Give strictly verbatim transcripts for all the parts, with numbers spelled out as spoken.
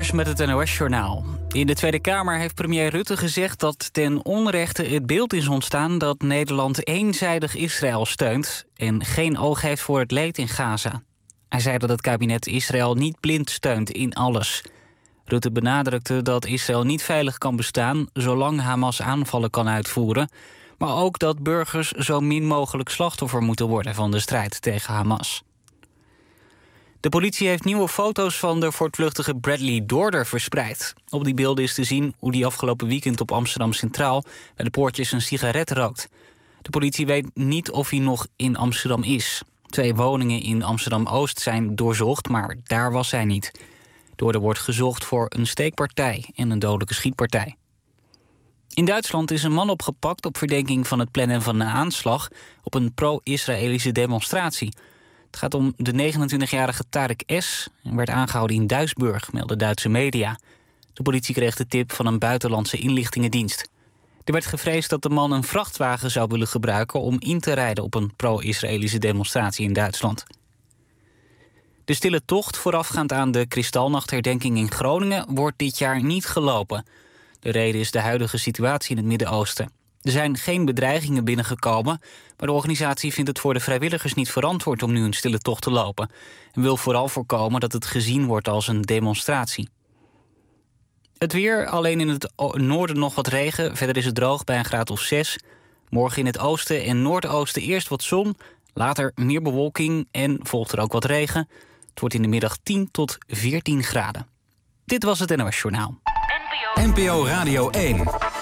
Cebers met het N O S-journaal. In de Tweede Kamer heeft premier Rutte gezegd dat ten onrechte het beeld is ontstaan dat Nederland eenzijdig Israël steunt en geen oog heeft voor het leed in Gaza. Hij zei dat het kabinet Israël niet blind steunt in alles. Rutte benadrukte dat Israël niet veilig kan bestaan zolang Hamas aanvallen kan uitvoeren, maar ook dat burgers zo min mogelijk slachtoffer moeten worden van de strijd tegen Hamas. De politie heeft nieuwe foto's van de voortvluchtige Bradley Dorder verspreid. Op die beelden is te zien hoe die afgelopen weekend op Amsterdam Centraal bij de poortjes een sigaret rookt. De politie weet niet of hij nog in Amsterdam is. Twee woningen in Amsterdam-Oost zijn doorzocht, maar daar was hij niet. Dorder wordt gezocht voor een steekpartij en een dodelijke schietpartij. In Duitsland is een man opgepakt op verdenking van het plannen van een aanslag op een pro-Israëlische demonstratie. Het gaat om de negenentwintigjarige Tarek S. en werd aangehouden in Duisburg, melden Duitse media. De politie kreeg de tip van een buitenlandse inlichtingendienst. Er werd gevreesd dat de man een vrachtwagen zou willen gebruiken om in te rijden op een pro-Israëlische demonstratie in Duitsland. De stille tocht voorafgaand aan de Kristalnachtherdenking in Groningen wordt dit jaar niet gelopen. De reden is de huidige situatie in het Midden-Oosten. Er zijn geen bedreigingen binnengekomen, maar de organisatie vindt het voor de vrijwilligers niet verantwoord om nu een stille tocht te lopen en wil vooral voorkomen dat het gezien wordt als een demonstratie. Het weer, alleen in het noorden nog wat regen, verder is het droog bij een graad of zes. Morgen in het oosten en noordoosten eerst wat zon, later meer bewolking en volgt er ook wat regen. Het wordt in de middag tien tot veertien graden. Dit was het N O S-journaal. N P O Radio één.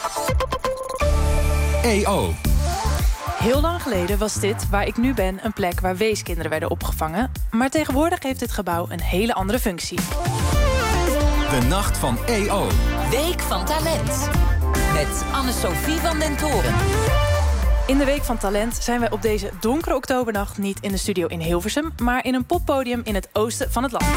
E O. Heel lang geleden was dit, waar ik nu ben, een plek waar weeskinderen werden opgevangen. Maar tegenwoordig heeft dit gebouw een hele andere functie. De Nacht van E O. Week van Talent. Met Anne-Sophie van den Toren. In de Week van Talent zijn wij op deze donkere oktobernacht niet in de studio in Hilversum, maar in een poppodium in het oosten van het land.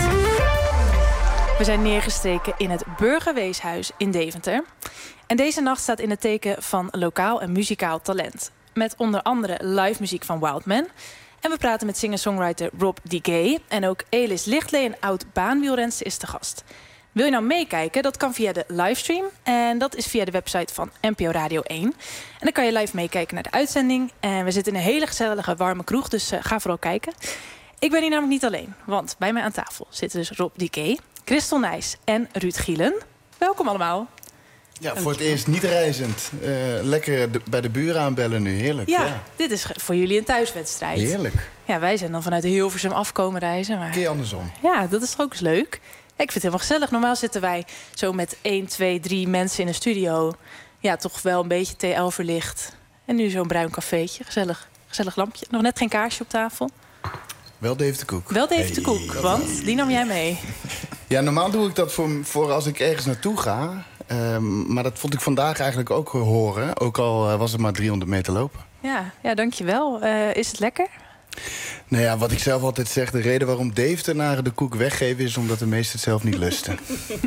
We zijn neergestreken in het Burgerweeshuis in Deventer. En deze nacht staat in het teken van lokaal en muzikaal talent. Met onder andere live muziek van Wildman. En we praten met singer-songwriter Rob D Gay. En ook Elis Lichtlee, een oud baanwielrenster, is te gast. Wil je nou meekijken? Dat kan via de livestream. En dat is via de website van N P O Radio één. En dan kan je live meekijken naar de uitzending. En we zitten in een hele gezellige, warme kroeg. Dus uh, ga vooral kijken. Ik ben hier namelijk niet alleen. Want bij mij aan tafel zitten dus Rob D Gay, Christel Nijs en Ruud Gielen. Welkom allemaal. Ja, voor het eerst niet reizend. Uh, lekker de, bij de buren aanbellen nu. Heerlijk. Ja, ja, dit is voor jullie een thuiswedstrijd. Heerlijk. Ja, wij zijn dan vanuit Hilversum afkomen reizen. Maar... Keer andersom. Ja, dat is toch ook eens leuk. Ja, ik vind het helemaal gezellig. Normaal zitten wij zo met één, twee, drie mensen in een studio. Ja, toch wel een beetje T L verlicht. En nu zo'n bruin cafeetje. Gezellig, gezellig lampje. Nog net geen kaarsje op tafel. Wel Dave de Koek. Wel Dave de Koek, hey. want die nam jij mee. Ja, normaal doe ik dat voor, voor als ik ergens naartoe ga. Um, maar dat vond ik vandaag eigenlijk ook horen. Ook al uh, was het maar driehonderd meter lopen. Ja, ja dankjewel. Uh, is het lekker? Nou ja, wat ik zelf altijd zeg, de reden waarom Dave tenaren de koek weggeven is omdat de meesten het zelf niet lusten.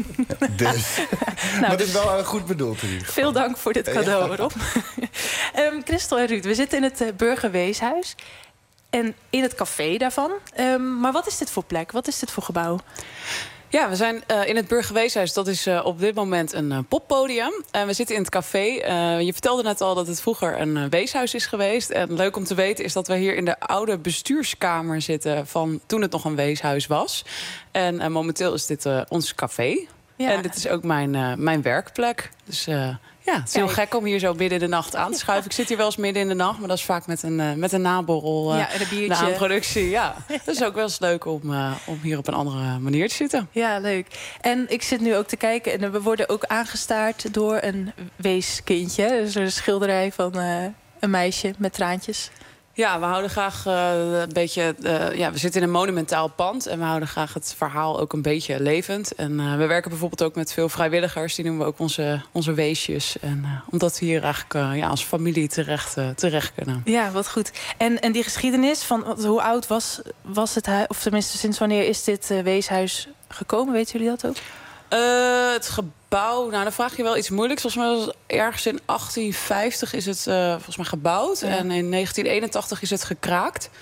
Dus. Nou, maar het is wel uh, goed bedoeld in ieder geval. Veel dank voor dit cadeau, ja. Rob. um, Christel en Ruud, we zitten in het uh, Burgerweeshuis. En in het café daarvan. Um, maar wat is dit voor plek? Wat is dit voor gebouw? Ja, we zijn uh, in het Burgerweeshuis. Dat is uh, op dit moment een uh, poppodium. En we zitten in het café. Uh, je vertelde net al dat het vroeger een uh, weeshuis is geweest. En leuk om te weten is dat we hier in de oude bestuurskamer zitten van toen het nog een weeshuis was. En uh, momenteel is dit uh, ons café. Ja. En dit is ook mijn, uh, mijn werkplek. Dus uh, ja, het is heel gek om hier zo midden in de nacht aan te schuiven. Ik zit hier wel eens midden in de nacht, maar dat is vaak met een, uh, met een naborrel. Uh, ja, en een biertje. De aanproductie, ja. Dat is ook wel eens leuk om, uh, om hier op een andere manier te zitten. Ja, leuk. En ik zit nu ook te kijken en we worden ook aangestaard door een weeskindje. Dus een schilderij van uh, een meisje met traantjes. Ja, we houden graag uh, een beetje... Uh, ja, we zitten in een monumentaal pand en we houden graag het verhaal ook een beetje levend. En uh, we werken bijvoorbeeld ook met veel vrijwilligers. Die noemen we ook onze, onze weesjes. En uh, omdat we hier eigenlijk uh, ja, als familie terecht, uh, terecht kunnen. Ja, wat goed. En, en die geschiedenis van wat, hoe oud was, was het huis? Of tenminste, sinds wanneer is dit uh, weeshuis gekomen? Weten jullie dat ook? Uh, het gebouw, nou dan vraag je wel iets moeilijks. Volgens mij was het ergens in achttien vijftig is het uh, volgens mij gebouwd. Ja. En in negentien eenentachtig is het gekraakt.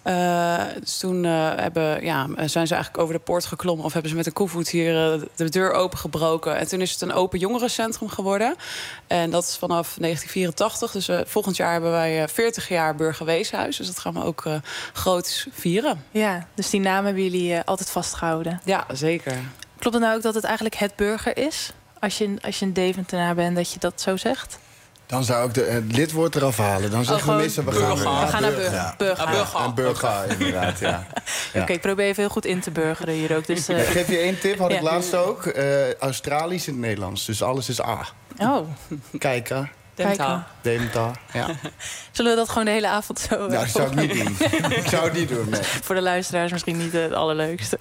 Uh, dus toen uh, hebben, ja, zijn ze eigenlijk over de poort geklommen... of hebben ze met een koevoet hier uh, de deur opengebroken. En toen is het een open jongerencentrum geworden. En dat is vanaf negentien vierentachtig. Dus uh, volgend jaar hebben wij uh, veertig jaar Burgerweeshuis. Dus dat gaan we ook uh, groots vieren. Ja, dus die naam hebben jullie uh, altijd vastgehouden. Ja, zeker. Klopt het nou ook dat het eigenlijk het Burger is? Als je, als je een Deventenaar bent, dat je dat zo zegt? Dan zou ik de, het lidwoord eraf halen. Dan zeggen oh, we meestal, we gaan, we gaan naar Burger. Ja. Burger. Ja, burger. En Burger, inderdaad, ja. ja. Oké, okay, ik probeer even heel goed in te burgeren hier ook. Dus, uh... Ik geef je één tip, had ik ja. laatst ook. Uh, Australisch in het Nederlands, dus alles is A. Oh. Kijken. Demta. Demta, ja. Zullen we dat gewoon de hele avond zo... Nou, dat zou ik niet doen. ik zou het niet doen, nee. Voor de luisteraars misschien niet het allerleukste.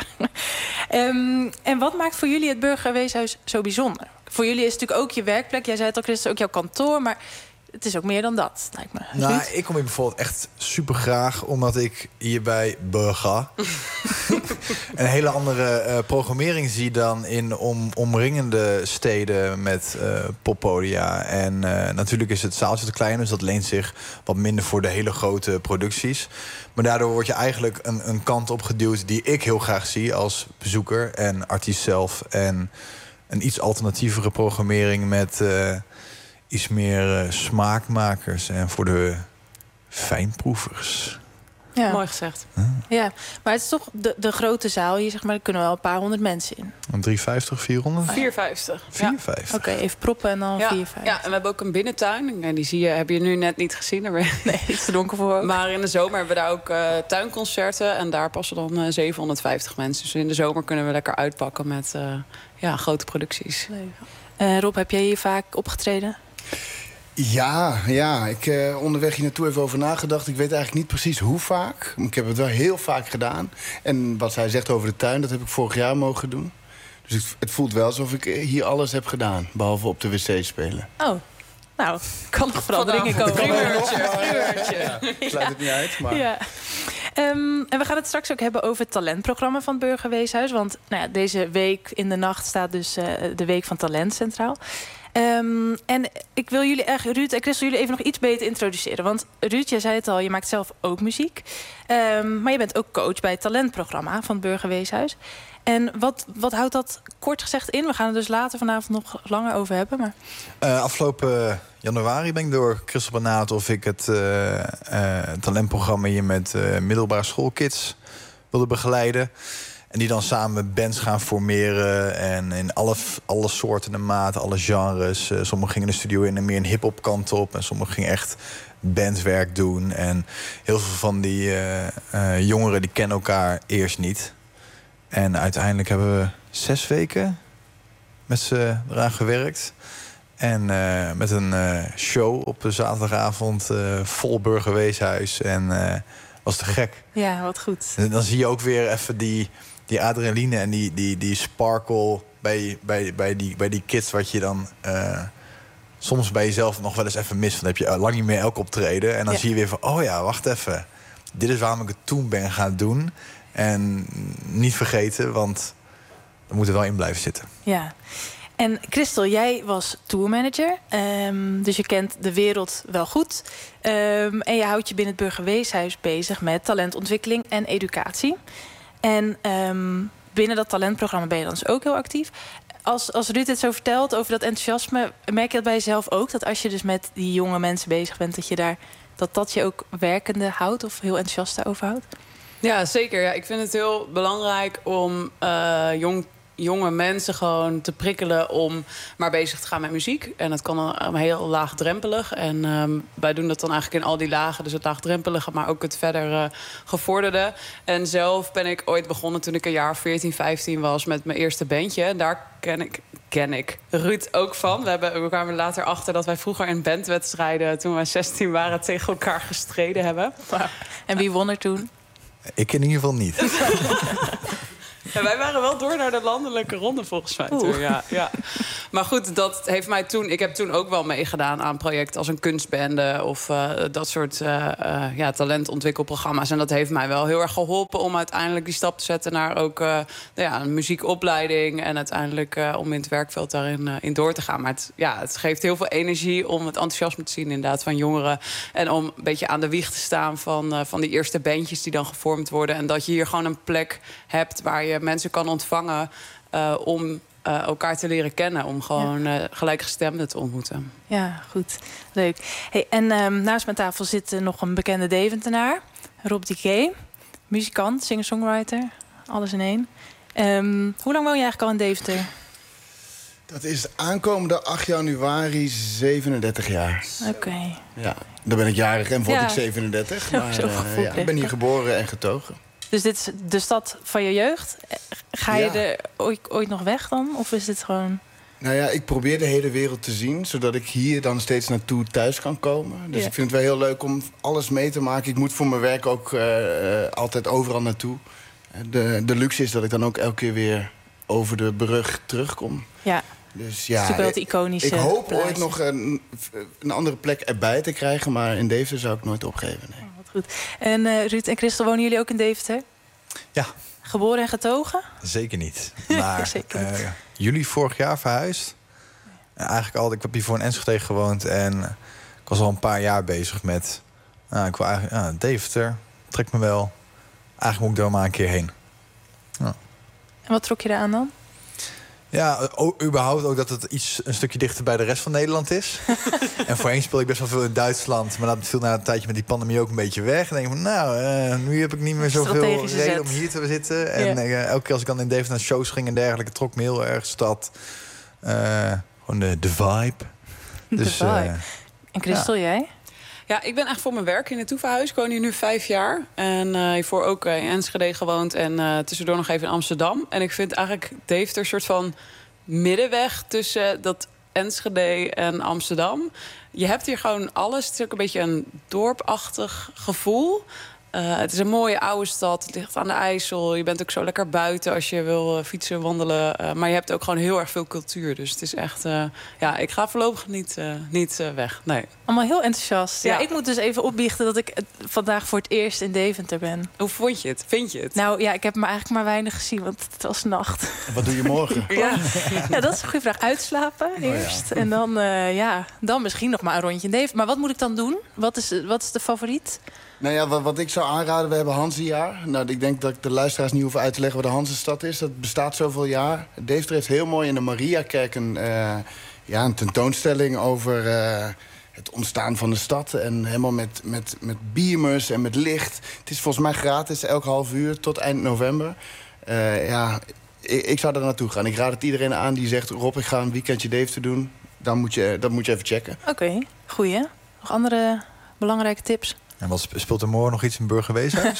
um, en wat maakt voor jullie het Burgerweeshuis zo bijzonder? Voor jullie is het natuurlijk ook je werkplek. Jij zei het al, Christel, ook jouw kantoor, maar... Het is ook meer dan dat, lijkt me. Nou, ik kom hier bijvoorbeeld echt super graag... omdat ik hier bij Burger... een hele andere uh, programmering zie... dan in om, omringende steden met uh, poppodia. En uh, natuurlijk is het zaaltje te klein... dus dat leent zich wat minder voor de hele grote producties. Maar daardoor word je eigenlijk een, een kant op geduwd... die ik heel graag zie als bezoeker en artiest zelf. En een iets alternatievere programmering met... Uh, iets meer uh, smaakmakers en voor de fijnproevers. Ja. Mooi gezegd. Huh? Ja, maar het is toch de, de grote zaal hier, zeg maar, daar kunnen wel een paar honderd mensen in. driehonderdvijftig, vierhonderd? vierhonderdvijftig. vierhonderdvijftig. Ja. Oké, okay, even proppen en dan ja. vierhonderdvijftig. Ja, en we hebben ook een binnentuin. En die zie je, heb je nu net niet gezien. Nee, het is te donker voor. Maar in de zomer hebben we daar ook uh, tuinconcerten. En daar passen dan uh, zevenhonderdvijftig mensen. Dus in de zomer kunnen we lekker uitpakken met uh, ja, grote producties. Uh, Rob, heb jij hier vaak opgetreden? Ja, ja. Ik uh, onderweg hier naartoe even over nagedacht. Ik weet eigenlijk niet precies hoe vaak. Maar ik heb het wel heel vaak gedaan. En wat zij zegt over de tuin, dat heb ik vorig jaar mogen doen. Dus het, het voelt wel alsof ik hier alles heb gedaan. Behalve op de wc spelen. Oh, nou, kan nog veranderingen komen. Primeurtje, primeurtje. Ja, sluit het niet uit, maar... Ja. Um, en we gaan het straks ook hebben over het talentprogramma van het Burgerweeshuis. Want nou ja, deze week in de nacht staat dus uh, de Week van Talent centraal. Um, en ik wil jullie echt, Ruud en Christel, jullie even nog iets beter introduceren. Want Ruud, jij zei het al, je maakt zelf ook muziek. Um, maar je bent ook coach bij het talentprogramma van het Burgerweeshuis. En wat, wat houdt dat kort gezegd in? We gaan het dus later vanavond nog langer over hebben. Maar... Uh, afgelopen januari ben ik door Christel benaderd of ik het uh, uh, talentprogramma hier met uh, middelbare schoolkids wilde begeleiden. En die dan samen bands gaan formeren. En in alle, alle soorten en maten, alle genres. Uh, sommigen gingen de studio in en meer een hip-hop kant op. En sommigen gingen echt bandwerk doen. En heel veel van die uh, uh, jongeren die kennen elkaar eerst niet. En uiteindelijk hebben we zes weken met ze eraan gewerkt. En uh, met een uh, show op de zaterdagavond, uh, vol Burgerweeshuis. En uh, was te gek. Ja, wat goed. En dan zie je ook weer even die, die adrenaline en die, die, die sparkle bij, bij, bij, die, bij die kids... wat je dan uh, soms bij jezelf nog wel eens even mist. Dan heb je lang niet meer elk optreden. En dan ja. zie je weer van, oh ja, wacht even. Dit is waarom ik het toen ben gaan doen. En niet vergeten, want we moeten wel in blijven zitten. Ja. En Christel, jij was tourmanager. Um, dus je kent de wereld wel goed. Um, en je houdt je binnen het Burgerweeshuis bezig met talentontwikkeling en educatie. En um, binnen dat talentprogramma ben je dan dus ook heel actief. Als, als Ruud het zo vertelt over dat enthousiasme, merk je dat bij jezelf ook? Dat als je dus met die jonge mensen bezig bent, dat je daar, dat, dat je ook werkende houdt of heel enthousiast daarover houdt? Ja, zeker. Ja, ik vind het heel belangrijk om uh, jong, jonge mensen gewoon te prikkelen om maar bezig te gaan met muziek. En dat kan dan heel laagdrempelig. En um, wij doen dat dan eigenlijk in al die lagen. Dus het laagdrempelige, maar ook het verder uh, gevorderde. En zelf ben ik ooit begonnen toen ik een jaar veertien, vijftien was met mijn eerste bandje. En daar ken ik, ken ik Ruud ook van. We, hebben, we kwamen later achter dat wij vroeger in bandwedstrijden, toen wij zestien waren, tegen elkaar gestreden hebben. Wow. En wie won er toen? Ik in ieder geval niet. Ja, wij waren wel door naar de landelijke ronde volgens mij toen. Ja, ja. Maar goed, dat heeft mij toen... Ik heb toen ook wel meegedaan aan projecten als een kunstbende... of uh, dat soort uh, uh, ja, talentontwikkelprogramma's. En dat heeft mij wel heel erg geholpen om uiteindelijk die stap te zetten... naar ook uh, ja, een muziekopleiding... en uiteindelijk uh, om in het werkveld daarin uh, in door te gaan. Maar het, ja, het geeft heel veel energie om het enthousiasme te zien inderdaad van jongeren... en om een beetje aan de wieg te staan van, uh, van die eerste bandjes die dan gevormd worden... en dat je hier gewoon een plek hebt waar je mensen kan ontvangen... Uh, om uh, elkaar te leren kennen, om gewoon uh, gelijkgestemden te ontmoeten. Ja, goed. Leuk. Hey, en um, naast mijn tafel zit uh, nog een bekende Deventenaar, Rob Diké. Muzikant, singer-songwriter, alles in één. Um, hoe lang woon je eigenlijk al in Deventer? Dat is aankomende acht januari zevenendertig jaar. Oké. Okay. Ja, dan ben ik jarig en word ja. ik zevenendertig. Maar Zo uh, ja, ik ben hier geboren en getogen. Dus dit is de stad van je jeugd. Ga je ja. er ooit, ooit nog weg dan? Of is dit gewoon... Nou ja, ik probeer de hele wereld te zien... zodat ik hier dan steeds naartoe thuis kan komen. Dus ja. ik vind het wel heel leuk om alles mee te maken. Ik moet voor mijn werk ook uh, altijd overal naartoe. De, de luxe is dat ik dan ook elke keer weer over de brug terugkom. Ja. Dus ja, wel het iconische ik hoop plaatje. ooit nog een, een andere plek erbij te krijgen... maar in Deventer zou ik nooit opgeven. Nee. Oh, wat goed. En uh, Ruud en Christel, wonen jullie ook in Deventer? Ja. Geboren en getogen? Zeker niet. Maar Zeker niet. Uh, juli vorig jaar verhuisd. En eigenlijk al, ik heb hier voor in Enschede gewoond... en ik was al een paar jaar bezig met... Nou, ik wil eigenlijk, ja, Deventer, trekt me wel. Eigenlijk moet ik daar maar een keer heen. Ja. En wat trok je eraan dan? Ja, o- überhaupt ook dat het iets een stukje dichter bij de rest van Nederland is. En voorheen speelde ik best wel veel in Duitsland. Maar dat viel na een tijdje met die pandemie ook een beetje weg. En denk ik van, nou, uh, nu heb ik niet meer zoveel reden zet. om hier te zitten. En ja. uh, elke keer als ik dan in Deventer naar shows ging en dergelijke... trok me heel erg stad. Uh, gewoon de, de vibe. De dus, vibe. Uh, en Christel, ja. jij? Ja, ik ben echt voor mijn werk hier naartoe verhuisd. Ik woon hier nu vijf jaar. En uh, hiervoor ook uh, in Enschede gewoond. En uh, tussendoor nog even in Amsterdam. En ik vind eigenlijk Deventer een soort van... middenweg tussen dat Enschede en Amsterdam. Je hebt hier gewoon alles. Het is ook een beetje een dorpachtig gevoel. Uh, het is een mooie oude stad. Het ligt aan de IJssel. Je bent ook zo lekker buiten als je wil uh, fietsen, wandelen. Uh, maar je hebt ook gewoon heel erg veel cultuur. Dus het is echt... Uh, ja, ik ga voorlopig niet, uh, niet uh, weg. Nee. Allemaal heel enthousiast. Ja, ja, ik moet dus even opbiechten dat ik vandaag voor het eerst in Deventer ben. Hoe vond je het? Vind je het? Nou ja, ik heb me eigenlijk maar weinig gezien, want het was nacht. En wat doe je morgen? ja. ja, dat is een goede vraag. Uitslapen eerst. Oh, ja. En dan, uh, ja, dan misschien nog maar een rondje in Deventer. Maar wat moet ik dan doen? Wat is, wat is de favoriet? Nou ja, wat, wat ik zou aanraden, we hebben Hanzejaar. Nou, ik denk dat ik de luisteraars niet hoef uit te leggen wat de Hanzestad is. Dat bestaat zoveel jaar. Deventer heeft heel mooi in de Mariakerk een, uh, ja, een tentoonstelling over uh, het ontstaan van de stad. En helemaal met, met, met beamers en met licht. Het is volgens mij gratis, elk half uur tot eind november. Uh, ja, ik, ik zou daar naartoe gaan. Ik raad het iedereen aan die zegt... Rob, ik ga een weekendje Deventer doen. Dan moet je, dat moet je even checken. Oké, okay, goeie. Nog andere belangrijke tips? En wat speelt er morgen nog iets in Burgerweeshuis?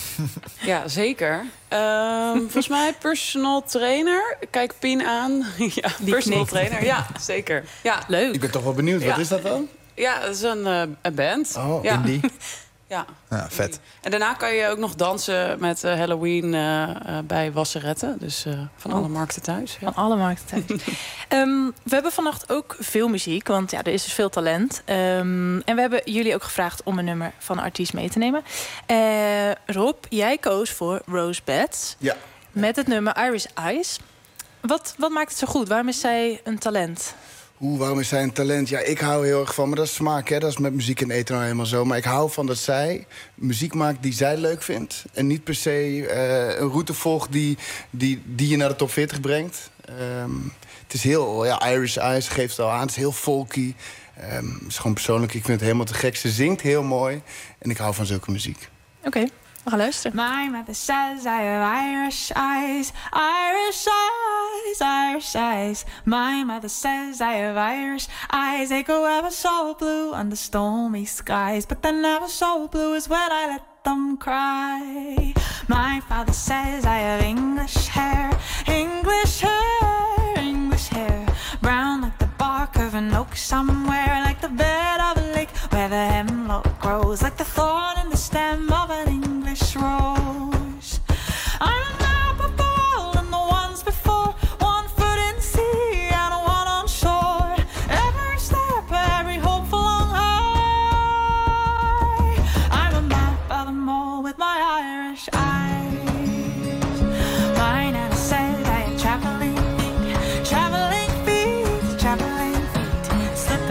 Ja, zeker. Um, volgens mij personal trainer. Kijk Pien aan. ja, Die personal knikt. trainer. Ja, zeker. Ja. Leuk. Ik ben toch wel benieuwd. Ja. Wat is dat dan? Ja, dat is een, uh, een band. Oh, ja. Indie? Ja. Ja, vet. En daarna kan je ook nog dansen met uh, Halloween uh, uh, bij Wasseretten. Dus uh, van oh. alle markten thuis. Ja. Van alle markten thuis. um, we hebben vannacht ook veel muziek, want ja, er is dus veel talent. Um, en we hebben jullie ook gevraagd om een nummer van een artiest mee te nemen. Uh, Rob, jij koos voor Rosebeds. Ja. Met het nummer Irish Eyes. Wat, wat maakt het zo goed? Waarom is zij een talent? Hoe, waarom is zij een talent? Ja, ik hou heel erg van, maar dat is smaak, hè? Dat is met muziek en eten nou helemaal zo. Maar ik hou van dat zij muziek maakt die zij leuk vindt. En niet per se uh, een route volgt die, die, die je naar de top veertig brengt. Um, het is heel, ja, Irish Eyes geeft het al aan. Het is heel folky. Um, het is gewoon persoonlijk, ik vind het helemaal te gek. Ze zingt heel mooi. En ik hou van zulke muziek. Oké. Okay. We gaan luisteren. My mother says I have Irish eyes, Irish eyes, Irish eyes. My mother says I have Irish eyes. They go ever so blue under stormy skies, but they're never so blue as when I let them cry. My father says I have English hair, English hair, English hair. Brown like the bark of an oak somewhere, like the bed of a lake where the hemlock grows, like the thorn in the stem of an English rose. I'm a map of the world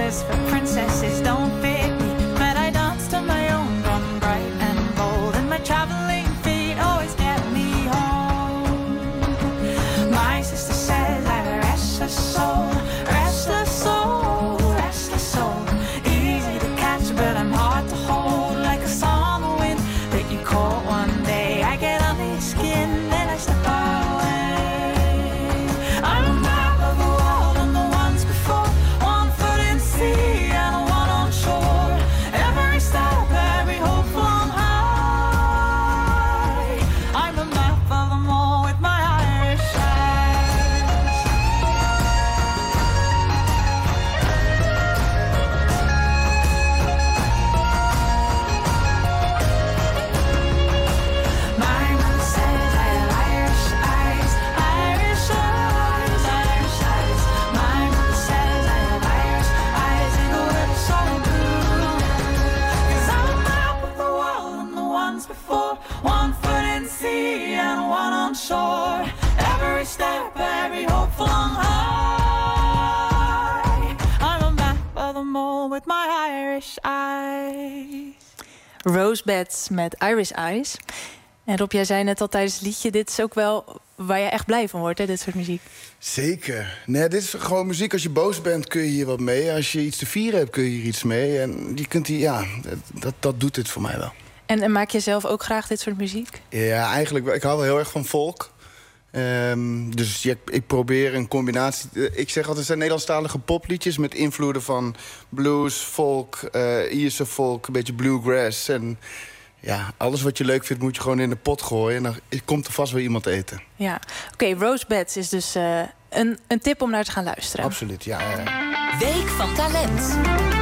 says for princesses don't fit me, but I dance to my own drum, bright and bold, and my traveling feet always get me home. My sister says I have a restless soul, restless soul, restless soul, easy to catch, but I'm hard to hold, like a summer wind that you caught one day. I get under your skin, then I step away. I'm a map of the world and the ones before, one foot in sea and one on shore. Every step, every hope flung high. I'm a map of them all with my Irish eyes. My mom says I have Irish eyes, Irish eyes, Irish eyes. My mom says I have Irish eyes and a little solid blue. 'Cause I'm a map of the world and the ones before, one foot in sea and one on shore. Every step, every hope flung high. I'm a map of them all with my Irish eyes. Rosebeds met Irish Eyes. En Rob, jij zei net al tijdens het liedje, dit is ook wel waar je echt blij van wordt, hè, dit soort muziek. Zeker. Nee, dit is gewoon muziek. Als je boos bent, kun je hier wat mee. Als je iets te vieren hebt, kun je hier iets mee. En je kunt hier, ja, dat, dat doet dit voor mij wel. En, en maak je zelf ook graag dit soort muziek? Ja, eigenlijk wel. Ik hou wel heel erg van folk. Um, dus ja, ik probeer een combinatie. Ik zeg altijd, het zijn Nederlandstalige popliedjes met invloeden van blues, folk, uh, Ierse folk, een beetje bluegrass. En ja, alles wat je leuk vindt moet je gewoon in de pot gooien. En dan komt er vast wel iemand eten. Ja, oké, okay, Rosebeds is dus uh, een, een tip om naar te gaan luisteren. Absoluut, ja. ja. Week van Talent.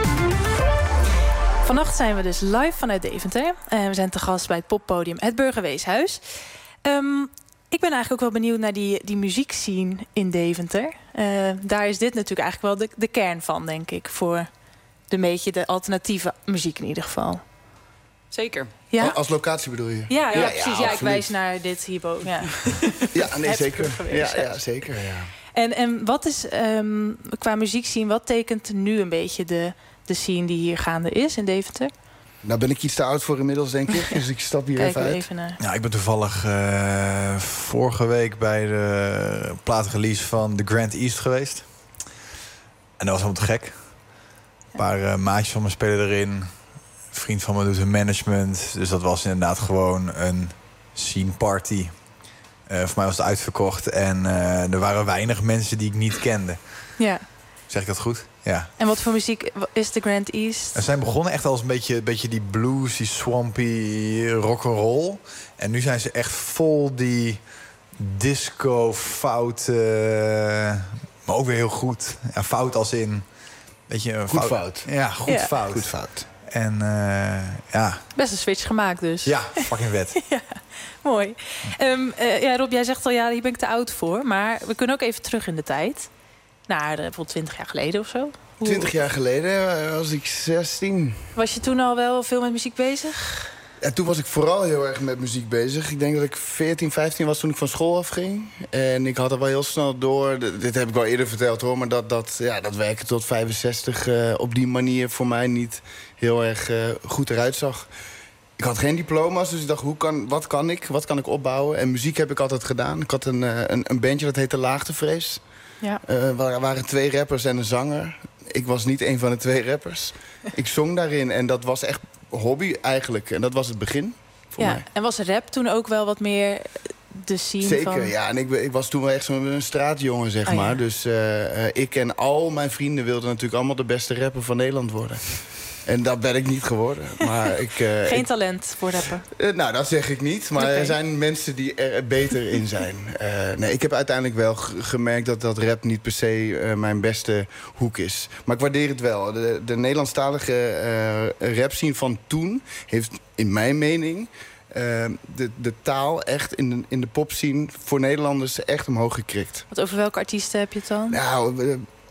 Vannacht zijn we dus live vanuit Deventer. Uh, we zijn te gast bij het poppodium Het Burgerweeshuis. Um, ik ben eigenlijk ook wel benieuwd naar die, die muziekscene in Deventer. Uh, daar is dit natuurlijk eigenlijk wel de, de kern van, denk ik. Voor de beetje de alternatieve muziek in ieder geval. Zeker. Ja? Als locatie bedoel je? Ja, ja, ja precies. Ja, ja, ik wijs naar dit hierboven. Ja, ja nee, Het zeker. Ja, Burgerweeshuis. ja, zeker, ja. En, en wat is um, qua muziekscene, wat tekent nu een beetje de, de scene die hier gaande is in Deventer? Nou ben ik iets te oud voor inmiddels, denk ik. Dus ik stap hier Kijk even uit. Even naar. Ja, ik ben toevallig uh, vorige week bij de plaatrelease van The Grand East geweest. En dat was helemaal te gek. Een paar uh, maatjes van me spelen erin. Een vriend van me doet een management. Dus dat was inderdaad gewoon een scene party. Uh, voor mij was het uitverkocht. En uh, er waren weinig mensen die ik niet kende. Ja. Zeg ik dat goed? Ja. En wat voor muziek is The Grand East? Ze zijn begonnen echt als een beetje, een beetje die blues, die swampy rock'n'roll. En nu zijn ze echt vol die disco, fout, uh, maar ook weer heel goed. Ja, fout als in... Weet je, goed fout. fout. Ja, goed ja. fout. Goed fout. En uh, ja... Best een switch gemaakt dus. Ja, fucking vet. Ja, mooi. Um, uh, ja, Rob, jij zegt al, ja, hier ben ik te oud voor. Maar we kunnen ook even terug in de tijd. Naar uh, bijvoorbeeld twintig jaar geleden of zo. Hoe... twintig jaar geleden was ik zestien. Was je toen al wel veel met muziek bezig? Ja, toen was ik vooral heel erg met muziek bezig. Ik denk dat ik veertien, vijftien was toen ik van school afging. En ik had er wel heel snel door... Dit heb ik wel eerder verteld hoor... maar dat, dat, ja, dat werken tot vijfenzestig uh, op die manier voor mij niet heel erg uh, goed eruit zag. Ik had geen diploma's, dus ik dacht, hoe kan, wat kan ik? Wat kan ik opbouwen? En muziek heb ik altijd gedaan. Ik had een, uh, een, een bandje dat heette Laagtevrees. Ja. Uh, er waren twee rappers en een zanger. Ik was niet een van de twee rappers. Ik zong daarin en dat was echt hobby eigenlijk. En dat was het begin voor ja. mij. En was rap toen ook wel wat meer de scene Zeker, van... ja. En ik, ik was toen wel echt zo'n straatjongen, zeg oh, maar. Ja. Dus uh, ik en al mijn vrienden wilden natuurlijk allemaal de beste rapper van Nederland worden. En dat ben ik niet geworden. Maar ik, uh, Geen ik, talent voor rappen? Uh, nou, dat zeg ik niet. Maar okay. Er zijn mensen die er beter in zijn. Uh, nee, ik heb uiteindelijk wel g- gemerkt dat, dat rap niet per se uh, mijn beste hoek is. Maar ik waardeer het wel. De, de Nederlandstalige uh, rap scene van toen heeft in mijn mening... Uh, de, de taal echt in de, in de popscene voor Nederlanders echt omhoog gekrikt. Wat over welke artiesten heb je het dan? Nou... Uh,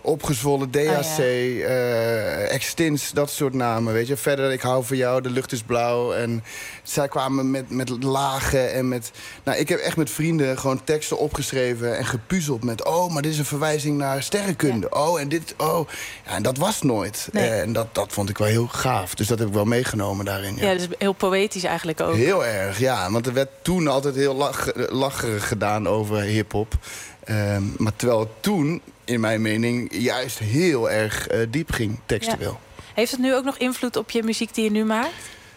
Opgezwollen, D H C, oh, ja. uh, Extins, dat soort namen, weet je. Verder, Ik hou van jou, De lucht is blauw. En zij kwamen met, met lagen en met... Nou, ik heb echt met vrienden gewoon teksten opgeschreven en gepuzzeld met... oh, maar dit is een verwijzing naar sterrenkunde. Ja. Oh, en dit, oh. Ja, en dat was nooit. Nee. Uh, en dat, dat vond ik wel heel gaaf. Dus dat heb ik wel meegenomen daarin. Ja, ja, dus heel poëtisch eigenlijk ook. Heel erg, ja. Want er werd toen altijd heel lach, lacherig gedaan over hiphop. Um, maar terwijl het toen, in mijn mening, juist heel erg uh, diep ging, textueel. Ja. Heeft het nu ook nog invloed op je muziek die je nu maakt?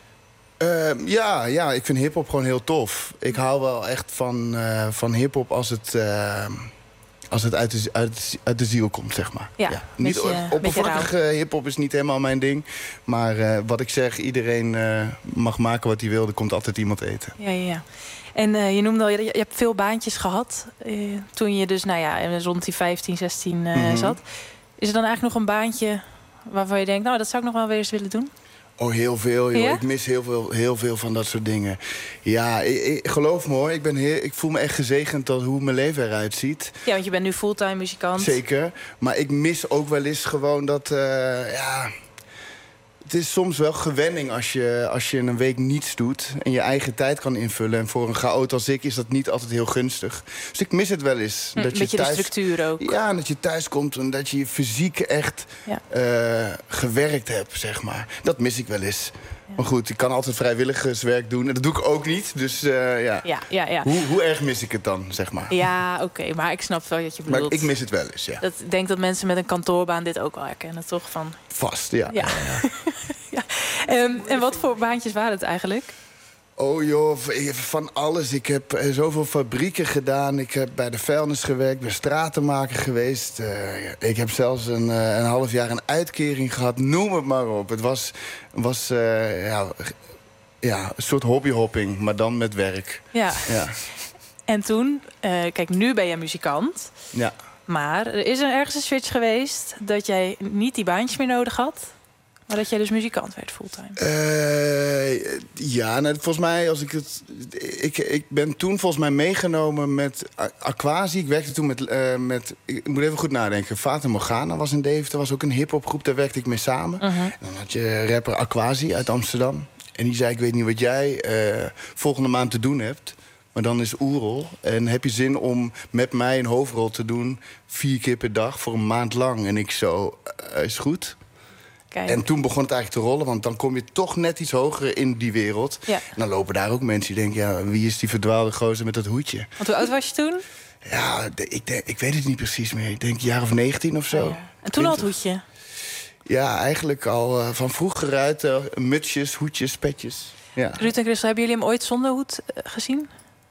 Uh, ja, ja, ik vind hiphop gewoon heel tof. Ik hou wel echt van, uh, van hiphop als het, uh, als het uit, de, uit, uit de ziel komt, zeg maar. Ja, ja. Niet oppervlakkige hiphop is niet helemaal mijn ding. Maar uh, wat ik zeg, iedereen uh, mag maken wat hij wil. Er komt altijd iemand eten. Ja, ja, ja. En uh, je noemde al, je, je hebt veel baantjes gehad. Uh, toen je dus, nou ja, rond die vijftien, zestien uh, mm-hmm. zat. Is er dan eigenlijk nog een baantje waarvan je denkt... nou, dat zou ik nog wel weer eens willen doen? Oh, heel veel, joh. Ja? Ik mis heel veel, heel veel van dat soort dingen. Ja, ik, ik, geloof me hoor. Ik, ben heel, ik voel me echt gezegend tot hoe mijn leven eruit ziet. Ja, want je bent nu fulltime muzikant. Zeker. Maar ik mis ook wel eens gewoon dat... Uh, ja, het is soms wel gewenning als je, als je een week niets doet... en je eigen tijd kan invullen. En voor een chaot als ik is dat niet altijd heel gunstig. Dus ik mis het wel eens. Een dat beetje je thuis, de structuur ook. Ja, en dat je thuis komt en dat je je fysiek echt ja. uh, gewerkt hebt, zeg maar. Dat mis ik wel eens. Ja. Maar goed, ik kan altijd vrijwilligerswerk doen. En dat doe ik ook niet. Dus uh, ja, ja, ja, ja. Hoe, hoe erg mis ik het dan, zeg maar? Ja, oké. Okay, maar ik snap wel wat je bedoelt. Maar ik mis het wel eens, ja. Dat, ik denk dat mensen met een kantoorbaan dit ook wel herkennen, toch? Van... Vast, ja. ja. ja. ja. Um, en wat voor baantjes waren het eigenlijk? Oh joh, van alles. Ik heb zoveel fabrieken gedaan. Ik heb bij de vuilnis gewerkt, ben stratenmaker geweest. Uh, ik heb zelfs een, uh, een half jaar een uitkering gehad. Noem het maar op. Het was, was uh, ja, ja, een soort hobbyhopping, maar dan met werk. Ja. ja. En toen, uh, kijk, nu ben jij muzikant. Ja. Maar er is er ergens een switch geweest dat jij niet die baantjes meer nodig had... maar dat jij dus muzikant werd fulltime? Uh, ja, nou, volgens mij, als ik het. Ik, ik ben toen volgens mij meegenomen met Aquasi. Ik werkte toen met. Uh, met ik moet even goed nadenken. Fata Morgana was in Deventer, was ook een hip-hopgroep. Daar werkte ik mee samen. Uh-huh. En dan had je rapper Aquasi uit Amsterdam. En die zei: ik weet niet wat jij uh, volgende maand te doen hebt. Maar dan is Oerol. En heb je zin om met mij een hoofdrol te doen, vier keer per dag voor een maand lang? En ik zo, uh, is goed. Kijk. En toen begon het eigenlijk te rollen, want dan kom je toch net iets hoger in die wereld. Ja. En dan lopen daar ook mensen die denken, ja, wie is die verdwaalde gozer met dat hoedje? Want hoe oud was je toen? Ja, ik, denk, ik weet het niet precies meer. Ik denk een jaar of negentien of zo. Oh, ja. En toen al het hoedje? Ja, eigenlijk al uh, van vroeger uit. Uh, mutsjes, hoedjes, petjes. Ja. Ruud en Christel, hebben jullie hem ooit zonder hoed uh, gezien?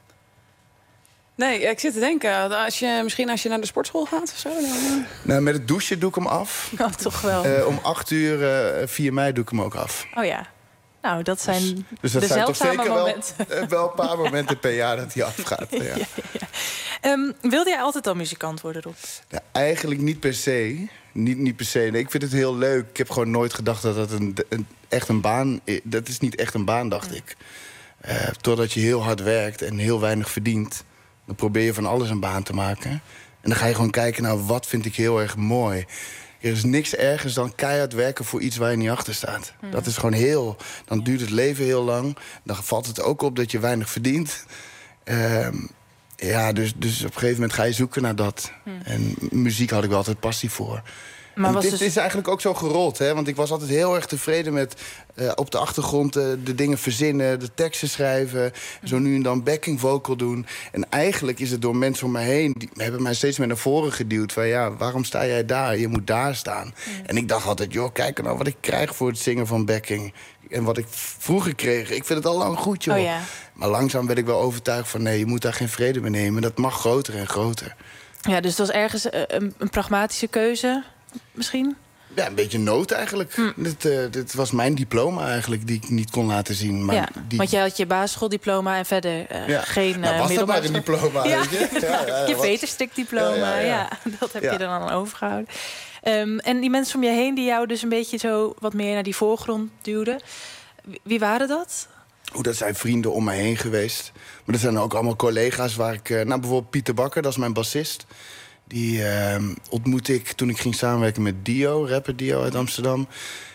Nee, ik zit te denken, als je, misschien als je naar de sportschool gaat of zo. Dan... Nou, met het douchen doe ik hem af. Oh, toch wel. Uh, om acht uur, uh, vier mei, doe ik hem ook af. Oh ja. Nou, dat zijn dus, dus dat de zijn toch zeker momenten. Wel, uh, wel een paar momenten per jaar dat hij afgaat. Ja. ja, ja. Um, wilde jij altijd al muzikant worden, Rob? Nou, eigenlijk niet per se. Niet, niet per se. Nee, ik vind het heel leuk. Ik heb gewoon nooit gedacht dat dat een, een, echt een baan is. Dat is niet echt een baan, dacht ja. ik. Uh, totdat je heel hard werkt en heel weinig verdient. Dan probeer je van alles een baan te maken. En dan ga je gewoon kijken naar wat vind ik heel erg mooi. Er is niks ergers dan keihard werken voor iets waar je niet achter staat. Mm. Dat is gewoon heel... Dan duurt het leven heel lang. Dan valt het ook op dat je weinig verdient. Um, ja, dus, dus op een gegeven moment ga je zoeken naar dat. Mm. En muziek had ik wel altijd passie voor. Maar was dit dus... is eigenlijk ook zo gerold, hè? Want ik was altijd heel erg tevreden met uh, op de achtergrond uh, de dingen verzinnen, de teksten schrijven, mm. zo nu en dan backing vocal doen. En eigenlijk is het door mensen om me heen, die hebben mij steeds meer naar voren geduwd. Van ja, waarom sta jij daar? Je moet daar staan. Mm. En ik dacht altijd, joh, kijk nou wat ik krijg voor het zingen van backing. En wat ik vroeger kreeg, ik vind het al lang goed, joh. Oh, ja. Maar langzaam werd ik wel overtuigd van nee, je moet daar geen vrede mee nemen. Dat mag groter en groter. Ja, dus dat was ergens een, een pragmatische keuze. Misschien? Ja, een beetje nood eigenlijk. Hm. Dit, uh, dit was mijn diploma eigenlijk, die ik niet kon laten zien. Maar ja, die... want jij had je basisschooldiploma en verder uh, ja. geen uh, nou, was dat maar een diploma, ja. weet je? Ja, ja, je veterstrikdiploma, ja, ja, ja. ja, dat heb ja. je er dan overgehouden. Um, en die mensen om je heen die jou dus een beetje zo wat meer naar die voorgrond duwden. Wie waren dat? Oeh, dat zijn vrienden om mij heen geweest. Maar dat zijn ook allemaal collega's waar ik... Uh, nou, bijvoorbeeld Pieter Bakker, dat is mijn bassist. Die uh, ontmoette ik toen ik ging samenwerken met Dio, rapper Dio uit Amsterdam.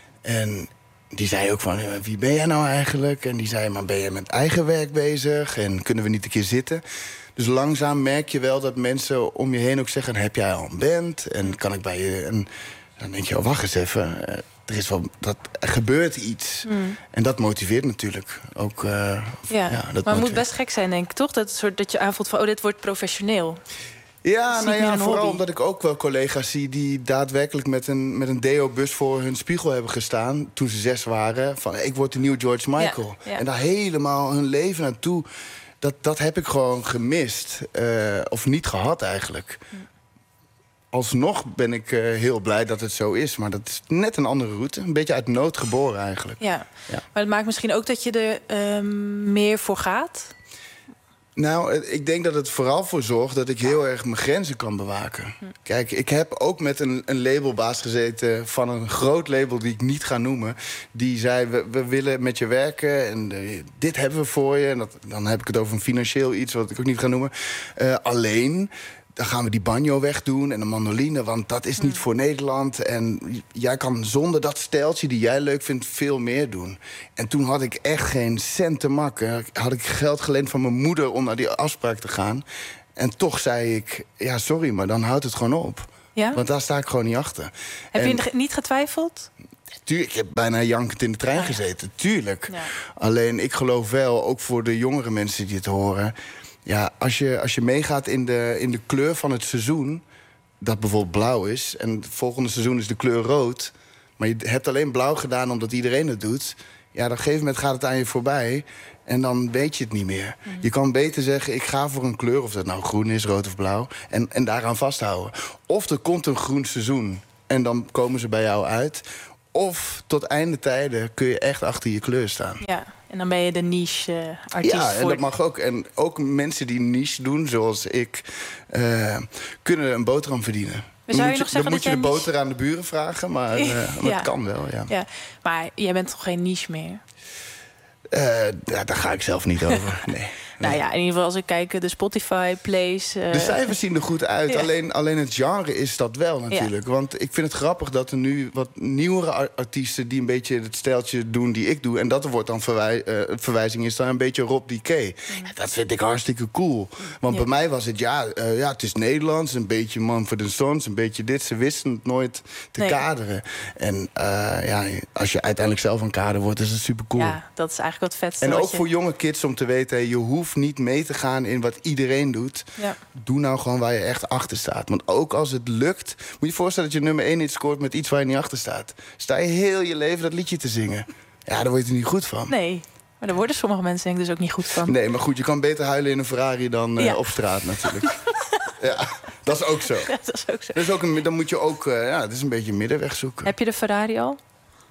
En die zei ook van, wie ben jij nou eigenlijk? En die zei, maar ben je met eigen werk bezig? En kunnen we niet een keer zitten? Dus langzaam merk je wel dat mensen om je heen ook zeggen, heb jij al een band? En kan ik bij je... En dan denk je, oh, wacht eens even. Er, is wel, dat, er gebeurt iets. Mm. En dat motiveert natuurlijk. Ook, uh, ja, ja, dat maar het motiveert. moet best gek zijn, denk ik, toch? Dat, soort, dat je aanvoelt van, oh, dit wordt professioneel. Ja, nou ja, vooral hobby. omdat ik ook wel collega's zie die daadwerkelijk met een, met een deo-bus voor hun spiegel hebben gestaan toen ze zes waren. Van, ik word de nieuwe George Michael. Ja, ja. En daar helemaal hun leven naartoe. Dat, dat heb ik gewoon gemist. Uh, of niet gehad eigenlijk. Hm. Alsnog ben ik uh, heel blij dat het zo is. Maar dat is net een andere route. Een beetje uit nood geboren eigenlijk. Ja, ja. Maar het maakt misschien ook dat je er uh, meer voor gaat? Nou, ik denk dat het vooral voor zorgt dat ik heel erg mijn grenzen kan bewaken. Hm. Kijk, ik heb ook met een, een labelbaas gezeten van een groot label die ik niet ga noemen. Die zei, we, we willen met je werken en uh, dit hebben we voor je. En dat, dan heb ik het over een financieel iets wat ik ook niet ga noemen. Uh, alleen... Dan gaan we die banjo wegdoen en de mandoline, want dat is niet mm. voor Nederland. En jij kan zonder dat stijltje die jij leuk vindt veel meer doen. En toen had ik echt geen cent te makken. Had ik geld geleend van mijn moeder om naar die afspraak te gaan. En toch zei ik, ja sorry, maar dan houdt het gewoon op. Ja? Want daar sta ik gewoon niet achter. Heb en, je niet getwijfeld? Tuurlijk, ik heb bijna jankend in de trein ah, ja. gezeten, tuurlijk. Ja. Alleen ik geloof wel, ook voor de jongere mensen die het horen... Ja, als je, als je meegaat in de, in de kleur van het seizoen... dat bijvoorbeeld blauw is... en het volgende seizoen is de kleur rood... maar je hebt alleen blauw gedaan omdat iedereen het doet... ja, op een gegeven moment gaat het aan je voorbij... en dan weet je het niet meer. Mm-hmm. Je kan beter zeggen, ik ga voor een kleur... of dat nou groen is, rood of blauw... en, en daaraan vasthouden. Of er komt een groen seizoen... en dan komen ze bij jou uit... of tot einde tijden kun je echt achter je kleur staan. Ja. En dan ben je de niche-artiest. Ja, en dat mag ook. En ook mensen die niche doen, zoals ik, uh, kunnen een boterham verdienen. Dan moet je, je, dan moet je de niche... boter aan de buren vragen, maar, uh, maar ja. het kan wel, ja. ja. Maar jij bent toch geen niche meer? Uh, ja, daar ga ik zelf niet over, nee. Nou ja, in ieder geval als ik kijk, de Spotify-plays... Uh... De cijfers zien er goed uit. Ja. Alleen, alleen het genre is dat wel natuurlijk. Ja. Want ik vind het grappig dat er nu wat nieuwere artiesten... die een beetje het stijltje doen die ik doe... en dat er wordt dan verwij uh, verwijzing is dan een beetje Rob D K. Mm. Ja, dat vind ik hartstikke cool. Want ja. bij mij was het, ja, uh, ja, het is Nederlands... een beetje Mumford and Sons, een beetje dit. Ze wisten het nooit te nee. kaderen. En uh, ja, als je uiteindelijk zelf een kader wordt, is het super cool. Ja, dat is eigenlijk wat vetste. En ook je... voor jonge kids om te weten... je hoeft niet mee te gaan in wat iedereen doet. Ja. Doe nou gewoon waar je echt achter staat. Want ook als het lukt... moet je je voorstellen dat je nummer één niet scoort... met iets waar je niet achter staat. Sta je heel je leven dat liedje te zingen. Ja, daar word je er niet goed van. Nee, maar daar worden sommige mensen denk ik dus ook niet goed van. Nee, maar goed, je kan beter huilen in een Ferrari dan uh, ja. op straat natuurlijk. Ja, dat is ook zo. Ja, dat is ook zo. Dat is ook een, dan moet je ook... Uh, ja, het is een beetje een middenweg zoeken. Heb je de Ferrari al?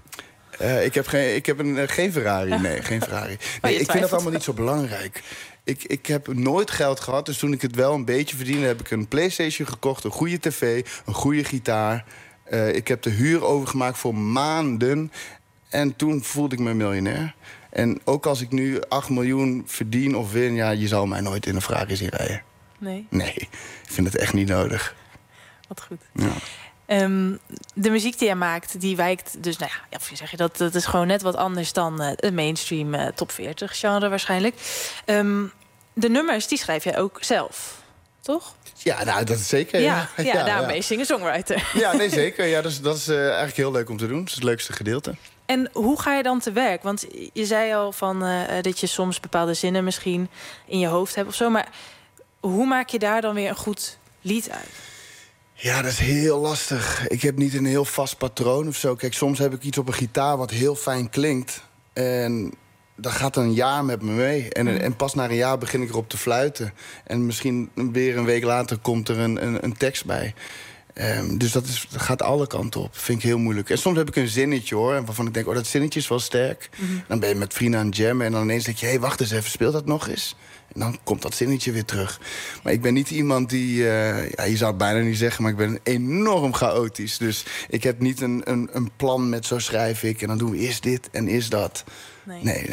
Uh, ik heb, geen, ik heb een, uh, geen Ferrari, nee, geen Ferrari. Nee, ik vind dat allemaal niet zo belangrijk. Ik, ik heb nooit geld gehad, dus toen ik het wel een beetje verdiende... heb ik een PlayStation gekocht, een goede tv, een goede gitaar. Uh, ik heb de huur overgemaakt voor maanden. En toen voelde ik me miljonair. En ook als ik nu acht miljoen verdien of win... ja, je zal mij nooit in een Ferrari zien rijden. Nee? Nee, ik vind het echt niet nodig. Wat goed. Ja. Um, de muziek die jij maakt, die wijkt dus, nou ja, of zeg je dat, dat is gewoon net wat anders dan uh, een mainstream uh, top veertig genre waarschijnlijk. Um, de nummers, die schrijf jij ook zelf, toch? Ja, nou, dat is zeker. Ja, ja, ja, ja daarmee ja. singer-songwriter. Ja, nee, zeker. Ja, dat is, dat is uh, eigenlijk heel leuk om te doen. Dat is het leukste gedeelte. En hoe ga je dan te werk? Want je zei al van uh, dat je soms bepaalde zinnen misschien in je hoofd hebt of zo. Maar hoe maak je daar dan weer een goed lied uit? Ja, dat is heel lastig. Ik heb niet een heel vast patroon of zo. Kijk, soms heb ik iets op een gitaar wat heel fijn klinkt. En dat gaat een jaar met me mee. En, mm. en pas na een jaar begin ik erop te fluiten. En misschien weer een week later komt er een, een, een tekst bij. Um, dus dat, is, dat gaat alle kanten op. Vind ik heel moeilijk. En soms heb ik een zinnetje, hoor. Waarvan ik denk, oh, dat zinnetje is wel sterk. Mm-hmm. Dan ben je met vrienden aan het jammen. En dan ineens denk je, hé, hey, wacht eens even, speel dat nog eens. En dan komt dat zinnetje weer terug. Maar ik ben niet iemand die... Uh, ja, je zou het bijna niet zeggen, maar ik ben enorm chaotisch. Dus ik heb niet een, een, een plan met zo schrijf ik. En dan doen we eerst dit en eerst dat. Nee, nee. nee.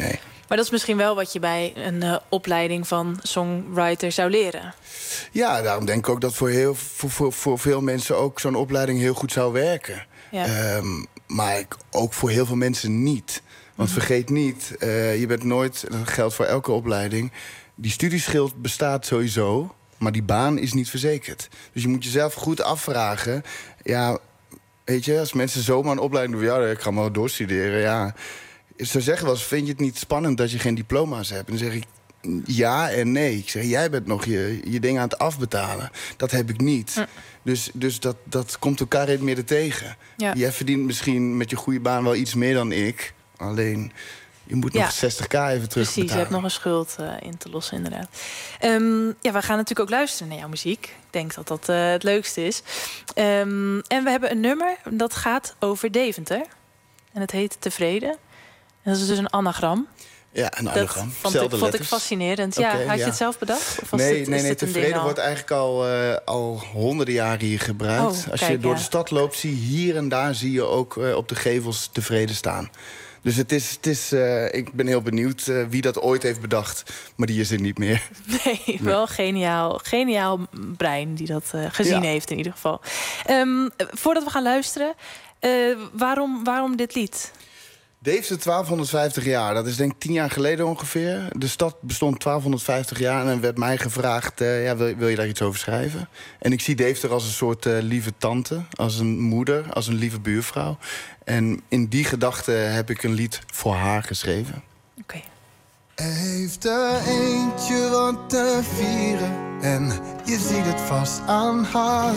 Maar dat is misschien wel wat je bij een uh, opleiding van songwriter zou leren. Ja, daarom denk ik ook dat voor, heel, voor, voor, voor veel mensen ook zo'n opleiding heel goed zou werken. Ja. Um, maar ik, ook voor heel veel mensen niet. Want mm-hmm. vergeet niet, uh, je bent nooit, dat geldt voor elke opleiding, die studieschild bestaat sowieso, maar die baan is niet verzekerd. Dus je moet jezelf goed afvragen, ja, weet je, als mensen zomaar een opleiding doen, ja, ik ga maar doorstuderen, ja. Ze zeggen wel eens, vind je het niet spannend dat je geen diploma's hebt? En dan zeg ik, ja en nee. Ik zeg, jij bent nog je, je ding aan het afbetalen. Dat heb ik niet. Mm. Dus, dus dat, dat komt elkaar in het midden tegen. Ja. Jij verdient misschien met je goede baan wel iets meer dan ik. Alleen, je moet ja. nog zestig k even terugbetalen. Precies, je hebt nog een schuld uh, in te lossen, inderdaad. Um, ja, we gaan natuurlijk ook luisteren naar jouw muziek. Ik denk dat dat uh, het leukste is. Um, en we hebben een nummer dat gaat over Deventer. En het heet Tevreden. En dat is dus een anagram. Ja, een anagram. Dat vond, ik, vond ik fascinerend. Ja, okay, had je ja. het zelf bedacht? Of was nee, dit, nee, nee Tevreden wordt eigenlijk al, uh, al honderden jaren hier gebruikt. Oh, Als kijk, je door ja. de stad loopt, zie je hier en daar zie je ook uh, op de gevels Tevreden staan. Dus het is, het is, uh, ik ben heel benieuwd uh, wie dat ooit heeft bedacht. Maar die is er niet meer. Nee, nee. wel geniaal. Geniaal brein die dat uh, gezien ja. heeft in ieder geval. Um, voordat we gaan luisteren, uh, waarom, waarom dit lied? Deventer twaalfhonderdvijftig jaar, dat is denk ik tien jaar geleden ongeveer. De stad bestond twaalfhonderdvijftig jaar en er werd mij gevraagd, uh, ja, wil, wil je daar iets over schrijven? En ik zie Deventer als een soort uh, lieve tante, als een moeder, als een lieve buurvrouw. En in die gedachte heb ik een lied voor haar geschreven. Oké. Okay. Er heeft er eentje wat te vieren en je ziet het vast aan haar.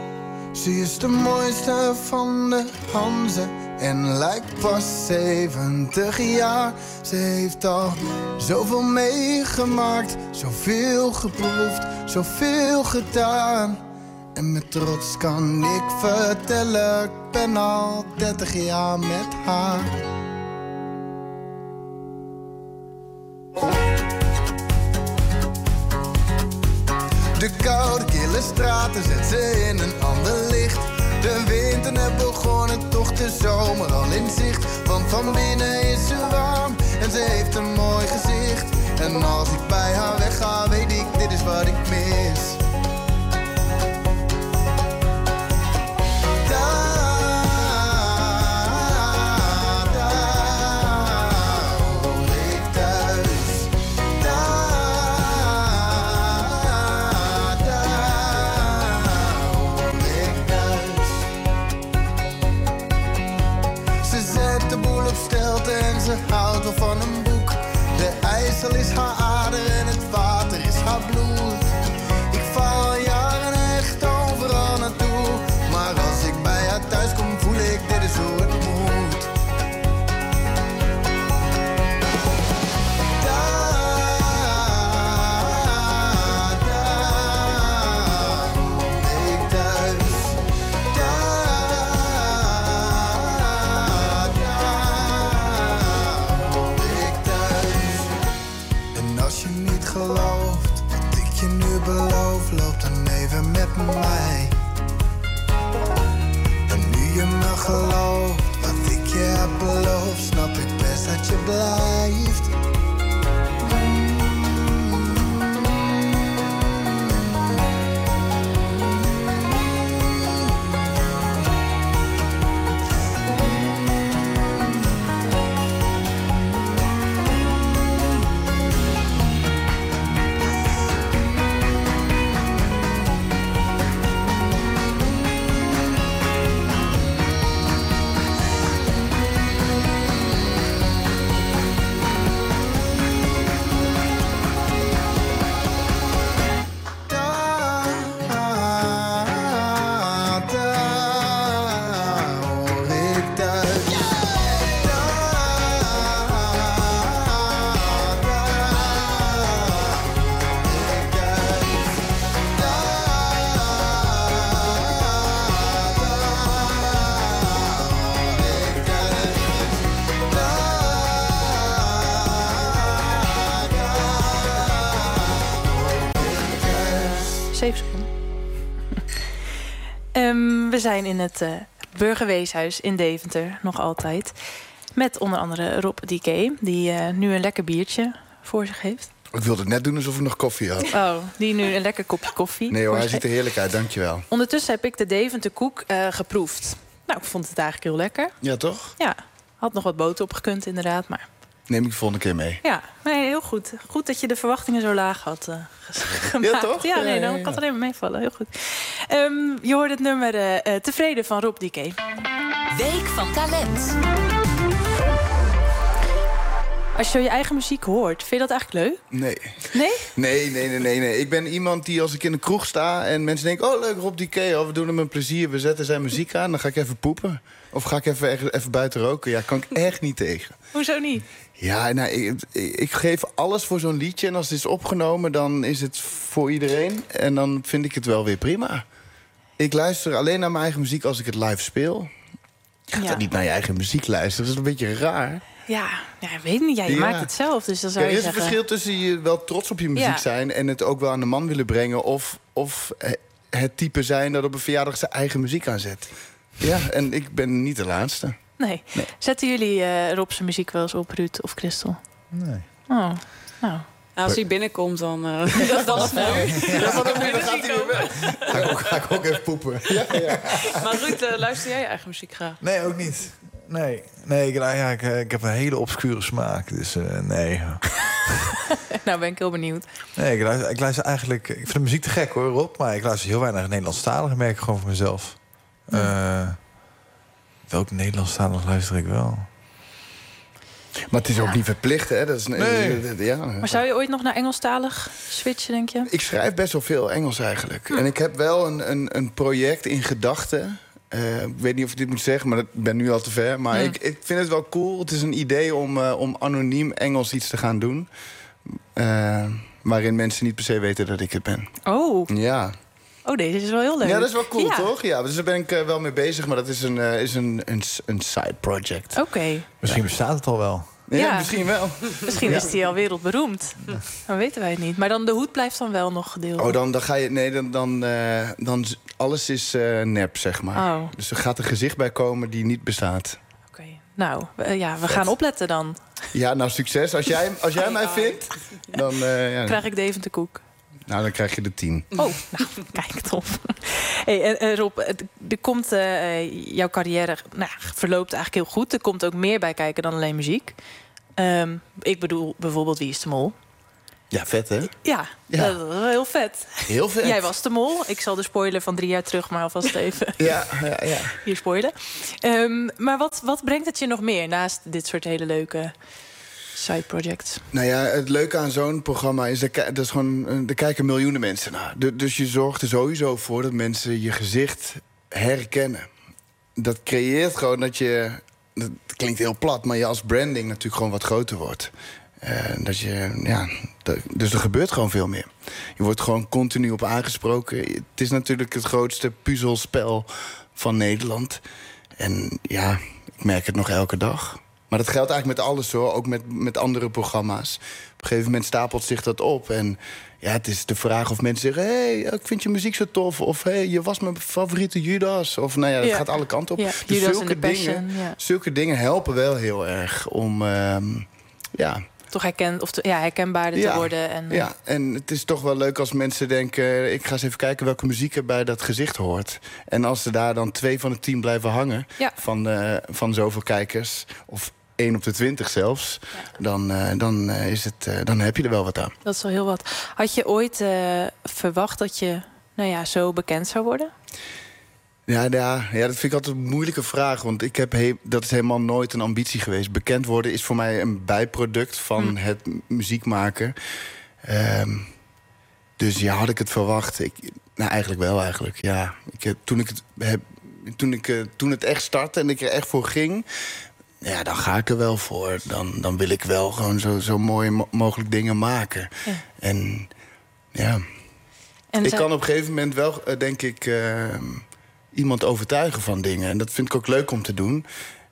Ze is de mooiste van de Hanzen en lijkt pas zeventig jaar. Ze heeft al zoveel meegemaakt, zoveel geproefd, zoveel gedaan. En met trots kan ik vertellen, ik ben al dertig jaar met haar. De koude, kille straten zet ze in een ander licht. De winter net begonnen, toch de zomer al in zicht. Want van binnen is ze warm en ze heeft een mooi gezicht. En als ik bij haar wegga, weet ik, dit is wat ik mis. Van een boek. De IJssel is haar ader en het water is haar bloed. Ik val al jaren echt overal naartoe. Maar als ik bij haar thuis kom, voel ik dit is hoe het moet. Daar, daar kom ik thuis. Daar, als je niet gelooft wat ik je nu beloof, loop dan even met mij. En nu je me gelooft wat ik je heb beloofd, snap ik best dat je blijft. Zeven seconden. um, we zijn in het uh, Burgerweeshuis in Deventer, nog altijd. Met onder andere Rob D K, die uh, nu een lekker biertje voor zich heeft. Ik wilde het net doen alsof ik nog koffie had. Oh, die nu een lekker kopje koffie. Nee hoor, hij ziet er heerlijk uit, dankjewel. Ondertussen heb ik de Deventer koek uh, geproefd. Nou, ik vond het eigenlijk heel lekker. Ja, toch? Ja, had nog wat boter op gekund inderdaad, maar... Neem ik de volgende keer mee. Ja, nee, heel goed. Goed dat je de verwachtingen zo laag had uh, gemaakt. Ja, toch? Ja, nee, ja, dan ja, ja. kan het alleen maar meevallen. Heel goed. Um, je hoorde het nummer uh, uh, Tevreden van Rob D K. Week van Talent. Als je zo je eigen muziek hoort, vind je dat eigenlijk leuk? Nee. Nee? Nee, nee, nee, nee, nee. Ik ben iemand die als ik in de kroeg sta en mensen denken... oh, leuk, Rob D K, oh, we doen hem een plezier, we zetten zijn muziek aan... dan ga ik even poepen. Of ga ik even, even buiten roken. Ja, kan ik echt niet tegen. Hoezo niet? Ja, nou, ik, ik geef alles voor zo'n liedje. En als het is opgenomen, dan is het voor iedereen. En dan vind ik het wel weer prima. Ik luister alleen naar mijn eigen muziek als ik het live speel. Je gaat Ja. dan niet naar je eigen muziek luisteren. Dat is een beetje raar. Ja, ja ik weet niet. Ja, je Ja. maakt het zelf, dus dan zou Ja, je er is een zeggen... verschil tussen je wel trots op je muziek Ja. zijn... en het ook wel aan de man willen brengen... of, of het type zijn dat op een verjaardag zijn eigen muziek aanzet. Ja, en ik ben niet de laatste. Nee. Nee. Zetten jullie uh, Rob zijn muziek wel eens op, Ruud of Christel? Nee. Oh, nou... Nou, als hij binnenkomt, dan... Uh, dat dan is mooi. Ja, dan gaat hij weer weg. Ga ik ook, ga ik ook even poepen. Ja, ja. Maar Ruud, uh, luister jij je eigen muziek graag? Nee, ook niet. Nee, nee ik, nou ja, ik, ik heb een hele obscure smaak. Dus uh, nee. Nou ben ik heel benieuwd. Nee, ik luister, ik luister eigenlijk... Ik vind de muziek te gek hoor, Rob. Maar ik luister heel weinig Nederlandstalig. merk ik gewoon voor mezelf. Uh, welk Nederlandstalig luister ik wel? Maar het is ook niet verplicht, hè? Dat is, Nee. Ja. Maar zou je ooit nog naar Engelstalig switchen, denk je? Ik schrijf best wel veel Engels eigenlijk. En ik heb wel een, een, een project in gedachten. Uh, ik weet niet of ik dit moet zeggen, maar ik ben nu al te ver. Maar Hmm. ik, ik vind het wel cool. Het is een idee om, uh, om anoniem Engels iets te gaan doen. Uh, waarin mensen niet per se weten dat ik het ben. Oh, Ja. oh deze is wel heel leuk. Ja, dat is wel cool, Ja. toch? Ja, dus daar ben ik uh, wel mee bezig. Maar dat is een, uh, is een, een, een side project. Oké, okay. Misschien bestaat het al wel. Ja, Ja. misschien wel. Misschien Ja. is die al wereldberoemd. Dan weten wij het niet. Maar dan de hoed blijft dan wel nog gedeeld. Oh, dan, dan ga je... Nee, dan... dan, uh, dan alles is uh, nep, zeg maar. Oh. Dus er gaat een gezicht bij komen die niet bestaat. Oké, okay. Nou, uh, ja, we gaan opletten dan. Ja, nou, succes. Als jij, als jij mij vindt, dan... Uh, ja. Krijg ik Deventer koek. Nou, dan krijg je de tien. Oh, nou, kijk, top. Hey, uh, Rob, er komt uh, jouw carrière nou, verloopt eigenlijk heel goed. Er komt ook meer bij kijken dan alleen muziek. Um, ik bedoel bijvoorbeeld Wie is de Mol? Ja, vet, hè? Ja, Ja. dat was heel vet. Heel vet. Jij was de Mol. Ik zal de spoiler van drie jaar terug maar alvast even Ja, ja, ja. hier spoilen. Um, maar wat, wat brengt het je nog meer naast dit soort hele leuke side projects? Nou ja, het leuke aan zo'n programma is... dat, dat is gewoon, er kijken miljoenen mensen naar. Du- Dus je zorgt er sowieso voor dat mensen je gezicht herkennen. Dat creëert gewoon dat je... Dat klinkt heel plat, maar je als branding natuurlijk gewoon wat groter wordt. Uh, dat je, ja, dat, dus er gebeurt gewoon veel meer. Je wordt gewoon continu op aangesproken. Het is natuurlijk het grootste puzzelspel van Nederland. En ja, ik merk het nog elke dag. Maar dat geldt eigenlijk met alles hoor, ook met, met andere programma's. Op een gegeven moment stapelt zich dat op. En ja, het is de vraag of mensen zeggen... hé, hey, ik vind je muziek zo tof. Of hé, hey, je was mijn favoriete Judas. Of nou ja, dat Ja. gaat alle kanten op. Ja, Dus Judas zulke and the Passion, dingen, ja. zulke dingen helpen wel heel erg om... Um, ja, Toch herken, of te, ja, herkenbaarder Ja, te worden. En, ja, en het is toch wel leuk als mensen denken... ik ga eens even kijken welke muziek er bij dat gezicht hoort. En als er daar dan twee van de tien blijven hangen... Ja. Van, uh, van zoveel kijkers, of één op de twintig zelfs... Ja. Dan, uh, dan, uh, is het, uh, dan heb je er wel wat aan. Dat is wel heel wat. Had je ooit uh, verwacht dat je nou ja, zo bekend zou worden? Ja, ja, ja, dat vind ik altijd een moeilijke vraag. Want ik heb he- dat is helemaal nooit een ambitie geweest. Bekend worden is voor mij een bijproduct van Hm. het m- muziek maken. Um, dus ja, had ik het verwacht? Ik, nou, eigenlijk wel eigenlijk, ja. Ik, heb- toen, ik het heb, toen, ik, uh, toen het echt startte en ik er echt voor ging... ja, dan ga ik er wel voor. Dan, dan wil ik wel gewoon zo, zo mooi mo- mogelijk dingen maken. Ja. En ja... En Ik zijn- kan op een gegeven moment wel, uh, denk ik, uh, iemand overtuigen van dingen. En dat vind ik ook leuk om te doen.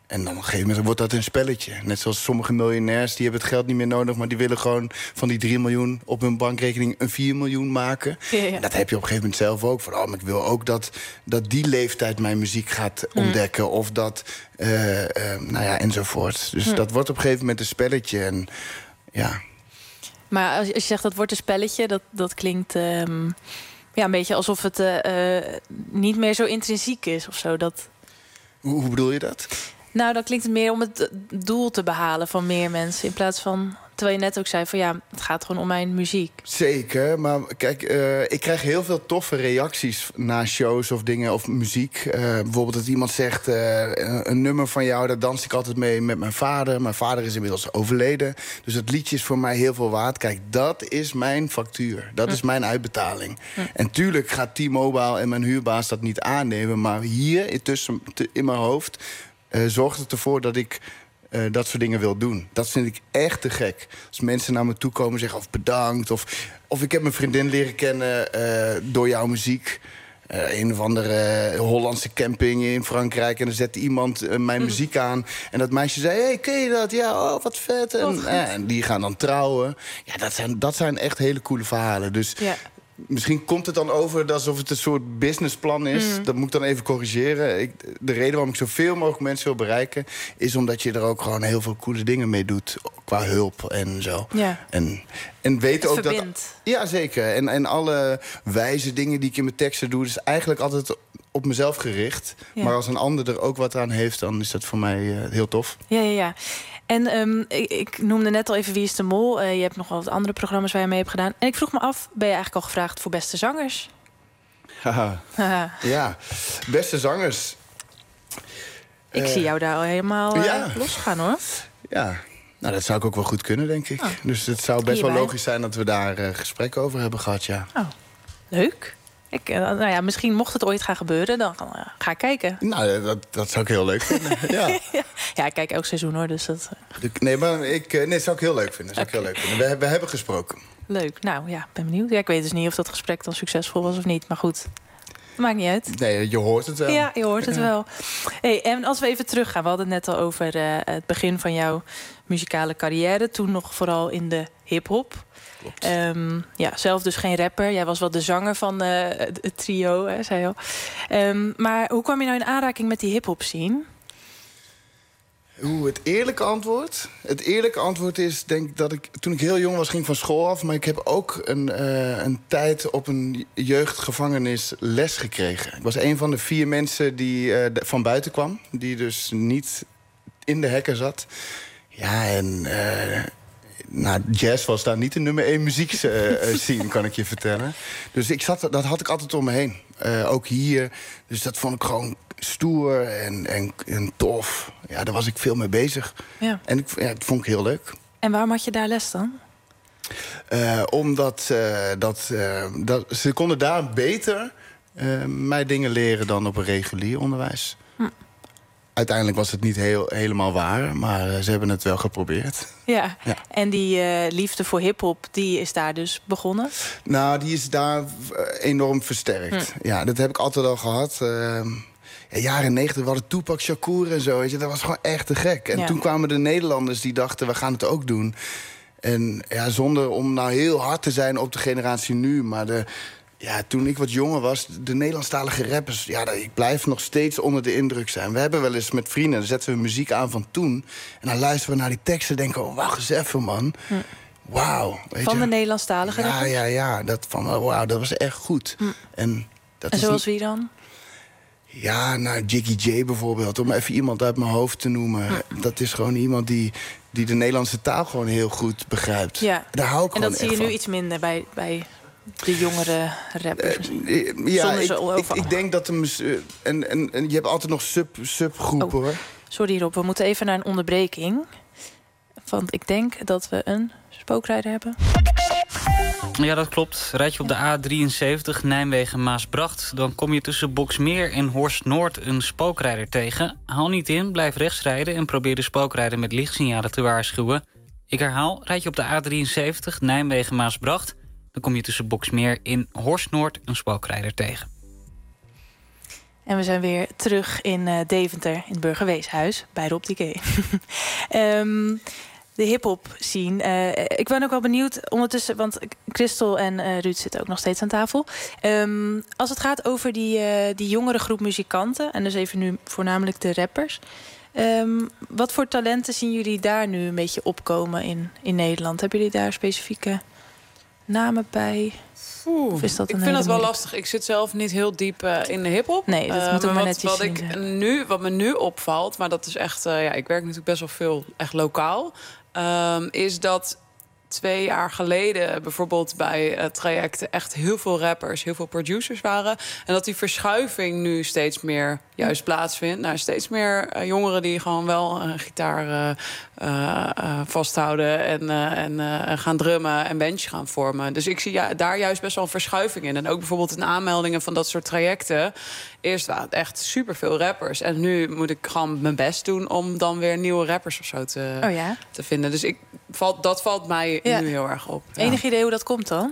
En dan op een gegeven moment wordt dat een spelletje. Net zoals sommige miljonairs, die hebben het geld niet meer nodig... maar die willen gewoon van die drie miljoen op hun bankrekening een vier miljoen maken. Ja, ja. En dat heb je op een gegeven moment zelf ook. Van, oh, maar ik wil ook dat, dat die leeftijd mijn muziek gaat ontdekken. Mm. Of dat, uh, uh, nou ja, enzovoort. Dus mm. dat wordt op een gegeven moment een spelletje. En ja... Maar als je zegt dat wordt een spelletje, dat, dat klinkt um, ja, een beetje alsof het uh, uh, niet meer zo intrinsiek is of zo. Dat... Hoe, hoe bedoel je dat? Nou, dan klinkt het meer om het doel te behalen van meer mensen. In plaats van, terwijl je net ook zei van ja, het gaat gewoon om mijn muziek. Zeker, maar kijk, uh, ik krijg heel veel toffe reacties na shows of dingen of muziek. Uh, bijvoorbeeld dat iemand zegt, uh, een nummer van jou, daar dans ik altijd mee met mijn vader. Mijn vader is inmiddels overleden, dus dat liedje is voor mij heel veel waard. Kijk, dat is mijn factuur, dat hm. is mijn uitbetaling. Hm. En tuurlijk gaat T-Mobile en mijn huurbaas dat niet aannemen, maar hier intussen in mijn hoofd... Uh, zorgt het ervoor dat ik uh, dat soort dingen wil doen. Dat vind ik echt te gek. Als mensen naar me toe komen en zeggen of bedankt... of, of ik heb mijn vriendin leren kennen uh, door jouw muziek... Uh, een of andere uh, Hollandse camping in Frankrijk... en dan zette iemand uh, mijn mm. muziek aan... en dat meisje zei, hey, ken je dat? Ja, oh, wat vet. En, uh, en die gaan dan trouwen. Ja, dat zijn, dat zijn echt hele coole verhalen. Dus... Ja. Misschien komt het dan over alsof het een soort businessplan is. Mm. Dat moet ik dan even corrigeren. Ik, de reden waarom ik zoveel mogelijk mensen wil bereiken... is omdat je er ook gewoon heel veel coole dingen mee doet. Qua hulp en zo. Ja. En, en weet ook verbindt. Dat... Ja, zeker. En, en alle wijze dingen die ik in mijn teksten doe... is eigenlijk altijd op mezelf gericht. Ja. Maar als een ander er ook wat aan heeft... dan is dat voor mij uh, heel tof. Ja, ja, ja. En um, ik, ik noemde net al even Wie is de Mol. Uh, je hebt nog wel wat andere programma's waar je mee hebt gedaan. En ik vroeg me af, ben je eigenlijk al gevraagd voor beste zangers? Haha. Ja, beste zangers. Ik uh, zie jou daar al helemaal uh, ja. losgaan, hoor. Ja, nou, dat zou ik ook wel goed kunnen, denk ik. Oh. Dus het zou best Hierbij. wel logisch zijn dat we daar uh, gesprekken over hebben gehad, ja. Oh, leuk. Ik, nou ja, misschien mocht het ooit gaan gebeuren, dan uh, ga ik kijken. Nou, dat, dat zou ik heel leuk vinden. Ja. Ja, ik kijk elk seizoen hoor. Dus dat... Nee, maar ik, nee, dat zou ik heel leuk vinden. Dat zou okay. ik heel leuk vinden. We, we hebben gesproken. Leuk. Nou ja, ben benieuwd. Ja, ik weet dus niet of dat gesprek dan succesvol was of niet. Maar goed, maakt niet uit. Nee, je hoort het wel. Ja, je hoort het ja. wel. Hey, en als we even teruggaan. We hadden het net al over uh, het begin van jouw muzikale carrière. Toen nog vooral in de hiphop. Um, ja, zelf dus geen rapper. Jij was wel de zanger van uh, het trio, hè, zei je al. Um, maar hoe kwam je nou in aanraking met die hiphop scene? Oeh, het eerlijke antwoord? Het eerlijke antwoord is, denk ik, dat ik toen ik heel jong was, ging van school af. Maar ik heb ook een, uh, een tijd op een jeugdgevangenis les gekregen. Ik was een van de vier mensen die uh, van buiten kwam. Die dus niet in de hekken zat. Ja, en... Uh, Nou, jazz was daar niet de nummer één muziekscene, kan ik je vertellen. Dus ik zat, dat had ik altijd om me heen. Uh, ook hier. Dus dat vond ik gewoon stoer en, en, en tof. Ja, daar was ik veel mee bezig. Ja. En ik, ja, dat vond ik heel leuk. En waarom had je daar les dan? Uh, omdat uh, dat, uh, dat, ze konden daar beter uh, mij dingen leren dan op een regulier onderwijs. Hm. Uiteindelijk was het niet heel, helemaal waar, maar uh, ze hebben het wel geprobeerd. Ja, ja. En die uh, liefde voor hiphop, die is daar dus begonnen? Nou, die is daar enorm versterkt. Hm. Ja, dat heb ik altijd al gehad. Uh, ja, jaren negentig, we hadden Tupac Shakur en zo. Weet je, dat was gewoon echt te gek. En ja. toen kwamen de Nederlanders die dachten, we gaan het ook doen. En ja, zonder om nou heel hard te zijn op de generatie nu, maar de... Ja, toen ik wat jonger was, de Nederlandstalige rappers... ja, ik blijf nog steeds onder de indruk zijn. We hebben wel eens met vrienden, dan zetten we muziek aan van toen... en dan luisteren we naar die teksten en denken... oh, wacht eens even, man. Hm. Wauw. Van je? de Nederlandstalige ja, rappers? Ja, ja, dat van wauw, dat was echt goed. Hm. En, dat en is zoals niet... wie dan? Ja, nou, Jiggy J bijvoorbeeld, om even iemand uit mijn hoofd te noemen. Hm. Dat is gewoon iemand die, die de Nederlandse taal gewoon heel goed begrijpt. Ja. Daar hou ik en gewoon dat zie je van. nu iets minder bij... bij... de jongere rappers. Uh, ja, ik, ik, ik denk dat hem... Uh, en, en, en je hebt altijd nog sub, subgroepen, oh, hoor. Sorry Rob, we moeten even naar een onderbreking. Want ik denk dat we een spookrijder hebben. Ja, dat klopt. Rijd je op de A drieënzeventig Nijmegen-Maasbracht... dan kom je tussen Boxmeer en Horst Noord een spookrijder tegen. Haal niet in, blijf rechts rijden... en probeer de spookrijder met lichtsignalen te waarschuwen. Ik herhaal, rijd je op de A drieënzeventig Nijmegen-Maasbracht... dan kom je tussen Boxmeer in Horst Noord een spookrijder tegen. En we zijn weer terug in uh, Deventer, in het Burgerweeshuis, bij Rob Diké. um, de hip-hop scene. Uh, ik ben ook wel benieuwd ondertussen, want Christel en uh, Ruud zitten ook nog steeds aan tafel. Um, als het gaat over die, uh, die jongere groep muzikanten, en dus even nu voornamelijk de rappers. Um, wat voor talenten zien jullie daar nu een beetje opkomen in, in Nederland? Hebben jullie daar specifieke namen bij? Oeh, ik vind het wel moeilijk? lastig. Ik zit zelf niet heel diep uh, in de hiphop. Nee, dat moet uh, maar net wat, wat, zien, ik ja. nu, wat me nu opvalt, maar dat is echt... Uh, ja, ik werk natuurlijk best wel veel echt lokaal. Um, is dat twee jaar geleden bijvoorbeeld bij uh, trajecten echt heel veel rappers, heel veel producers waren. En dat die verschuiving nu steeds meer juist plaatsvindt. Nou, steeds meer uh, jongeren die gewoon wel een gitaar uh, uh, uh, vasthouden en, uh, en uh, gaan drummen en bandjes gaan vormen. Dus ik zie ja, daar juist best wel een verschuiving in. En ook bijvoorbeeld in aanmeldingen van dat soort trajecten. Eerst waren het echt superveel rappers. En nu moet ik gewoon mijn best doen om dan weer nieuwe rappers of zo te, oh ja? te vinden. Dus ik, valt, dat valt mij ja. nu heel erg op. Ja. Enig idee hoe dat komt dan?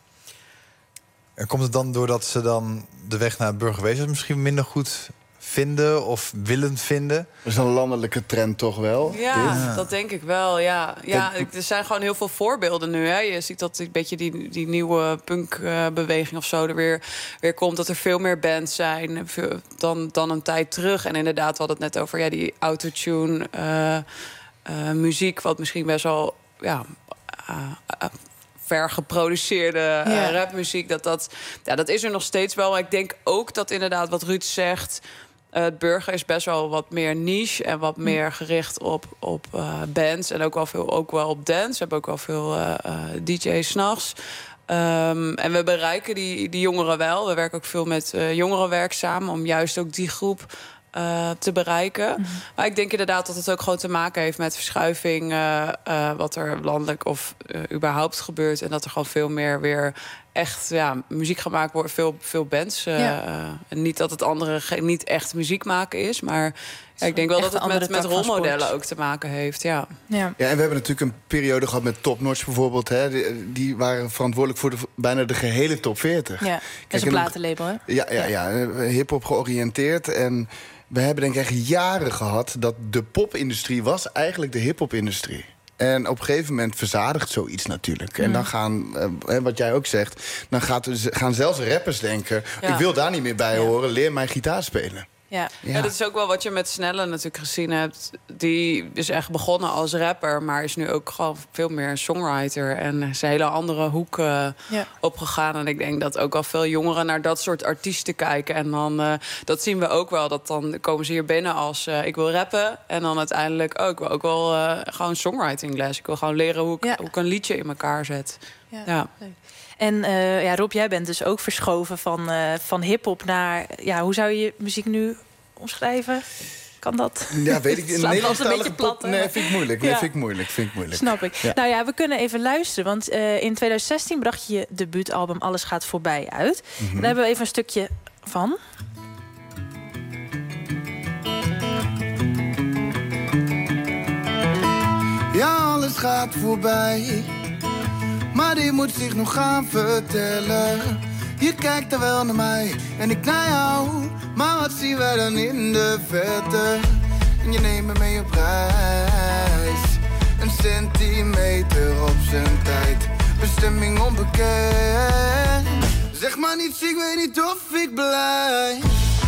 En komt het dan doordat ze dan de weg naar het Burgerweeshuis misschien minder goed vinden of willen vinden? Dat is een landelijke trend toch wel? Ja, ja. dat denk ik wel, ja. ja. Er zijn gewoon heel veel voorbeelden nu. Hè. Je ziet dat een beetje die, die nieuwe punkbeweging of zo er weer, weer komt. Dat er veel meer bands zijn veel, dan, dan een tijd terug. En inderdaad, we hadden het net over ja, die autotune uh, uh, muziek, wat misschien best wel... Ja, uh, uh, ver geproduceerde uh, ja. rapmuziek. Dat, dat, ja, dat is er nog steeds wel. Ik denk ook dat inderdaad wat Ruud zegt... Uh, het burger is best wel wat meer niche... en wat meer gericht op, op uh, bands. En ook wel, veel, ook wel op dance. We hebben ook wel veel uh, uh, D J's 's nachts. Um, en we bereiken die, die jongeren wel. We werken ook veel met uh, jongerenwerk samen... om juist ook die groep... Uh, te bereiken. Mm-hmm. Maar ik denk inderdaad dat het ook gewoon te maken heeft met verschuiving... Uh, uh, wat er landelijk of uh, überhaupt gebeurt. En dat er gewoon veel meer weer echt ja, muziek gemaakt wordt. Veel, veel bands. Uh, ja. uh, en niet dat het andere ge- niet echt muziek maken is. Maar ja, ik denk wel dat het met, met rolmodellen ook te maken heeft. Ja. Ja. Ja, en we hebben natuurlijk een periode gehad met Top Notch bijvoorbeeld. Hè. Die, die waren verantwoordelijk voor de, bijna de gehele top veertig. Ja, dat is een platenlabel, hè? Ja, ja, ja, ja hip-hop georiënteerd. En we hebben denk ik echt jaren gehad dat de popindustrie was eigenlijk de hip-hop-industrie. En op een gegeven moment verzadigt zoiets natuurlijk. Mm. En dan gaan, uh, wat jij ook zegt, dan gaat, gaan zelfs rappers denken... Ja. ik wil daar niet meer bij ja. horen, leer mij gitaar spelen. Ja. Ja. ja, dat is ook wel wat je met Snelle natuurlijk gezien hebt. Die is echt begonnen als rapper, maar is nu ook gewoon veel meer songwriter. En is een hele andere hoek uh, ja. opgegaan. En ik denk dat ook al veel jongeren naar dat soort artiesten kijken. En dan, uh, dat zien we ook wel. Dat dan komen ze hier binnen als uh, ik wil rappen. En dan uiteindelijk, oh, ik wil ook wel uh, gewoon songwriting les. Ik wil gewoon leren hoe ik, ja. hoe ik een liedje in elkaar zet. Ja, ja. Leuk. En uh, ja, Rob, jij bent dus ook verschoven van, uh, van hiphop naar... Ja, hoe zou je je muziek nu omschrijven? Kan dat? Ja, weet ik. In Nederlandstalige pop? Nee, vind ik moeilijk. Nee, ja. vind ik moeilijk. Vind ik moeilijk. Snap ik. Ja. Nou ja, we kunnen even luisteren. Want uh, in twintig zestien bracht je je debuutalbum Alles gaat voorbij uit. Mm-hmm. En daar hebben we even een stukje van. Ja, alles gaat voorbij. Maar die moet zich nog gaan vertellen. Je kijkt er wel naar mij en ik naar jou. Maar wat zien wij dan in de verte? En je neemt me mee op reis. Een centimeter op zijn tijd. Bestemming onbekend. Zeg maar niets, ik weet niet of ik blijf.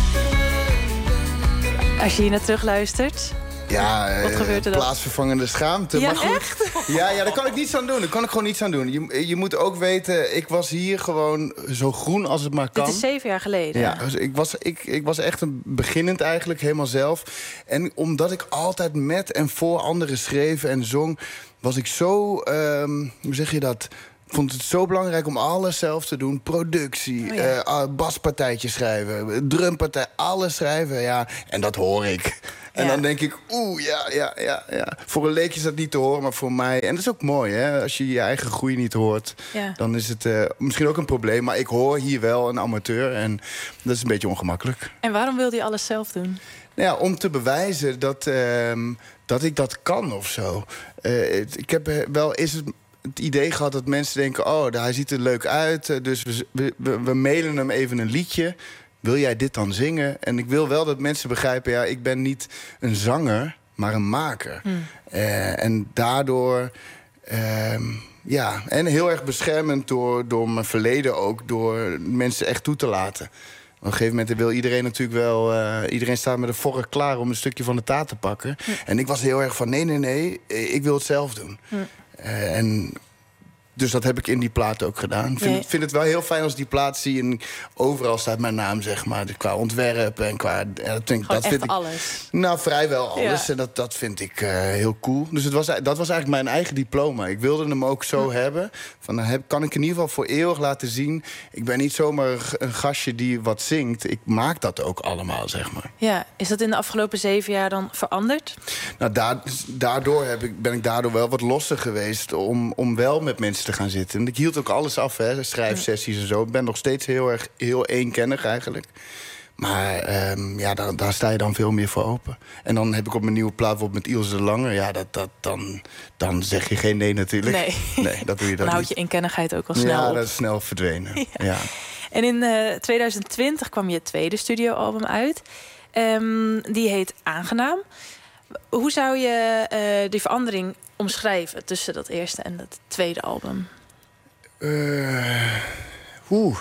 Als je hier naar terug luistert... Ja, wat gebeurt er dan? Plaatsvervangende schaamte. Ja, maar goed, echt? Ja, ja, daar kan ik niets aan doen. Daar kan ik gewoon niets aan doen. Je, je moet ook weten, ik was hier gewoon zo groen als het maar kan. Dit is zeven jaar geleden. Ja, dus ik was, ik, ik was echt een beginnend eigenlijk, helemaal zelf. En omdat ik altijd met en voor anderen schreef en zong... was ik zo, um, hoe zeg je dat... Ik vond het zo belangrijk om alles zelf te doen. Productie, oh ja. uh, baspartijtjes schrijven, drumpartij, alles schrijven. Ja, en dat hoor ik. En ja. dan denk ik, oeh, ja, ja, ja, ja. Voor een leek is dat niet te horen, maar voor mij... En dat is ook mooi, hè. Als je je eigen groei niet hoort, ja. dan is het uh, misschien ook een probleem. Maar ik hoor hier wel een amateur en dat is een beetje ongemakkelijk. En waarom wilde je alles zelf doen? Nou ja, om te bewijzen dat, uh, dat ik dat kan of zo. Uh, ik heb wel... Is het, het idee gehad dat mensen denken... oh, hij ziet er leuk uit, dus we, we, we mailen hem even een liedje. wil jij dit dan zingen? En ik wil wel dat mensen begrijpen, ja, ik ben niet een zanger, maar een maker. Mm. Uh, en daardoor, uh, ja, en heel erg beschermend door, door mijn verleden ook, door mensen echt toe te laten. Op een gegeven moment wil iedereen natuurlijk wel... Uh, iedereen staat met een vork klaar om een stukje van de taart te pakken. Mm. En ik was heel erg van, nee, nee, nee, ik wil het zelf doen. Mm. Uh, en... Dus dat heb ik in die plaat ook gedaan. Ik vind, nee. vind het wel heel fijn als die plaat zie en overal staat mijn naam, zeg maar. Qua ontwerp en qua... Ja, dat vind, dat vind ik, alles? Nou, vrijwel alles. Ja. En dat, dat vind ik uh, heel cool. Dus het was, dat was eigenlijk mijn eigen diploma. Ik wilde hem ook zo hm. hebben. Van, dan heb, kan ik in ieder geval voor eeuwig laten zien... ik ben niet zomaar een gastje die wat zingt. Ik maak dat ook allemaal, zeg maar. Ja, is dat in de afgelopen zeven jaar dan veranderd? Nou, da- daardoor heb ik, ben ik daardoor wel wat losser geweest... om, om wel met mensen te gaan zitten. En ik hield ook alles af, hè, schrijfsessies en zo. Ik ben nog steeds heel erg heel eenkennig eigenlijk. Maar um, ja, daar, daar sta je dan veel meer voor open. En dan heb ik op mijn nieuwe plaat bijvoorbeeld met Ilse de Lange... ja, dat, dat, dan, dan zeg je geen nee natuurlijk. Nee, nee dat doe je dan, dan houd niet. je eenkennigheid ook al snel ja, op. dat is snel verdwenen. Ja. Ja. En in uh, twintig twintig kwam je tweede studioalbum uit. Um, die heet Aangenaam. Hoe zou je uh, die verandering omschrijven tussen dat eerste en dat tweede album? Uh, Oeh.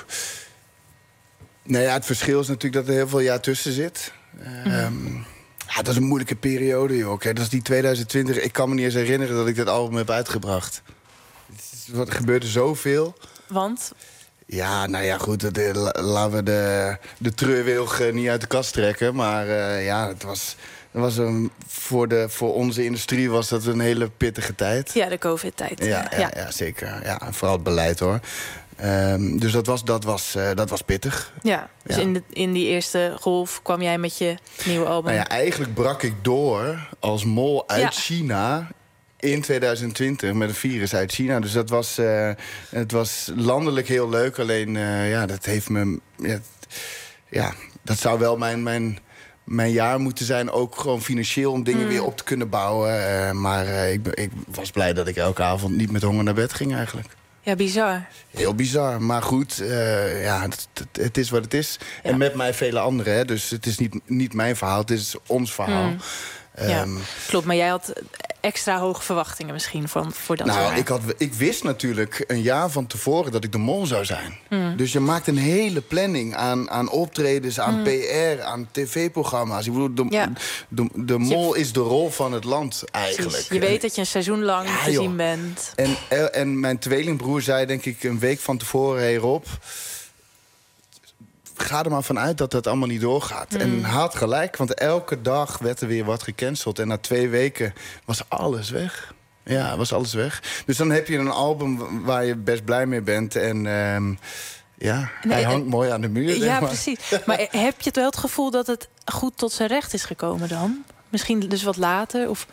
Nou ja, het verschil is natuurlijk dat er heel veel jaar tussen zit. Uh, um, ja, dat is een moeilijke periode, joh. Okay, dat is die twintig twintig. Ik kan me niet eens herinneren dat ik dat album heb uitgebracht. Er gebeurde zoveel. Want? Ja, nou ja, goed. De, laten we de, de treurwilg niet uit de kast trekken. Maar uh, ja, het was... Dat was een, voor, de, voor onze industrie was dat een hele pittige tijd. Ja, de COVID-tijd. Ja, ja, ja. ja zeker. Ja, vooral het beleid, hoor. Um, dus dat was, dat, was, uh, dat was pittig. Ja, dus ja. In, de, in die eerste golf kwam jij met je nieuwe album. Nou ja, eigenlijk brak ik door als mol uit ja. China... in twintig twintig met een virus uit China. Dus dat was, uh, het was landelijk heel leuk. Alleen, uh, ja, dat heeft me... Ja, ja dat zou wel mijn... mijn Mijn jaar moeten zijn, ook gewoon financieel... om dingen mm. weer op te kunnen bouwen. Uh, maar uh, ik, ik was blij dat ik elke avond niet met honger naar bed ging eigenlijk. Ja, bizar. Heel bizar, maar goed, uh, ja, het, het, het is wat het is. Ja. En met mij vele anderen, hè, dus het is niet, niet mijn verhaal, het is ons verhaal. Mm. Ja, um, klopt, maar jij had extra hoge verwachtingen misschien van, voor dat nou, jaar. Ik, had, ik wist natuurlijk een jaar van tevoren dat ik de mol zou zijn. Mm. Dus je maakt een hele planning aan, aan optredens, aan mm. P R, aan tv-programma's. Ik bedoel, de, ja. de, de, de mol is de rol van het land eigenlijk. Precies. Je weet dat je een seizoen lang ja, te joh. zien bent. En, en mijn tweelingbroer zei denk ik een week van tevoren... Hey Rob, ga er maar vanuit dat dat allemaal niet doorgaat. Mm. En hij had gelijk, want elke dag werd er weer wat gecanceld. En na twee weken was alles weg. Ja, was alles weg. Dus dan heb je een album waar je best blij mee bent. En um, ja, nee, hij hangt uh, mooi aan de muur. Ja, maar. precies. Maar heb je wel het gevoel dat het goed tot zijn recht is gekomen dan? Misschien dus wat later? Of...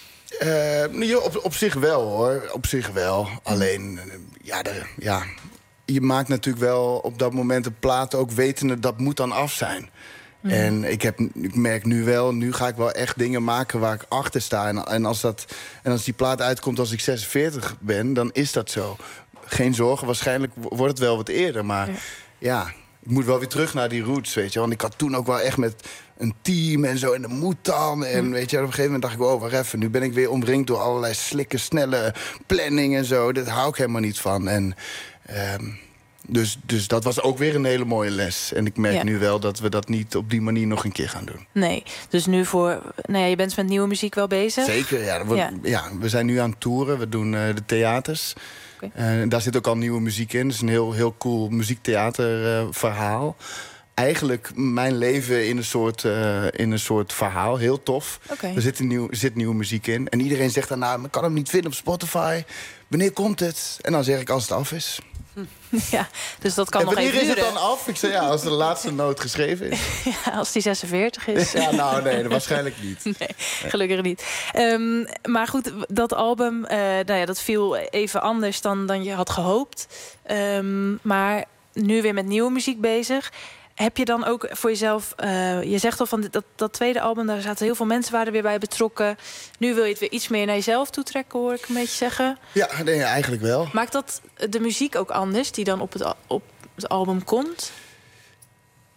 Uh, op, op zich wel, hoor. Op zich wel. Alleen, ja... De, ja je maakt natuurlijk wel op dat moment een plaat ook wetende... dat moet dan af zijn. Mm. En ik, heb, ik merk nu wel, nu ga ik wel echt dingen maken waar ik achter sta. En, en, als, dat, en als die plaat uitkomt als ik zesenveertig ben, dan is dat zo. Geen zorgen, waarschijnlijk wordt het wel wat eerder. Maar ja, ja ik moet wel weer terug naar die roots, weet je. Want ik had toen ook wel echt met een team en zo. En dat moet dan. En mm. weet je, op een gegeven moment dacht ik, oh, wacht even. Nu ben ik weer omringd door allerlei slikke, snelle planning en zo. Daar hou ik helemaal niet van. En... Um, dus, dus dat was ook weer een hele mooie les. En ik merk ja. nu wel dat we dat niet op die manier nog een keer gaan doen. Nee, dus nu voor... Nou ja, je bent met nieuwe muziek wel bezig? Zeker, ja. We, ja. ja we zijn nu aan het toeren. We doen uh, de theaters. Okay. Uh, daar zit ook al nieuwe muziek in. Het is een heel, heel cool muziektheaterverhaal. Uh, Eigenlijk mijn leven in een soort, uh, in een soort verhaal. Heel tof. Okay. Er zit, een nieuw, zit nieuwe muziek in. En iedereen zegt daarna, ik kan hem niet vinden op Spotify. Wanneer komt het? En dan zeg ik, als het af is. Ja, dus dat kan en nog even wanneer is het dan af? Ik zei, ja, als de laatste noot geschreven is. Ja, als die zesenveertig is. Ja, nou, nee, waarschijnlijk niet. Nee, gelukkig niet. Um, maar goed, dat album, uh, nou ja, dat viel even anders dan, dan je had gehoopt. Um, maar nu weer met nieuwe muziek bezig. Heb je dan ook voor jezelf... Uh, je zegt al van dat, dat tweede album, daar zaten heel veel mensen waren er weer bij betrokken. Nu wil je het weer iets meer naar jezelf toetrekken, hoor ik een beetje zeggen. Ja, nee, eigenlijk wel. Maakt dat de muziek ook anders, die dan op het, op het album komt?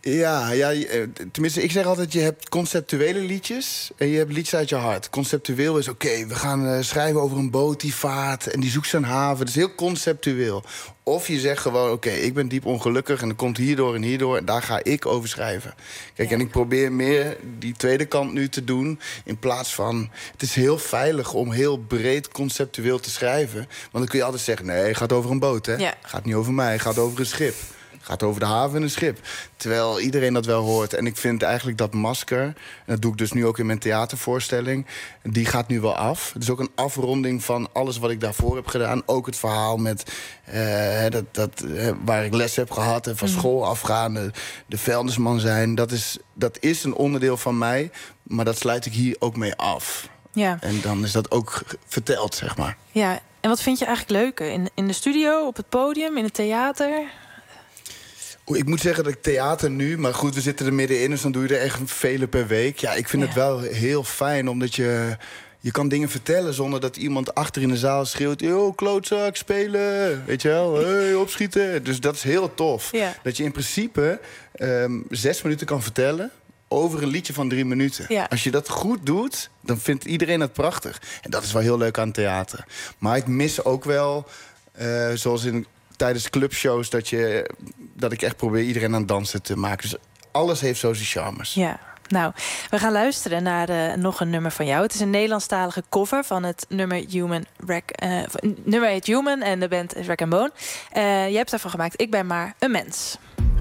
Ja, ja, tenminste, ik zeg altijd, je hebt conceptuele liedjes en je hebt liedjes uit je hart. Conceptueel is, oké, okay, we gaan uh, schrijven over een boot die vaart en die zoekt zijn haven. Dat is heel conceptueel. Of je zegt gewoon, oké, okay, ik ben diep ongelukkig en dat komt hierdoor en hierdoor en daar ga ik over schrijven. Kijk, ja. En ik probeer meer die tweede kant nu te doen in plaats van... Het is heel veilig om heel breed conceptueel te schrijven. Want dan kun je altijd zeggen, nee, het gaat over een boot, hè? Ja. Gaat niet over mij, het gaat over een schip. Gaat over de haven en een schip. Terwijl iedereen dat wel hoort. En ik vind eigenlijk dat masker... en dat doe ik dus nu ook in mijn theatervoorstelling... die gaat nu wel af. Het is ook een afronding van alles wat ik daarvoor heb gedaan. Ook het verhaal met uh, dat, dat, uh, waar ik les heb gehad... en van mm. school afgaan, de, de vuilnisman zijn. Dat is, dat is een onderdeel van mij, maar dat sluit ik hier ook mee af. Ja. En dan is dat ook verteld, zeg maar. Ja, en wat vind je eigenlijk leuker? In, in de studio, op het podium, in het theater... Ik moet zeggen dat ik theater nu... maar goed, we zitten er middenin, dus dan doe je er echt vele per week. Ja, ik vind ja. het wel heel fijn, omdat je... je kan dingen vertellen zonder dat iemand achter in de zaal schreeuwt... yo, klootzak, spelen, weet je wel, hey, opschieten. Dus dat is heel tof. Ja. Dat je in principe um, zes minuten kan vertellen... over een liedje van drie minuten. Ja. Als je dat goed doet, dan vindt iedereen het prachtig. En dat is wel heel leuk aan theater. Maar ik mis ook wel, uh, zoals in... tijdens clubshows dat, je, dat ik echt probeer iedereen aan het dansen te maken. Dus alles heeft zo zijn charmes. Ja, nou, we gaan luisteren naar uh, nog een nummer van jou. Het is een Nederlandstalige cover van het nummer Human Wreck. Uh, het nummer heet Human en de band is Wreck and Bone. Uh, je hebt daarvan gemaakt Ik ben maar een mens.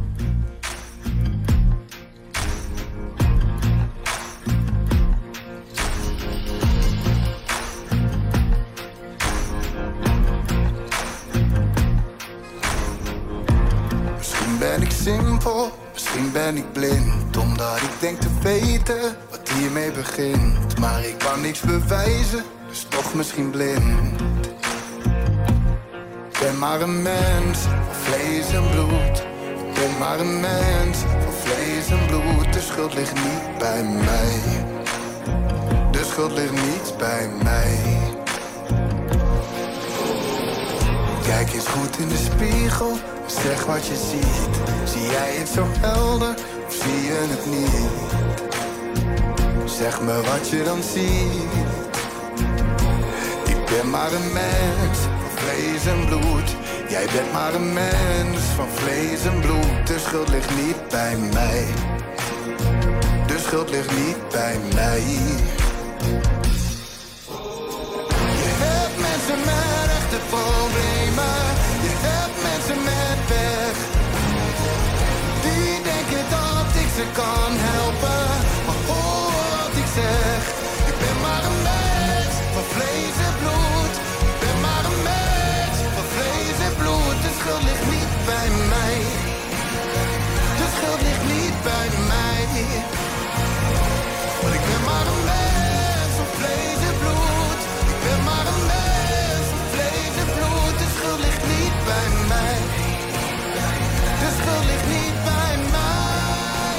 Ben ik simpel, misschien ben ik blind, omdat ik denk te weten wat hiermee begint. Maar ik kan niks bewijzen, dus toch misschien blind. Ik ben maar een mens van vlees en bloed. Ik ben maar een mens van vlees en bloed. De schuld ligt niet bij mij. De schuld ligt niet bij mij. Kijk eens goed in de spiegel. Zeg wat je ziet. Zie jij het zo helder of zie je het niet? Zeg me wat je dan ziet. Ik ben maar een mens van vlees en bloed. Jij bent maar een mens van vlees en bloed. De schuld ligt niet bij mij. De schuld ligt niet bij mij. Je hebt mensen met echte problemen. Je hebt mensen met pech. Die denken dat ik ze kan helpen. Maar hoor wat ik zeg. Ik ben maar een mens van vlees en bloed. Ik ben maar een mens van vlees en bloed. De schuld ligt niet bij mij. De schuld ligt niet bij mij. Want ik ben maar een mens van vlees en bloed. Ik ben maar een mens van vlees en bloed. De schuld ligt niet bij mij. De schuld ligt niet bij mij.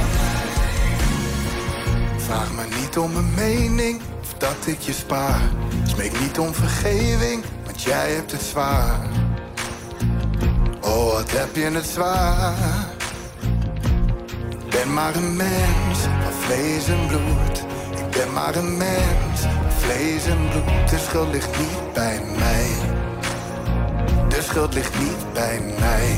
Vraag me niet om een mening of dat ik je spaar. Smeek niet om vergeving, want jij hebt het zwaar. Oh, wat heb je het zwaar. Ik ben maar een mens van vlees en bloed. Ik ben maar een mens van vlees en bloed. De schuld ligt niet bij mij. De schuld ligt niet bij mij.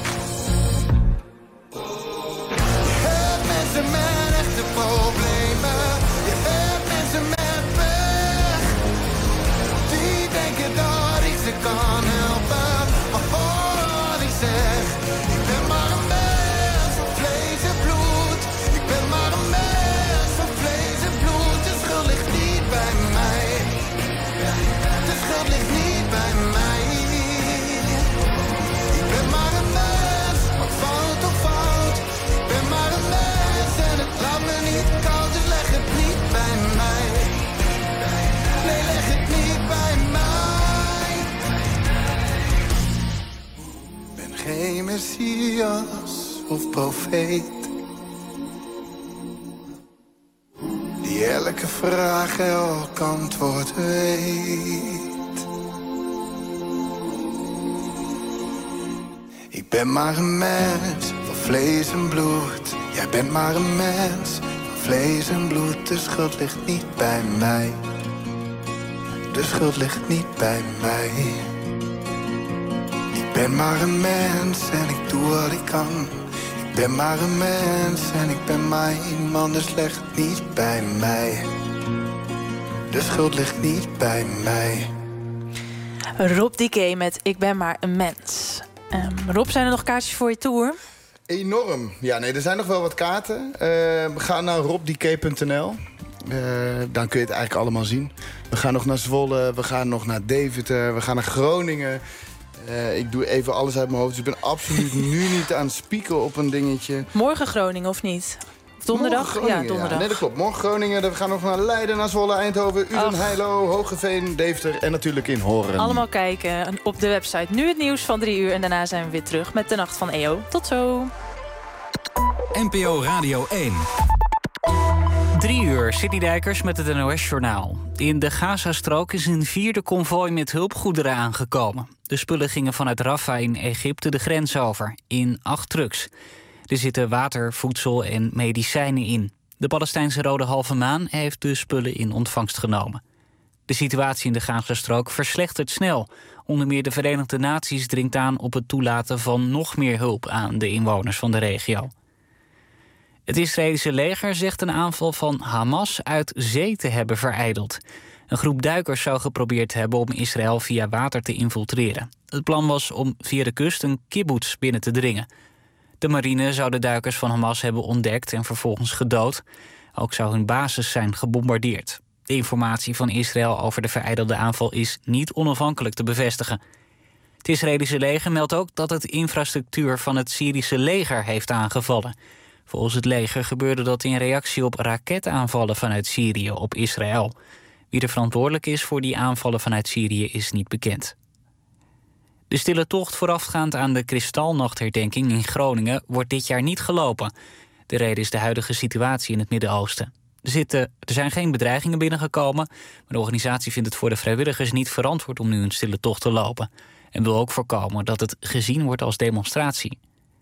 Je hebt mensen met echte problemen. Je hebt mensen met pech. Die denken dat ik ze kan helpen. Maar hoor wat ik zeg. Ik ben maar een mens van vlees en bloed. Ik ben maar een mens van vlees en bloed. De schuld ligt niet bij mij. De schuld ligt niet bij mij. Ik ben maar een mens, wat fout of fout. Ik ben maar een mens en het laat me niet koud. Dus leg het niet bij mij. Nee, leg het niet bij mij. Ik ben geen messias of profeet, die elke vraag elk antwoord weet. Ik ben maar een mens van vlees en bloed. Jij bent maar een mens van vlees en bloed. De schuld ligt niet bij mij. De schuld ligt niet bij mij. Ik ben maar een mens en ik doe wat ik kan. Ik ben maar een mens en ik ben maar iemand. Dus leg het niet bij mij. De schuld ligt niet bij mij. Rob D K met Ik ben maar een mens. Um, Rob, zijn er nog kaartjes voor je tour? Enorm. Ja, nee, er zijn nog wel wat kaarten. Uh, we gaan naar rob d k punt n l. Uh, dan kun je het eigenlijk allemaal zien. We gaan nog naar Zwolle, we gaan nog naar Deventer, we gaan naar Groningen. Uh, ik doe even alles uit mijn hoofd. Dus ik ben absoluut nu niet aan het spieken op een dingetje. Morgen Groningen, of niet? Of donderdag? Ja, donderdag. Ja. Nee, dat klopt. Morgen Groningen. We gaan nog naar Leiden, naar Zwolle, Eindhoven, Uden, Heilo, Hogeveen, Deventer en natuurlijk in Horen. Allemaal kijken op de website. Nu het nieuws van drie uur en daarna zijn we weer terug met de Nacht van E O. Tot zo. N P O Radio één. Drie uur, City Dijkers met het N O S-journaal. In de Gazastrook is een vierde konvooi met hulpgoederen aangekomen. De spullen gingen vanuit Rafah in Egypte de grens over, in acht trucks. Er zitten water, voedsel en medicijnen in. De Palestijnse Rode Halve Maan heeft de spullen in ontvangst genomen. De situatie in de Gazastrook verslechtert snel. Onder meer de Verenigde Naties dringt aan op het toelaten van nog meer hulp aan de inwoners van de regio. Het Israëlische leger zegt een aanval van Hamas uit zee te hebben verijdeld. Een groep duikers zou geprobeerd hebben om Israël via water te infiltreren. Het plan was om via de kust een kibbutz binnen te dringen. De marine zou de duikers van Hamas hebben ontdekt en vervolgens gedood. Ook zou hun basis zijn gebombardeerd. De informatie van Israël over de verijdelde aanval is niet onafhankelijk te bevestigen. Het Israëlische leger meldt ook dat het infrastructuur van het Syrische leger heeft aangevallen. Volgens het leger gebeurde dat in reactie op raketaanvallen vanuit Syrië op Israël. Wie er verantwoordelijk is voor die aanvallen vanuit Syrië is niet bekend. De stille tocht voorafgaand aan de Kristalnachtherdenking in Groningen wordt dit jaar niet gelopen. De reden is de huidige situatie in het Midden-Oosten. Er, zitten, er zijn geen bedreigingen binnengekomen, maar de organisatie vindt het voor de vrijwilligers niet verantwoord om nu een stille tocht te lopen. En wil ook voorkomen dat het gezien wordt als demonstratie.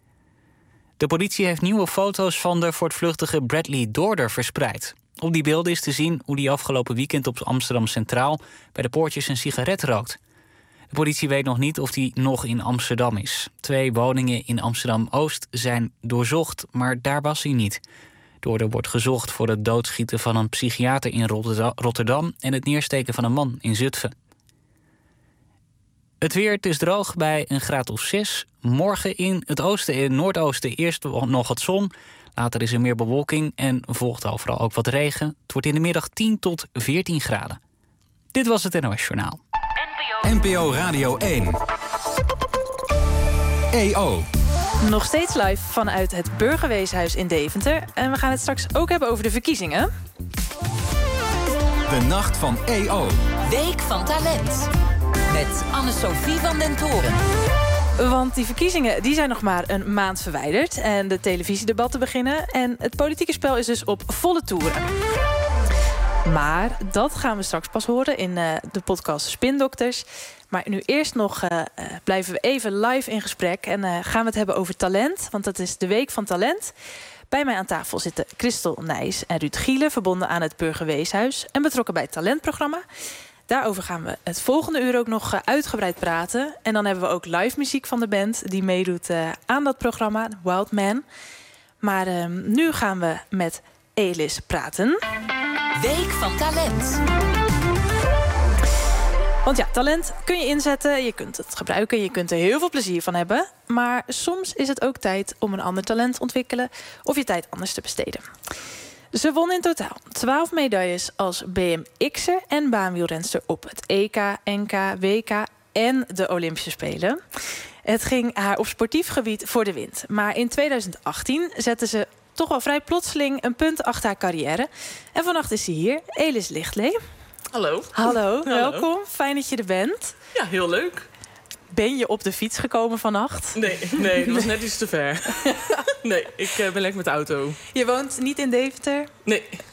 De politie heeft nieuwe foto's van de voortvluchtige Bradley Dorder verspreid. Op die beelden is te zien hoe die afgelopen weekend op Amsterdam Centraal bij de poortjes een sigaret rookt. De politie weet nog niet of hij nog in Amsterdam is. Twee woningen in Amsterdam-Oost zijn doorzocht, maar daar was hij niet. Dorder wordt gezocht voor het doodschieten van een psychiater in Rotterdam en het neersteken van een man in Zutphen. Het weer, het is droog bij een graad of zes. Morgen in het oosten en noordoosten eerst nog wat zon. Later is er meer bewolking en volgt overal ook wat regen. Het wordt in de middag tien tot veertien graden. Dit was het N O S-journaal. N P O Radio één. E O. Nog steeds live vanuit het Burgerweeshuis in Deventer. En we gaan het straks ook hebben over de verkiezingen. De Nacht van E O. Week van Talent. Met Anne-Sophie van den Toren. Want die verkiezingen die zijn nog maar een maand verwijderd. En de televisiedebatten beginnen. En het politieke spel is dus op volle toeren. Maar dat gaan we straks pas horen in uh, de podcast Spindokters. Maar nu eerst nog uh, blijven we even live in gesprek. En uh, gaan we het hebben over talent. Want dat is de Week van Talent. Bij mij aan tafel zitten Christel Nijs en Ruud Gielen, verbonden aan het Burgerweeshuis en betrokken bij het talentprogramma. Daarover gaan we het volgende uur ook nog uitgebreid praten. En dan hebben we ook live muziek van de band die meedoet uh, aan dat programma, Wild Man. Maar uh, nu gaan we met Elis praten. Week van Talent. Want ja, talent kun je inzetten, je kunt het gebruiken, je kunt er heel veel plezier van hebben. Maar soms is het ook tijd om een ander talent te ontwikkelen of je tijd anders te besteden. Ze won in totaal twaalf medailles als B M X'er en baanwielrenster op het E K, N K, W K en de Olympische Spelen. Het ging haar op sportief gebied voor de wind. Maar in tweeduizend achttien zette ze toch wel vrij plotseling een punt achter haar carrière. En vannacht is ze hier, Elis Lichtlee. Hallo. Hallo, welkom. Fijn dat je er bent. Ja, heel leuk. Ben je op de fiets gekomen vannacht? Nee, nee, dat was net iets te ver. Nee, ik uh, ben lekker met de auto. Je woont niet in Deventer? Nee.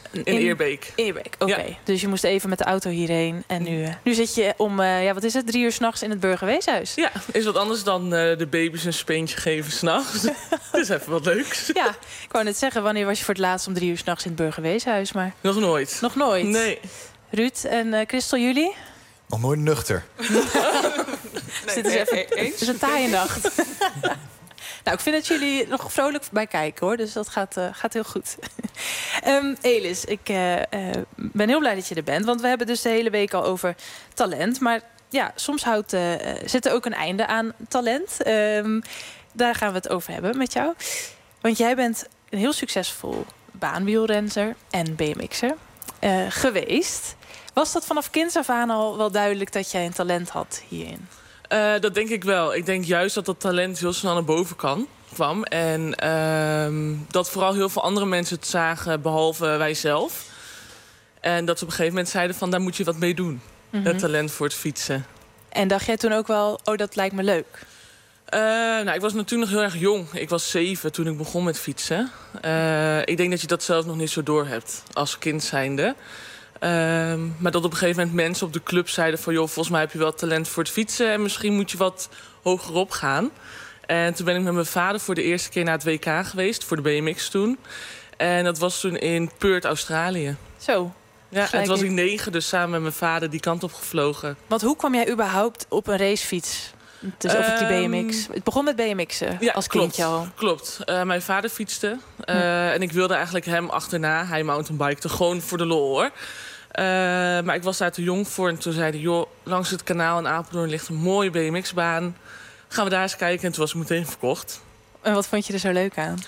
In Eerbeek. Eerbeek, oké. Ja. Dus je moest even met de auto hierheen. En nu, uh, nu zit je om, uh, ja, wat is het, drie uur 's nachts in het Burgerweeshuis. Ja, is wat anders dan uh, de baby's een speentje geven s'nachts. Dat is even wat leuks. Ja, ik wou net zeggen, wanneer was je voor het laatst om drie uur 's nachts in het Burgerweeshuis? Maar Nog nooit. nog nooit? Nee. Ruud en uh, Christel, jullie? Nog nooit nuchter. Dus dit is even het is een taaie nacht. Nou, ik vind dat jullie nog vrolijk bij kijken, hoor. Dus dat gaat, uh, gaat heel goed. um, Elis, ik uh, uh, ben heel blij dat je er bent. Want we hebben dus de hele week al over talent. Maar ja, soms houdt, uh, zit er ook een einde aan talent. Um, daar gaan we het over hebben met jou. Want jij bent een heel succesvol baanwielrenner en B M X'er uh, geweest. Was dat vanaf kinds af aan al wel duidelijk dat jij een talent had hierin? Uh, dat denk ik wel. Ik denk juist dat dat talent heel snel naar boven kan, kwam. En uh, dat vooral heel veel andere mensen het zagen, behalve wij zelf. En dat ze op een gegeven moment zeiden van, daar moet je wat mee doen. Mm-hmm. Het talent voor het fietsen. En dacht jij toen ook wel, oh, dat lijkt me leuk? Uh, nou, ik was natuurlijk nog heel erg jong. Ik was zeven toen ik begon met fietsen. Uh, ik denk dat je dat zelf nog niet zo door hebt als kind zijnde. Uh, maar dat op een gegeven moment mensen op de club zeiden van, joh, volgens mij heb je wel talent voor het fietsen en misschien moet je wat hoger op gaan. En toen ben ik met mijn vader voor de eerste keer naar het W K geweest, voor de B M X toen. En dat was toen in Perth, Australië. Zo. Ja, en toen was ik negen, dus samen met mijn vader die kant op gevlogen. Want hoe kwam jij überhaupt op een racefiets? Dus of op die B M X? Het begon met B M X'en ja, als klopt, kindje al. Klopt. Uh, mijn vader fietste. Uh, hm. En ik wilde eigenlijk hem achterna. Hij mountainbikte gewoon voor de lol, hoor. Uh, maar ik was daar te jong voor. En toen zeiden, joh, langs het kanaal in Apeldoorn ligt een mooie B M X-baan. Gaan we daar eens kijken. En toen was het meteen verkocht. En wat vond je er zo leuk aan?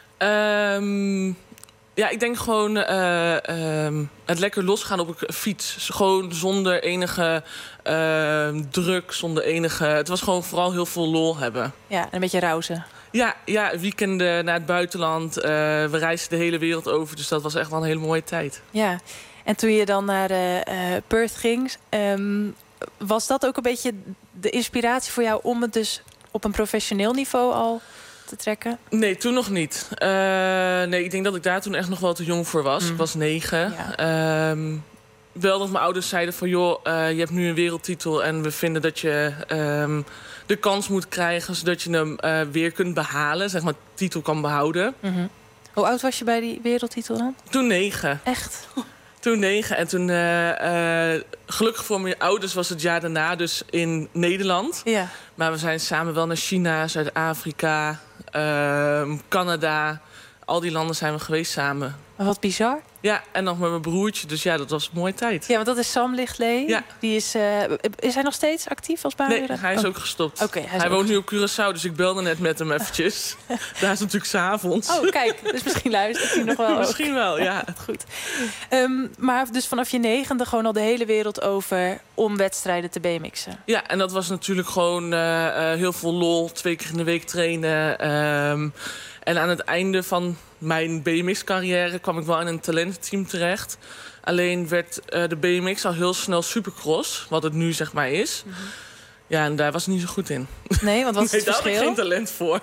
Um, ja, ik denk gewoon uh, um, het lekker losgaan op een fiets. Gewoon zonder enige uh, druk, zonder enige... Het was gewoon vooral heel veel lol hebben. Ja, en een beetje rauzen. Ja, ja, weekenden naar het buitenland. Uh, we reisden de hele wereld over, dus dat was echt wel een hele mooie tijd. Ja, en toen je dan naar uh, Perth ging... Um, was dat ook een beetje de inspiratie voor jou om het dus op een professioneel niveau al te trekken? Nee, toen nog niet. Uh, nee, ik denk dat ik daar toen echt nog wel te jong voor was. Mm. Ik was negen. Ja. Um, wel dat mijn ouders zeiden van, joh, uh, je hebt nu een wereldtitel en we vinden dat je um, de kans moet krijgen zodat je hem uh, weer kunt behalen, zeg maar, titel kan behouden. Mm-hmm. Hoe oud was je bij die wereldtitel dan? Toen negen. Echt? Toen negen. En toen, uh, uh, gelukkig voor mijn ouders was het jaar daarna dus in Nederland. Ja. Maar we zijn samen wel naar China, Zuid-Afrika, uh, Canada. Al die landen zijn we geweest samen. Maar wat bizar. Ja, en nog met mijn broertje. Dus ja, dat was een mooie tijd. Ja, want dat is Sam Lichtlee. Ja. Die is, uh, is hij nog steeds actief als baanwielrenner? Nee, hij is oh. ook gestopt. Okay, hij hij is woont ook... nu op Curaçao, dus ik belde net met hem eventjes. Daar is natuurlijk 's avonds. Oh, kijk. Dus misschien luistert hij nog wel. Misschien wel, ja. Goed. Um, maar dus vanaf je negende gewoon al de hele wereld over om wedstrijden te B M X'en. Ja, en dat was natuurlijk gewoon uh, uh, heel veel lol. Twee keer in de week trainen. Um, en aan het einde van mijn B M X-carrière kwam ik wel in een talententeam terecht. Alleen werd uh, de B M X al heel snel supercross, wat het nu zeg maar is. Mm-hmm. Ja, en daar was ik niet zo goed in. Nee, want wat is nee, het verschil? Daar heb ik geen talent voor.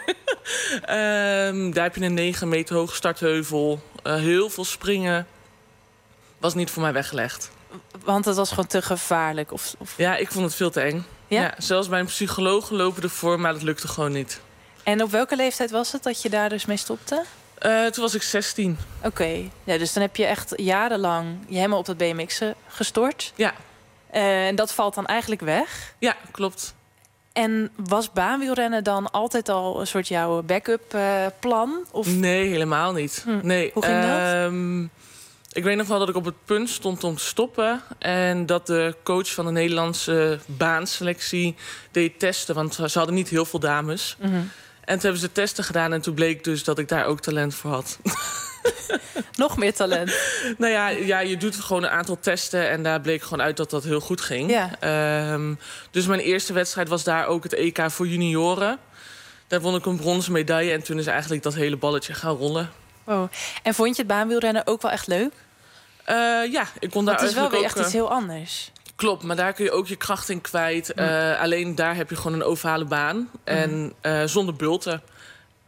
um, daar heb je een negen meter hoge startheuvel. Uh, heel veel springen. Was niet voor mij weggelegd. Want het was gewoon te gevaarlijk? Of, of... Ja, ik vond het veel te eng. Ja? Ja, zelfs bij een psycholoog lopen ervoor, maar dat lukte gewoon niet. En op welke leeftijd was het dat je daar dus mee stopte? Uh, toen was ik zestien. Oké, okay. Ja, dus dan heb je echt jarenlang je helemaal op dat B M X'en gestort. Ja. Uh, en dat valt dan eigenlijk weg. Ja, klopt. En was baanwielrennen dan altijd al een soort jouw backup uh, plan? Of... Nee, helemaal niet. Hm. Nee. Hoe ging um, dat? Ik weet nog wel dat ik op het punt stond om te stoppen. En dat de coach van de Nederlandse baanselectie deed testen. Want ze hadden niet heel veel dames. Mm-hmm. En toen hebben ze testen gedaan en toen bleek dus dat ik daar ook talent voor had. Nog meer talent? Nou ja, ja, je doet gewoon een aantal testen en daar bleek gewoon uit dat dat heel goed ging. Ja. Um, dus mijn eerste wedstrijd was daar ook het E K voor junioren. Daar won ik een bronzen medaille en toen is eigenlijk dat hele balletje gaan rollen. Oh. En vond je het baanwielrennen ook wel echt leuk? Uh, ja, ik kon daar het is wel weer ook, echt iets heel anders. Klopt, maar daar kun je ook je kracht in kwijt. Mm. Uh, alleen daar heb je gewoon een ovale baan. Mm. En uh, zonder bulten.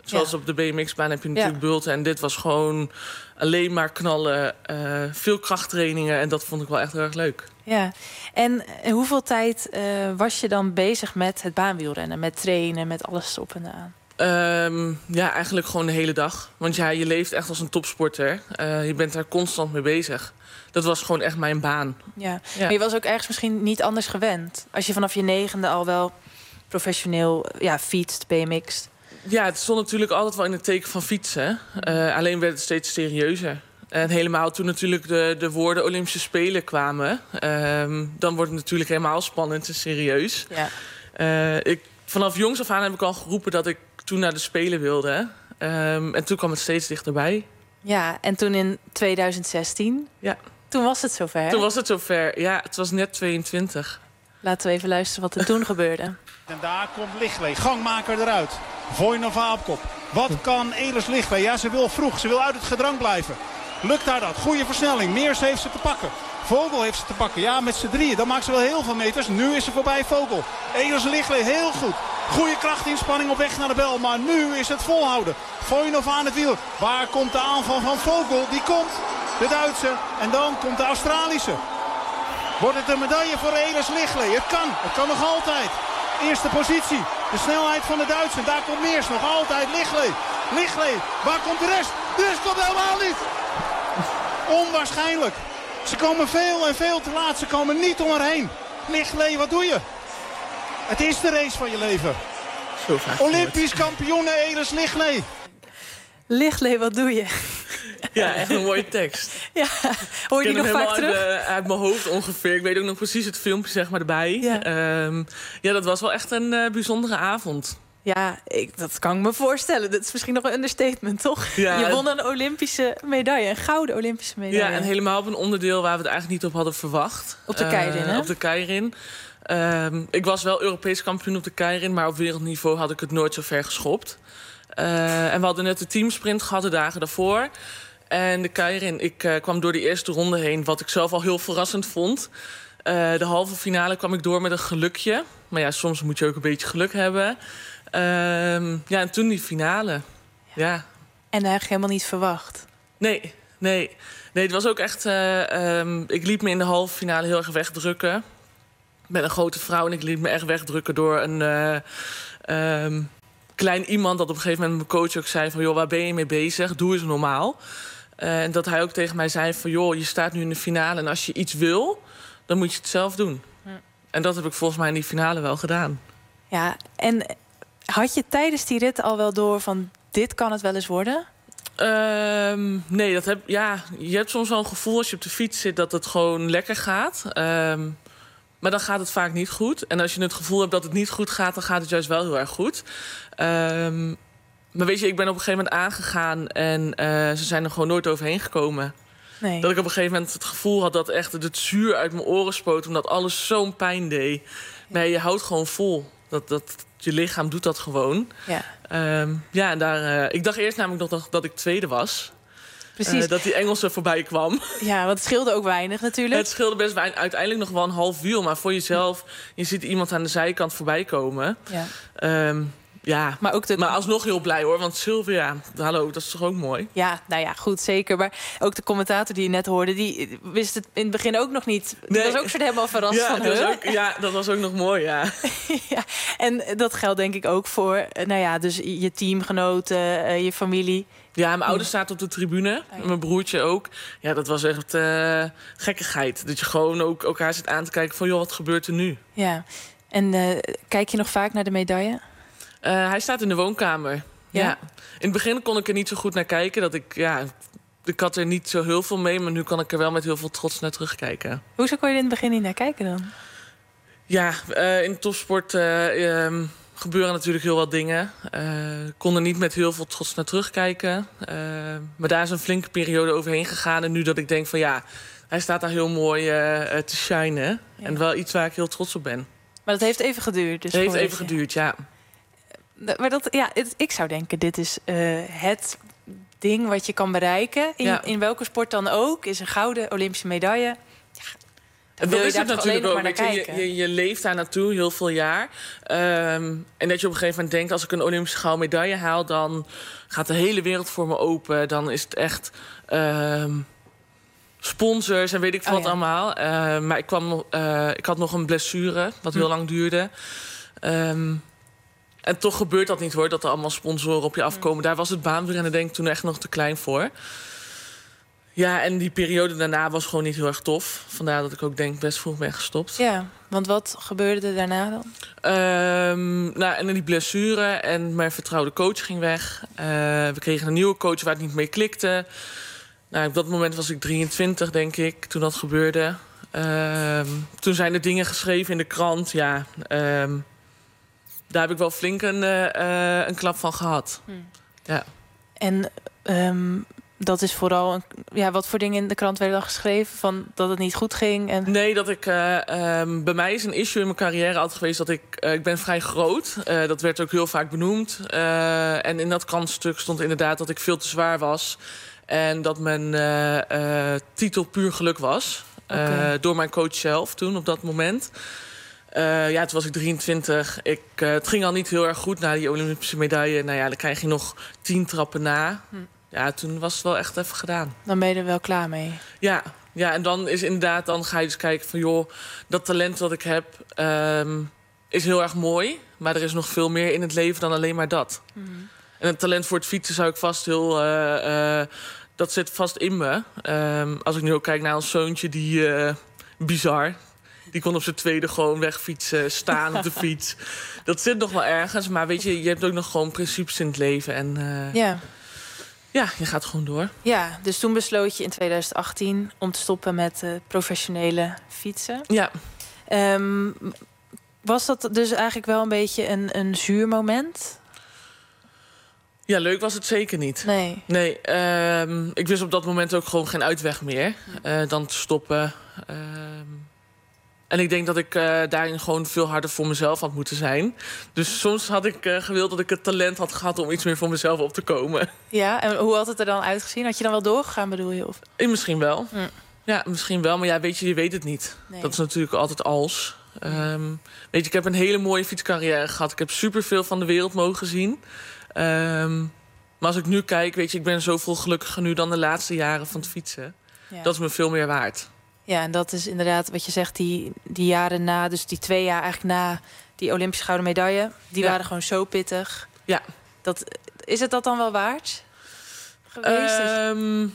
Zoals Ja. op de B M X-baan heb je natuurlijk Ja. bulten. En dit was gewoon alleen maar knallen. Uh, veel krachttrainingen. En dat vond ik wel echt heel erg leuk. Ja, en hoeveel tijd uh, was je dan bezig met het baanwielrennen? Met trainen, met alles op en aan? Um, ja, eigenlijk gewoon de hele dag. Want ja, je leeft echt als een topsporter. Uh, je bent daar constant mee bezig. Dat was gewoon echt mijn baan. Ja. Ja. Maar je was ook ergens misschien niet anders gewend. Als je vanaf je negende al wel professioneel ja, fietst, B M X'd. Ja, het stond natuurlijk altijd wel in het teken van fietsen. Uh, alleen werd het steeds serieuzer. En helemaal toen natuurlijk de, de woorden Olympische Spelen kwamen... Um, dan wordt het natuurlijk helemaal spannend en serieus. Ja. Uh, ik, vanaf jongs af aan heb ik al geroepen dat ik toen naar de Spelen wilde. Um, en toen kwam het steeds dichterbij. Ja, en toen in tweeduizend zestien... Ja. Toen was het zover. Toen was het zover, ja. Het was net tweeëntwintig. Laten we even luisteren wat er toen gebeurde. En daar komt Lichtley, gangmaker eruit. Vojnova op kop. Wat kan Elis Lichtley? Ja, ze wil vroeg, ze wil uit het gedrang blijven. Lukt haar dat? Goede versnelling. Meers heeft ze te pakken. Vogel heeft ze te pakken. Ja, met z'n drieën. Dan maakt ze wel heel veel meters. Nu is ze voorbij Vogel. Elis Lichtley heel goed. Goede krachtinspanning op weg naar de bel. Maar nu is het volhouden. Vojnova aan het wiel. Waar komt de aanval van Vogel? Die komt. De Duitse. En dan komt de Australische. Wordt het een medaille voor Elis Lichtley? Het kan. Het kan nog altijd. Eerste positie. De snelheid van de Duitse. Daar komt Meers. Nog altijd Lichtley. Lichtley. Waar komt de rest? De rest komt helemaal niet. Onwaarschijnlijk. Ze komen veel en veel te laat. Ze komen niet om haar heen. Lichtley, wat doe je? Het is de race van je leven. Zo vaak Olympisch kampioene Elis Lichtley. Lichtley, wat doe je? Ja, echt een mooie tekst. Ja, hoor je die nog vaak uit, terug? de, uit mijn hoofd ongeveer. Ik weet ook nog precies het filmpje zeg maar, erbij. Ja, um, ja dat was wel echt een uh, bijzondere avond. Ja, ik, dat kan ik me voorstellen. Dat is misschien nog een understatement, toch? Ja, je won een Olympische medaille, een gouden Olympische medaille. Ja, en helemaal op een onderdeel waar we het eigenlijk niet op hadden verwacht. Op de keirin, hè? Uh, op de keirin. Um, ik was wel Europees kampioen op de keirin, maar op wereldniveau had ik het nooit zo ver geschopt. Uh, en we hadden net de teamsprint gehad de dagen daarvoor. En de keirin, ik uh, kwam door die eerste ronde heen, wat ik zelf al heel verrassend vond. Uh, de halve finale kwam ik door met een gelukje. Maar ja, soms moet je ook een beetje geluk hebben. Um, ja, en toen die finale. Ja. ja. En eigenlijk helemaal niet verwacht. Nee, nee. Nee, het was ook echt... Uh, um, ik liet me in de halve finale heel erg wegdrukken. Ik ben een grote vrouw en ik liet me echt wegdrukken door een... Uh, um, klein iemand dat op een gegeven moment mijn coach ook zei van... joh, waar ben je mee bezig? Doe eens normaal. Uh, en dat hij ook tegen mij zei van... joh, je staat nu in de finale en als je iets wil... dan moet je het zelf doen. Ja. En dat heb ik volgens mij in die finale wel gedaan. Ja, en had je tijdens die rit al wel door van... dit kan het wel eens worden? Um, nee, dat heb, ja, je hebt soms wel een gevoel als je op de fiets zit... dat het gewoon lekker gaat... Um, maar dan gaat het vaak niet goed. En als je het gevoel hebt dat het niet goed gaat... dan gaat het juist wel heel erg goed. Um, maar weet je, ik ben op een gegeven moment aangegaan... en uh, ze zijn er gewoon nooit overheen gekomen. Nee. Dat ik op een gegeven moment het gevoel had... dat echt het zuur uit mijn oren spoot... omdat alles zo'n pijn deed. Maar je houdt gewoon vol. Dat, dat, je lichaam doet dat gewoon. Ja, um, ja en daar, uh, ik dacht eerst namelijk nog dat ik tweede was... Precies. Uh, dat die Engelse voorbij kwam. Ja, want het scheelde ook weinig natuurlijk. Het scheelde best weinig. Uiteindelijk nog wel een half wiel. Maar voor jezelf, je ziet iemand aan de zijkant voorbij komen. Ja. Um, ja. Maar, ook de... maar alsnog heel blij hoor. Want Sylvia, hallo, dat is toch ook mooi? Ja, nou ja, goed, zeker. Maar ook de commentator die je net hoorde... die wist het in het begin ook nog niet. Die nee. was ook soort helemaal verrast ja, van dat was ook, ja, dat was ook nog mooi, ja. Ja. En dat geldt denk ik ook voor nou ja, dus je teamgenoten, je familie... Ja, mijn ouders zaten op de tribune. En mijn broertje ook. Ja, dat was echt uh, gekkigheid. Dat je gewoon ook elkaar zit aan te kijken van... joh, wat gebeurt er nu? Ja. En uh, kijk je nog vaak naar de medaille? Uh, hij staat in de woonkamer. Ja? Ja. In het begin kon ik er niet zo goed naar kijken. Dat ik, ja, ik had er niet zo heel veel mee. Maar nu kan ik er wel met heel veel trots naar terugkijken. Hoezo kon je er in het begin niet naar kijken dan? Ja, uh, in topsport... Uh, um, gebeuren natuurlijk heel wat dingen. Uh, ik kon er niet met heel veel trots naar terugkijken. Uh, maar daar is een flinke periode overheen gegaan. En nu dat ik denk van ja, hij staat daar heel mooi uh, te shinen. Ja. En wel iets waar ik heel trots op ben. Maar dat heeft even geduurd. Dus het heeft even geduurd, ja. Maar dat, ja, het, ik zou denken, dit is uh, het ding wat je kan bereiken. In, ja. in welke sport dan ook. Is een gouden Olympische medaille. Ja, En dat wil is je het daar natuurlijk alleen ook. nog maar naar Weet je, kijken? je, je, je leeft daar naartoe heel veel jaar. Um, en dat je op een gegeven moment denkt... als ik een Olympische gouden medaille haal... dan gaat de hele wereld voor me open. Dan is het echt... Um, sponsors en weet ik veel Oh, wat ja. allemaal. Uh, maar ik, kwam, uh, ik had nog een blessure, wat heel hm. lang duurde. Um, en toch gebeurt dat niet, hoor, dat er allemaal sponsoren op je afkomen. Hm. Daar was het baanwielrennen denk ik toen echt nog te klein voor. Ja, en die periode daarna was gewoon niet heel erg tof. Vandaar dat ik ook denk best vroeg ben gestopt. Ja, want wat gebeurde er daarna dan? Um, nou, en die blessure en mijn vertrouwde coach ging weg. Uh, we kregen een nieuwe coach waar het niet mee klikte. Nou, op dat moment was ik drieëntwintig, denk ik, toen dat gebeurde. Um, toen zijn er dingen geschreven in de krant. Ja, um, daar heb ik wel flink een, uh, een klap van gehad. Hm. Ja. En um, dat is vooral... Een, ja, wat voor dingen in de krant werden dan geschreven? Van dat het niet goed ging? En... Nee, dat ik... Uh, um, bij mij is een issue in mijn carrière altijd geweest dat ik... Uh, ik ben vrij groot. Uh, dat werd ook heel vaak benoemd. Uh, en in dat krantstuk stond inderdaad dat ik veel te zwaar was... En dat mijn uh, uh, titel puur geluk was. Okay. Uh, door mijn coach zelf toen, op dat moment. Uh, ja, toen was ik drieëntwintig. Ik, uh, het ging al niet heel erg goed na die Olympische medaille. Nou ja, dan krijg je nog tien trappen na. Hm. Ja, toen was het wel echt even gedaan. Dan ben je er wel klaar mee. Ja, ja, en dan is inderdaad, dan ga je dus kijken van... joh, dat talent wat ik heb um, is heel erg mooi. Maar er is nog veel meer in het leven dan alleen maar dat. Hm. En het talent voor het fietsen zou ik vast heel... Uh, uh, dat zit vast in me. Um, als ik nu ook kijk naar ons zoontje, die... Uh, bizar. Die kon op zijn tweede gewoon wegfietsen, staan op de fiets. Dat zit nog wel ergens. Maar weet je, je hebt ook nog gewoon principes in het leven. En uh, ja. ja, je gaat gewoon door. Ja, dus toen besloot je in twintig achttien om te stoppen met uh, professionele fietsen. Ja. Um, was dat dus eigenlijk wel een beetje een, een zuur moment? Ja, leuk was het zeker niet. Nee. Nee, um, ik wist op dat moment ook gewoon geen uitweg meer uh, dan te stoppen. Um, en ik denk dat ik uh, daarin gewoon veel harder voor mezelf had moeten zijn. Dus soms had ik uh, gewild dat ik het talent had gehad om iets meer voor mezelf op te komen. Ja, en hoe had het er dan uitgezien? Had je dan wel doorgegaan, bedoel je? Of? Eh, misschien wel. Hm. Ja, misschien wel. Maar ja, weet je, je weet het niet. Nee. Dat is natuurlijk altijd als. Um, weet je, ik heb een hele mooie fietscarrière gehad. Ik heb superveel van de wereld mogen zien. Um, maar als ik nu kijk, weet je, ik ben zoveel gelukkiger nu dan de laatste jaren van het fietsen. Ja. Dat is me veel meer waard. Ja, en dat is inderdaad wat je zegt, die, die jaren na, dus die twee jaar eigenlijk na die Olympische gouden medaille, die ja. waren gewoon zo pittig. Ja. Dat, is het dat dan wel waard geweest? Um,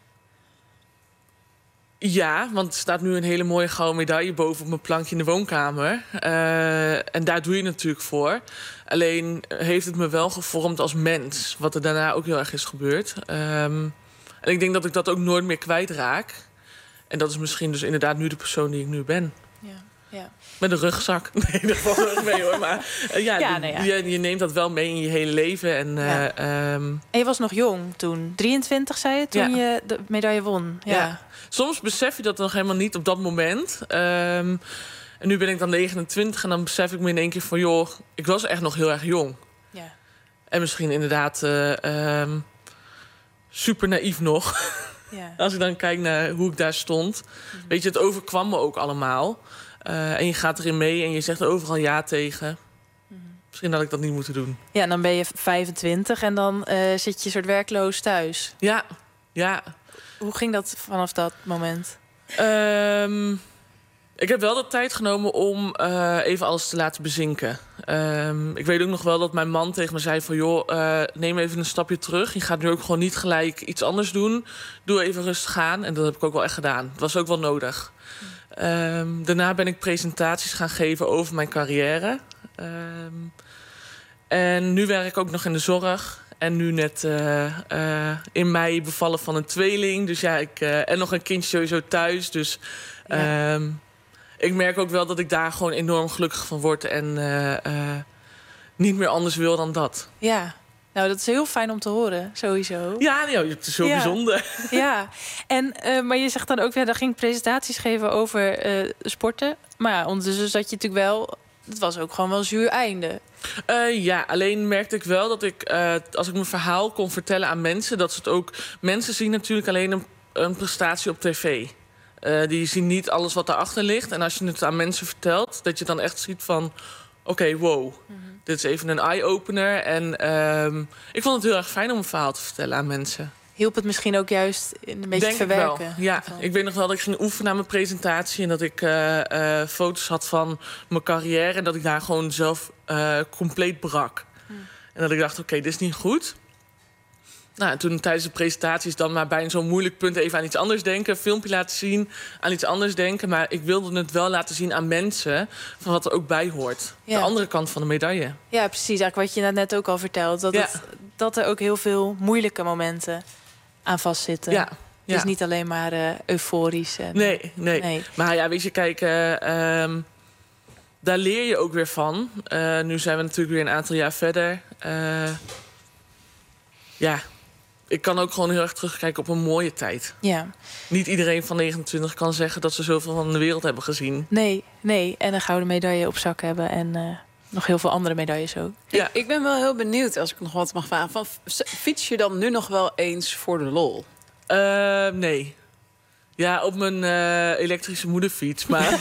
ja, want er staat nu een hele mooie gouden medaille boven op mijn plankje in de woonkamer. Uh, en daar doe je het natuurlijk voor. Alleen heeft het me wel gevormd als mens, wat er daarna ook heel erg is gebeurd. Um, en ik denk dat ik dat ook nooit meer kwijtraak. En dat is misschien dus inderdaad nu de persoon die ik nu ben. Ja, ja. Met een rugzak. Nee, dat valt er mee hoor. Maar uh, ja, ja, de, nee, ja. Je, je neemt dat wel mee in je hele leven. En, uh, ja. um... en je was nog jong toen. drieëntwintig zei je, toen ja. je de medaille won. Ja. ja. Soms besef je dat nog helemaal niet op dat moment. Um, en nu ben ik dan negenentwintig en dan besef ik me in één keer van... joh, ik was echt nog heel erg jong. Ja. En misschien inderdaad uh, um, super naïef nog... Ja. Als ik dan kijk naar hoe ik daar stond. Mm-hmm. Weet je, het overkwam me ook allemaal. Uh, en je gaat erin mee en je zegt overal ja tegen. Mm-hmm. Misschien had ik dat niet moeten doen. Ja, en dan ben je vijfentwintig en dan uh, zit je soort werkloos thuis. Ja, ja. Hoe ging dat vanaf dat moment? Um, ik heb wel de tijd genomen om uh, even alles te laten bezinken. Um, ik weet ook nog wel dat mijn man tegen me zei van... joh, uh, neem even een stapje terug. Je gaat nu ook gewoon niet gelijk iets anders doen. Doe even rustig aan. En dat heb ik ook wel echt gedaan. Dat was ook wel nodig. Um, daarna ben ik presentaties gaan geven over mijn carrière. Um, en nu werk ik ook nog in de zorg. En nu net uh, uh, in mei bevallen van een tweeling. Dus ja, ik, uh, en nog een kindje sowieso thuis. Dus... Ja. Um, ik merk ook wel dat ik daar gewoon enorm gelukkig van word. En uh, uh, niet meer anders wil dan dat. Ja, nou dat is heel fijn om te horen, sowieso. Ja, nee, het is zo ja. bijzonder. Ja, en, uh, maar je zegt dan ook, ja, daar ging presentaties geven over uh, sporten. Maar ja, ondertussen zat je natuurlijk wel... Het was ook gewoon wel een zuur einde. Uh, ja, alleen merkte ik wel dat ik, uh, als ik mijn verhaal kon vertellen aan mensen... dat ze het ook... Mensen zien natuurlijk alleen een, een prestatie op tv... Uh, die zien niet alles wat daarachter ligt. En als je het aan mensen vertelt, dat je dan echt ziet van... oké, okay, wow, mm-hmm. dit is even een eye-opener. En um, ik vond het heel erg fijn om een verhaal te vertellen aan mensen. Hielp het misschien ook juist een beetje Denk te verwerken? Ik wel. Ja, ik weet nog wel dat ik ging oefenen aan mijn presentatie... en dat ik uh, uh, foto's had van mijn carrière... en dat ik daar gewoon zelf uh, compleet brak. Mm. En dat ik dacht, oké, okay, dit is niet goed... Nou, en toen tijdens de presentaties dan maar bij zo'n moeilijk punt... even aan iets anders denken, een filmpje laten zien, aan iets anders denken. Maar ik wilde het wel laten zien aan mensen van wat er ook bij hoort. Ja. De andere kant van de medaille. Ja, precies. Eigenlijk wat je net ook al vertelt. Dat, ja. het, dat er ook heel veel moeilijke momenten aan vastzitten. Ja. Het ja. is niet alleen maar uh, euforisch. En, nee, nee, nee. Maar ja, weet je, kijk... Uh, um, daar leer je ook weer van. Uh, nu zijn we natuurlijk weer een aantal jaar verder. Uh, ja... Ik kan ook gewoon heel erg terugkijken op een mooie tijd. Ja. Niet iedereen van negenentwintig kan zeggen dat ze zoveel van de wereld hebben gezien. Nee, nee. En een gouden medaille op zak hebben. En uh, nog heel veel andere medailles ook. Ja. Ik, ik ben wel heel benieuwd, als ik nog wat mag vragen. Van, fiets je dan nu nog wel eens voor de lol? Uh, nee. Ja, op mijn uh, elektrische moederfiets, maar...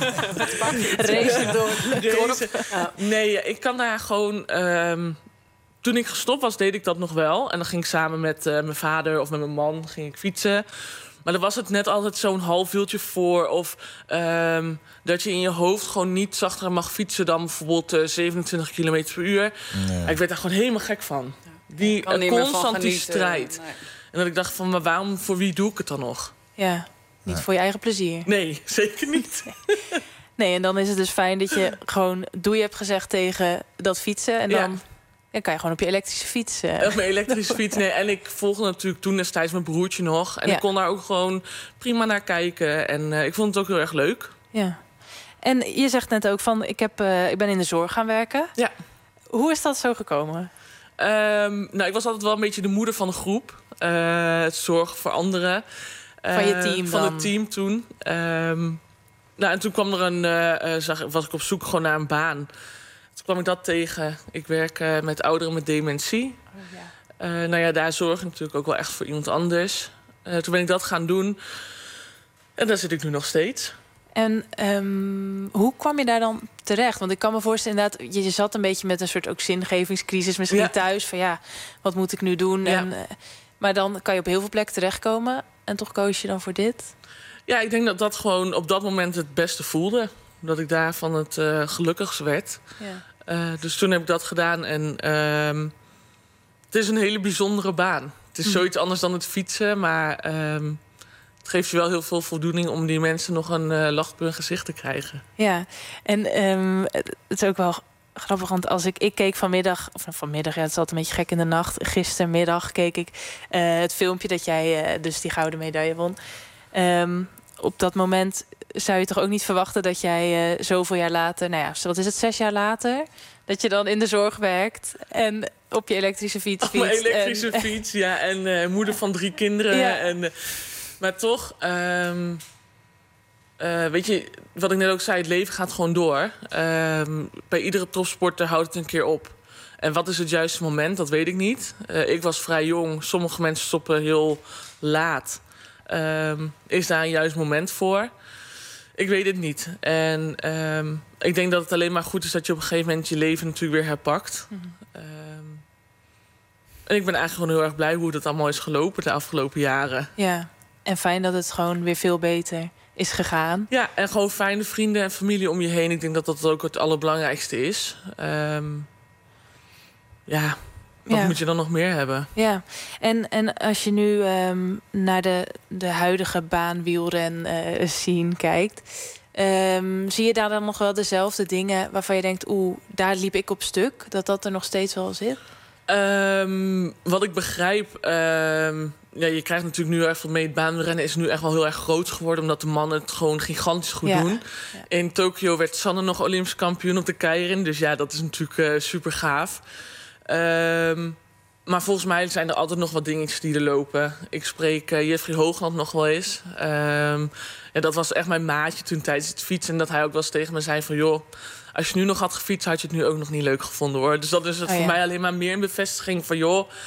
Racen door de Racen. Ja. Nee, ik kan daar gewoon... Um, Toen ik gestopt was, deed ik dat nog wel. En dan ging ik samen met uh, mijn vader of met mijn man ging ik fietsen. Maar dan was het net altijd zo'n half uurtje voor. Of um, dat je in je hoofd gewoon niet zachter mag fietsen... dan bijvoorbeeld uh, zevenentwintig kilometer per uur. Nee. Ik werd daar gewoon helemaal gek van. Die uh, constant die strijd. Nee. En dat ik dacht van, maar waarom, voor wie doe ik het dan nog? Ja, niet ja. voor je eigen plezier. Nee, zeker niet. Nee, en dan is het dus fijn dat je gewoon doei hebt gezegd tegen dat fietsen. En dan... Ja. Dan kan je gewoon op je elektrische fiets... Uh... Op mijn elektrische fiets, nee. En ik volgde natuurlijk toen destijds mijn broertje nog. En ja. ik kon daar ook gewoon prima naar kijken. En uh, ik vond het ook heel erg leuk. Ja. En je zegt net ook van, ik, heb, uh, ik ben in de zorg gaan werken. Ja. Hoe is dat zo gekomen? Um, nou, ik was altijd wel een beetje de moeder van de groep. Uh, het zorgen voor anderen. Uh, van je team Van dan? het team toen. Um, nou, en toen kwam er een... Uh, zag, was ik op zoek gewoon naar een baan. Toen kwam ik dat tegen. Ik werk uh, met ouderen met dementie. Oh, ja. Uh, nou ja, daar zorg ik natuurlijk ook wel echt voor iemand anders. Uh, toen ben ik dat gaan doen. En daar zit ik nu nog steeds. En um, hoe kwam je daar dan terecht? Want ik kan me voorstellen, inderdaad, je, je zat een beetje met een soort ook zingevingscrisis misschien ja. thuis. Van ja, wat moet ik nu doen? Ja. En, uh, maar dan kan je op heel veel plekken terechtkomen. En toch koos je dan voor dit? Ja, ik denk dat dat gewoon op dat moment het beste voelde. Dat ik daarvan het uh, gelukkigst werd. Ja. Uh, dus toen heb ik dat gedaan. En uh, het is een hele bijzondere baan. Het is zoiets anders dan het fietsen. Maar uh, het geeft je wel heel veel voldoening... om die mensen nog een uh, lach op hun gezicht te krijgen. Ja, en um, het is ook wel grappig. Want als ik, ik keek vanmiddag... of nou, vanmiddag, ja, het is altijd een beetje gek in de nacht. Gistermiddag keek ik uh, het filmpje dat jij uh, dus die gouden medaille won. Um, op dat moment... zou je toch ook niet verwachten dat jij uh, zoveel jaar later... nou ja, wat is het, zes jaar later... dat je dan in de zorg werkt en op je elektrische fiets fietst. Op mijn elektrische en... fiets, ja. En uh, moeder van drie kinderen. Ja. En, uh, maar toch, um, uh, weet je, wat ik net ook zei... het leven gaat gewoon door. Um, bij iedere topsporter houdt het een keer op. En wat is het juiste moment, dat weet ik niet. Uh, ik was vrij jong. Sommige mensen stoppen heel laat. Um, is daar een juist moment voor? Ik weet het niet. En um, ik denk dat het alleen maar goed is... dat je op een gegeven moment je leven natuurlijk weer herpakt. Mm-hmm. Um, en ik ben eigenlijk gewoon heel erg blij... hoe dat allemaal is gelopen de afgelopen jaren. Ja, en fijn dat het gewoon weer veel beter is gegaan. Ja, en gewoon fijne vrienden en familie om je heen. Ik denk dat dat ook het allerbelangrijkste is. Um, ja... Wat ja. moet je dan nog meer hebben? Ja, en, en als je nu um, naar de, de huidige baanwielren uh, scene kijkt... Um, zie je daar dan nog wel dezelfde dingen waarvan je denkt... oeh, daar liep ik op stuk, dat dat er nog steeds wel zit? Um, wat ik begrijp... Um, ja, je krijgt natuurlijk nu echt veel mee. Het baanrennen is nu echt wel heel erg groot geworden... omdat de mannen het gewoon gigantisch goed ja. doen. Ja. In Tokio werd Sanne nog Olympisch kampioen op de keirin. Dus ja, dat is natuurlijk uh, super gaaf. Um, maar volgens mij zijn er altijd nog wat dingetjes die er lopen. Ik spreek uh, Jeffrey Hoogland nog wel eens. Um, ja, dat was echt mijn maatje toen tijdens het fietsen. En dat hij ook wel eens tegen me zei van... joh, als je nu nog had gefietst, had je het nu ook nog niet leuk gevonden, hoor. Dus dat is het oh, voor ja. mij alleen maar meer een bevestiging van... joh, ik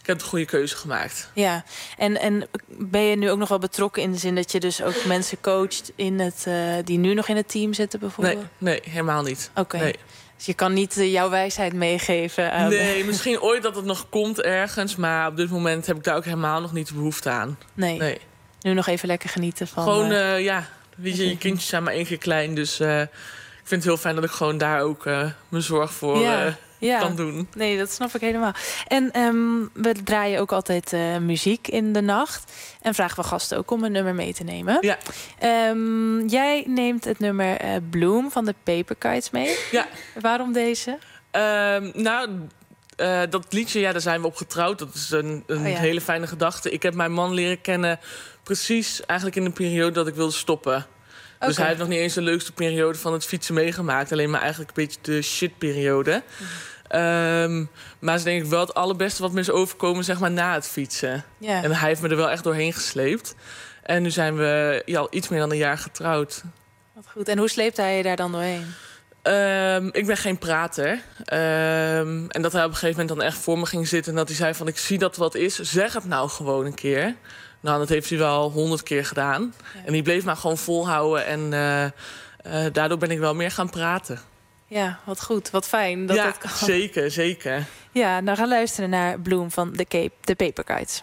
heb de goede keuze gemaakt. Ja, en, en ben je nu ook nog wel betrokken in de zin dat je dus ook mensen coacht in het, uh, die nu nog in het team zitten bijvoorbeeld? Nee, nee helemaal niet. Oké. Okay. Nee. Dus je kan niet uh, jouw wijsheid meegeven aan... Nee, misschien ooit dat het nog komt ergens, maar op dit moment heb ik daar ook helemaal nog niet de behoefte aan. Nee. nee. Nu nog even lekker genieten van... Gewoon, uh, ja, weet je, je kindjes zijn maar één keer klein, dus uh, ik vind het heel fijn dat ik gewoon daar ook uh, mijn zorg voor... Ja. Uh, Ja, kan doen. Nee, dat snap ik helemaal. En um, we draaien ook altijd uh, muziek in de nacht. En vragen we gasten ook om een nummer mee te nemen. Ja. Um, jij neemt het nummer uh, Bloom van de Paper Kites mee. Ja. Waarom deze? Um, nou, uh, dat liedje, ja, daar zijn we op getrouwd. Dat is een, een oh, ja. hele fijne gedachte. Ik heb mijn man leren kennen precies eigenlijk in de periode dat ik wilde stoppen. Dus okay. hij heeft nog niet eens de leukste periode van het fietsen meegemaakt. Alleen maar eigenlijk een beetje de shitperiode. Mm. Um, maar het is denk ik wel het allerbeste wat me is overkomen, zeg maar, na het fietsen. Yeah. En hij heeft me er wel echt doorheen gesleept. En nu zijn we ja, al iets meer dan een jaar getrouwd. Wat goed. En hoe sleept hij je daar dan doorheen? Um, ik ben geen prater. Um, en dat hij op een gegeven moment dan echt voor me ging zitten... en dat hij zei van, ik zie dat wat is, zeg het nou gewoon een keer. Nou, dat heeft hij wel honderd keer gedaan. Ja. En die bleef maar gewoon volhouden. En uh, uh, daardoor ben ik wel meer gaan praten. Ja, wat goed. Wat fijn dat ja, dat kan. zeker, zeker. Ja, nou gaan luisteren naar Bloom van The Cape, The Paper Kites.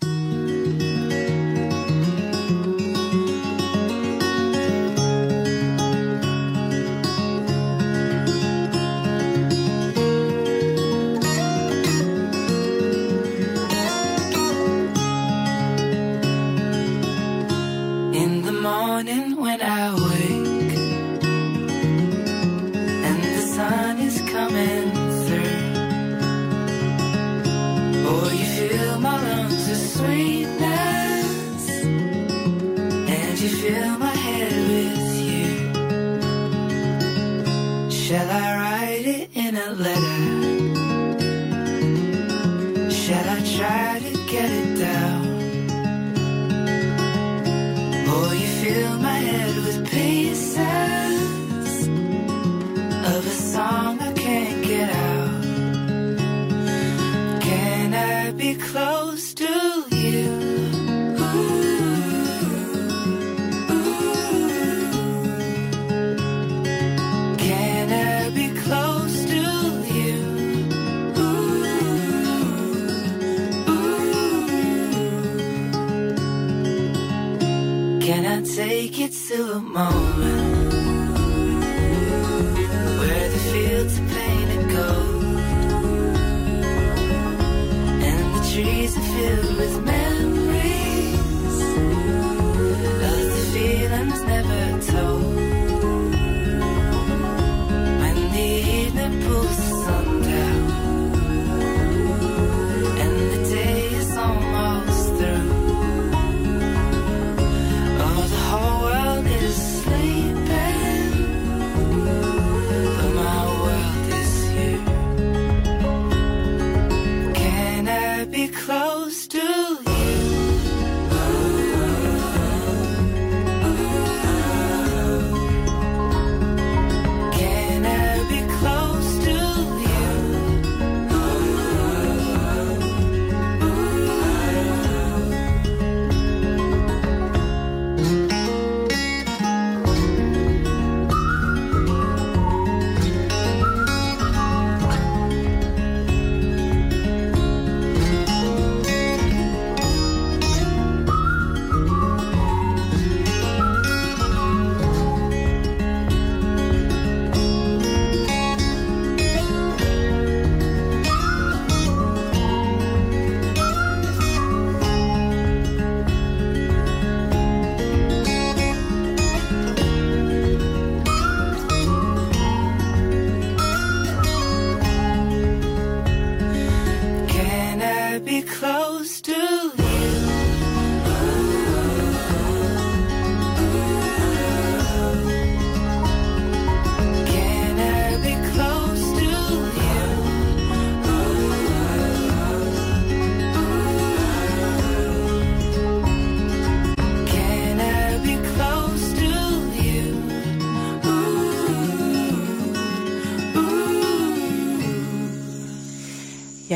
When I wake and the sun is coming through, oh, you fill my lungs with sweetness and you fill my head with you. Shall I write it in a letter? Shall I try to get it down? Oh, you fill my head with pieces of a song I can't get out. Can I be close to you? Ooh, ooh. Can I be close to you? Ooh, ooh. Can I take it to a moment where the fields are painted gold and the trees are filled with memories of the feelings never told? When the evening pulls the sun down and the day is almost through, the whole world is sleeping, but my world is you. Can I be close to you?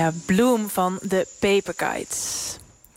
Ja, Bloom van de Paperkites.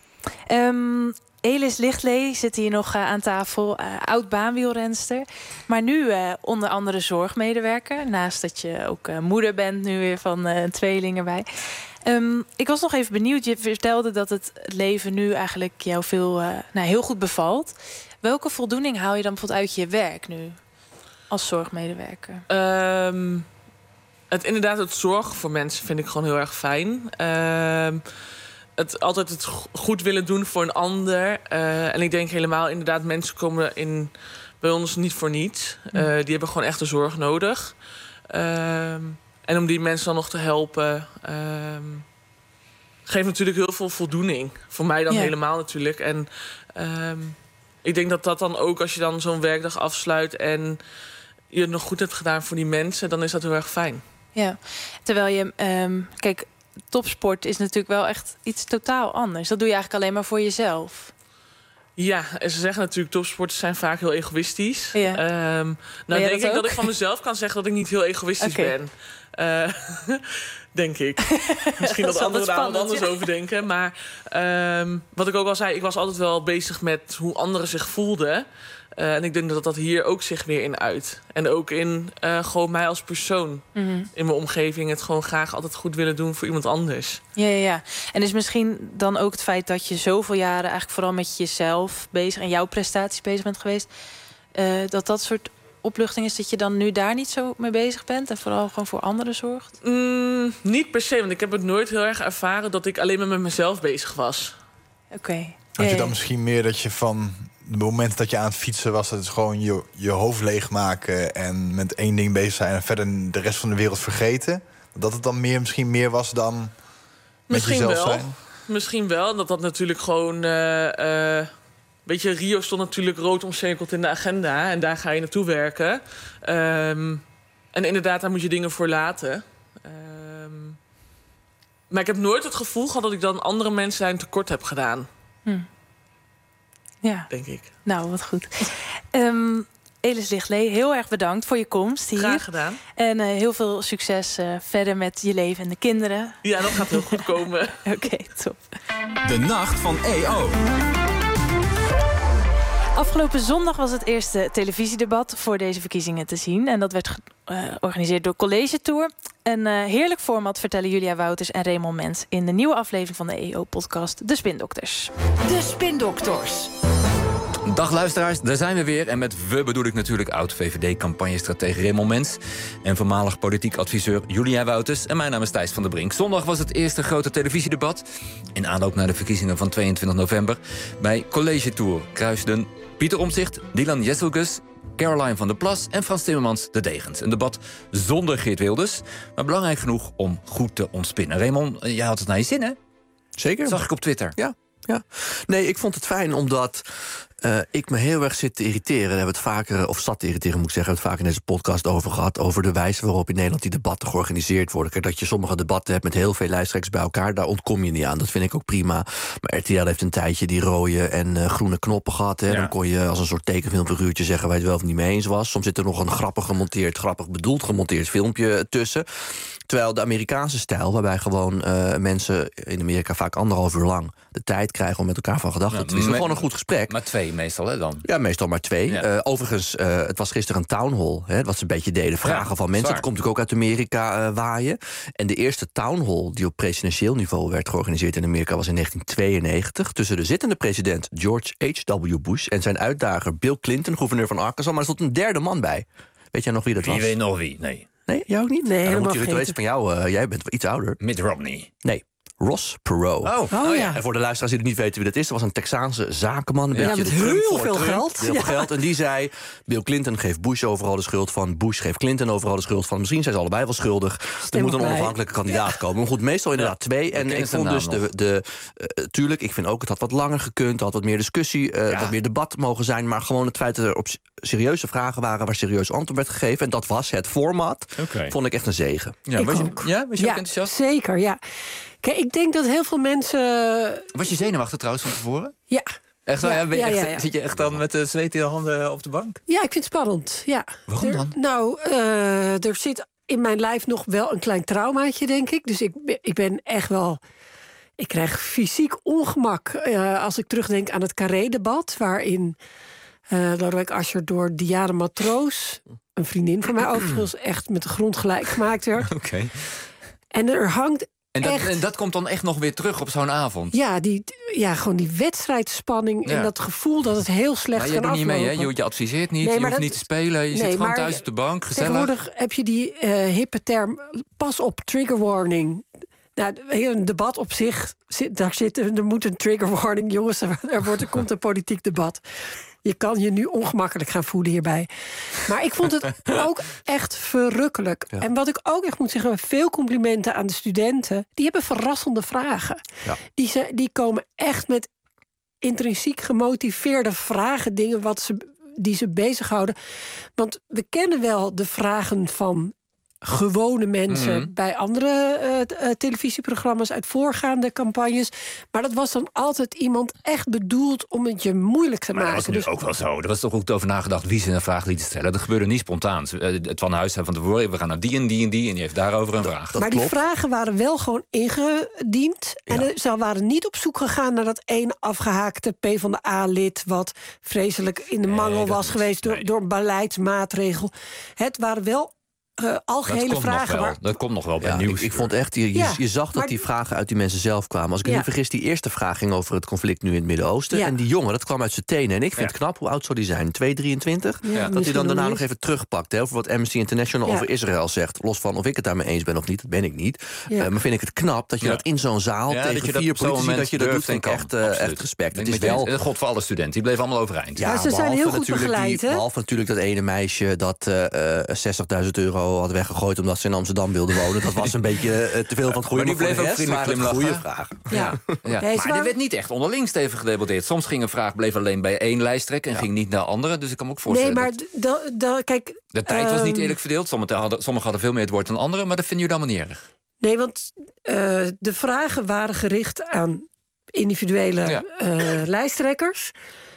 Um, Elis Lichtlee zit hier nog uh, aan tafel, uh, oud baanwielrenster. Maar nu uh, onder andere zorgmedewerker. Naast dat je ook uh, moeder bent nu weer van uh, tweelingen bij. Um, ik was nog even benieuwd. Je vertelde dat het leven nu eigenlijk jou veel, uh, nou, heel goed bevalt. Welke voldoening haal je dan bijvoorbeeld uit je werk nu als zorgmedewerker? Um, het, inderdaad, het zorgen voor mensen vind ik gewoon heel erg fijn. Um, het altijd het goed willen doen voor een ander. Uh, en ik denk helemaal inderdaad, mensen komen in, bij ons niet voor niets. Uh, die hebben gewoon echt de zorg nodig. Um, en om die mensen dan nog te helpen, um, geeft natuurlijk heel veel voldoening. Voor mij dan ja. helemaal natuurlijk. En um, ik denk dat dat dan ook, als je dan zo'n werkdag afsluit en je het nog goed hebt gedaan voor die mensen, dan is dat heel erg fijn. Ja, terwijl je, um, kijk, topsport is natuurlijk wel echt iets totaal anders. Dat doe je eigenlijk alleen maar voor jezelf. Ja, en ze zeggen natuurlijk, topsporters zijn vaak heel egoïstisch. Ja. Um, nou denk ik ook? dat ik van mezelf kan zeggen dat ik niet heel egoïstisch okay. ben. Uh, denk ik. Misschien dat, dat anderen daar wat anders ja. over denken. Maar um, wat ik ook al zei, ik was altijd wel bezig met hoe anderen zich voelden. Uh, en ik denk dat dat hier ook zich weer in uit. En ook in uh, gewoon mij als persoon. Mm-hmm. In mijn omgeving het gewoon graag altijd goed willen doen voor iemand anders. Ja, ja, ja. En is misschien dan ook het feit dat je zoveel jaren eigenlijk vooral met jezelf bezig en jouw prestaties bezig bent geweest. Uh, dat dat soort opluchting is dat je dan nu daar niet zo mee bezig bent en vooral gewoon voor anderen zorgt? Mm, niet per se, want ik heb het nooit heel erg ervaren dat ik alleen maar met mezelf bezig was. Oké. Okay. Had je dan misschien meer dat je van het moment dat je aan het fietsen was, dat het gewoon je, je hoofd leegmaken en met één ding bezig zijn en verder de rest van de wereld vergeten? Dat het dan meer, misschien meer was dan met misschien jezelf wel. zijn? Misschien wel. Dat dat natuurlijk gewoon Uh, uh, weet je, Rio stond natuurlijk rood omcirkeld in de agenda. En daar ga je naartoe werken. Um, en inderdaad, daar moet je dingen voor laten. Um, maar ik heb nooit het gevoel gehad dat ik dan andere mensen zijn tekort heb gedaan. Hm. Ja. Denk ik. Nou, wat goed. Um, Elis Lichtlee, heel erg bedankt voor je komst hier. Graag gedaan. En uh, heel veel succes uh, verder met je leven en de kinderen. Ja, dat gaat heel goed komen. Oké, okay, top. De Nacht van E O. Afgelopen zondag was het eerste televisiedebat voor deze verkiezingen te zien. En dat werd georganiseerd door College Tour. Een uh, heerlijk format vertellen Julia Wouters en Raymond Mens in de nieuwe aflevering van de E O-podcast De Spindokters. De Spindokters. Dag luisteraars, daar zijn we weer. En met we bedoel ik natuurlijk oud-V V D-campagnestratege Raymond Mens en voormalig politiek adviseur Julia Wouters. En mijn naam is Thijs van der Brink. Zondag was het eerste grote televisiedebat in aanloop naar de verkiezingen van tweeëntwintig november. Bij College Tour kruisden Pieter Omtzigt, Dylan Jesselgus, Caroline van der Plas en Frans Timmermans de degens. Een debat zonder Geert Wilders, maar belangrijk genoeg om goed te ontspinnen. Raymond, jij had het naar je zin, hè? Zeker. Zag ik op Twitter. Ja, ja. Nee, ik vond het fijn omdat Uh, ik me heel erg zit te irriteren. Daar hebben we het vaker, of zat te irriteren moet ik zeggen, hebben we het vaak in deze podcast over gehad, over de wijze waarop in Nederland die debatten georganiseerd worden. Kijk, dat je sommige debatten hebt met heel veel lijsttrekkers bij elkaar, daar ontkom je niet aan. Dat vind ik ook prima. Maar R T L heeft een tijdje die rode en uh, groene knoppen gehad. Hè. Ja. Dan kon je als een soort tekenfilmfiguurtje zeggen waar je het wel of niet mee eens was. Soms zit er nog een grappig gemonteerd, grappig bedoeld gemonteerd filmpje tussen. Terwijl de Amerikaanse stijl, waarbij gewoon uh, mensen in Amerika vaak anderhalf uur lang de tijd krijgen om met elkaar van gedachten ja, te wisselen. Gewoon een goed gesprek. Maar twee meestal, hè, dan? Ja, meestal maar twee. Ja. Uh, overigens, uh, het was gisteren een town hall, hè, wat ze een beetje deden. Vragen ja, van mensen. Dat komt natuurlijk ook uit Amerika uh, waaien. En de eerste town hall die op presidentieel niveau werd georganiseerd in Amerika was in negentien tweeënnegentig. Tussen de zittende president George H W Bush en zijn uitdager Bill Clinton, gouverneur van Arkansas. Maar er stond een derde man bij. Weet jij nog wie dat wie was? Wie weet nog wie? Nee. Nee, jij ook niet? Nee, nou, dan moet je het weten van jou. Uh, jij bent iets ouder. Mitt Romney. Nee. Ross Perot. Oh, oh ja. En voor de luisteraars die het niet weten wie dat is, dat was een Texaanse zakenman. Een ja, beetje met heel veel geld. Heel veel ja. geld. En die zei, Bill Clinton geeft Bush overal de schuld van. Bush geeft Clinton overal de schuld van. Misschien zijn ze allebei wel schuldig. Stem er moet een onafhankelijke kandidaat ja. komen. Maar goed, meestal inderdaad ja. twee. En ik vond dus de... de uh, tuurlijk, ik vind ook, het had wat langer gekund. had wat meer discussie, uh, ja. wat meer debat mogen zijn. Maar gewoon het feit dat er op serieuze vragen waren waar serieus antwoord werd gegeven. En dat was het format. Okay. Vond ik echt een zegen. Ja, ik was, je, ook. Ja, was je ja, ook enthousiast? Zeker, ja. Kijk, ik denk dat heel veel mensen... Was je zenuwachtig trouwens van tevoren? Ja. Echt, ja, ja, ben je ja, echt, ja, ja. Zit je echt dan met de zweet in de handen op de bank? Ja, ik vind het spannend, ja. Waarom er, dan? Nou, uh, er zit in mijn lijf nog wel een klein traumaatje, denk ik. Dus ik, ik ben echt wel... Ik krijg fysiek ongemak uh, als ik terugdenk aan het Carré-debat... waarin uh, Lodewijk Asscher door Diana Matroos... een vriendin van mij overigens echt met de grond gelijk gemaakt werd. Oké. Okay. En er hangt En dat, echt... en dat komt dan echt nog weer terug op zo'n avond? Ja, die, ja gewoon die wedstrijdspanning Ja. en dat gevoel dat het heel slecht Maar kan je doet niet aflopen. mee, hè? Je, je adviseert niet, Nee, je maar hoeft dat- niet te spelen. Je Nee, zit gewoon maar thuis op de bank, gezellig. Tegenwoordig heb je die uh, hippe term, pas op, trigger warning. Nou, een debat op zich, zit- daar zit, er moet een trigger warning. Jongens, er, er, wordt, er komt een politiek debat. Je kan je nu ongemakkelijk gaan voelen hierbij. Maar ik vond het ook echt verrukkelijk. Ja. En wat ik ook echt moet zeggen, veel complimenten aan de studenten. Die hebben verrassende vragen. Ja. Die, ze, die komen echt met intrinsiek gemotiveerde vragen, dingen wat ze, die ze bezighouden. Want we kennen wel de vragen van gewone mensen Mhm. bij andere uh, uh, televisieprogramma's uit voorgaande campagnes. Maar dat was dan altijd iemand echt bedoeld om het je moeilijk te Maar dat maken. was nu Dus- ook wel zo. Er was toch ook over nagedacht wie ze een vraag lieten stellen. Dat gebeurde niet spontaan. Uh, Het Van Huis zei van tevoren, we gaan naar die en die en die... en die heeft daarover een vraag. maar die vragen waren wel gewoon ingediend. En er- ze waren niet op zoek gegaan naar dat één afgehaakte PvdA-lid... wat vreselijk in de mangel was geweest door, door een beleidsmaatregel. Het waren wel uh, algehele dat, komt vragen. nog wel. waar- dat komt nog wel bij Ja, nieuws. ik, ik vond echt, je, je, Ja, je zag dat maar- die vragen uit die mensen zelf kwamen. Als ik me Ja. niet vergis, die eerste vraag ging over het conflict nu in het Midden-Oosten. Ja. En die jongen, dat kwam uit zijn tenen. En ik vind Ja. het knap, hoe oud zou die zijn? twee, drieëntwintig? Ja, Dat hij misschien dan daarna nog nog niet. even terugpakt hè, over wat Amnesty International Ja. over Israël zegt. Los van of ik het daarmee eens ben of niet, dat ben ik niet. Ja. Uh, maar vind ik het knap dat je Ja. dat in zo'n zaal Ja, dat tegen je dat vier op zo'n politici, moment dat je dat doet, durft vind ik en echt, kan. uh, Absoluut. echt respect. Denk Het is met je wel... eens. God voor alle studenten, die bleven allemaal overeind. Ja, ze zijn heel goed natuurlijk begeleid, die, hè? behalve natuurlijk dat ene meisje dat uh, uh, zestigduizend euro had weggegooid omdat ze in Amsterdam wilde wonen. Dat was een beetje uh, te veel van het goede. Maar die bleef ook vriendelijk goede glimlachen. vragen. Ja. Ja. Nee, ze Maar er waren- werd niet echt onderling stevig gedebatteerd. Soms ging een vraag bleef alleen bij één lijsttrekker en ging niet naar andere. Dus ik kan me ook Nee, voorstellen. maar dat- d- d- d- kijk... de tijd was niet ehm, eerlijk verdeeld. Sommigen hadden, sommigen hadden veel meer het woord dan anderen. Maar dat vinden jullie allemaal niet erg. Nee, want uh, de vragen waren gericht aan individuele Ja. uh, lijsttrekkers.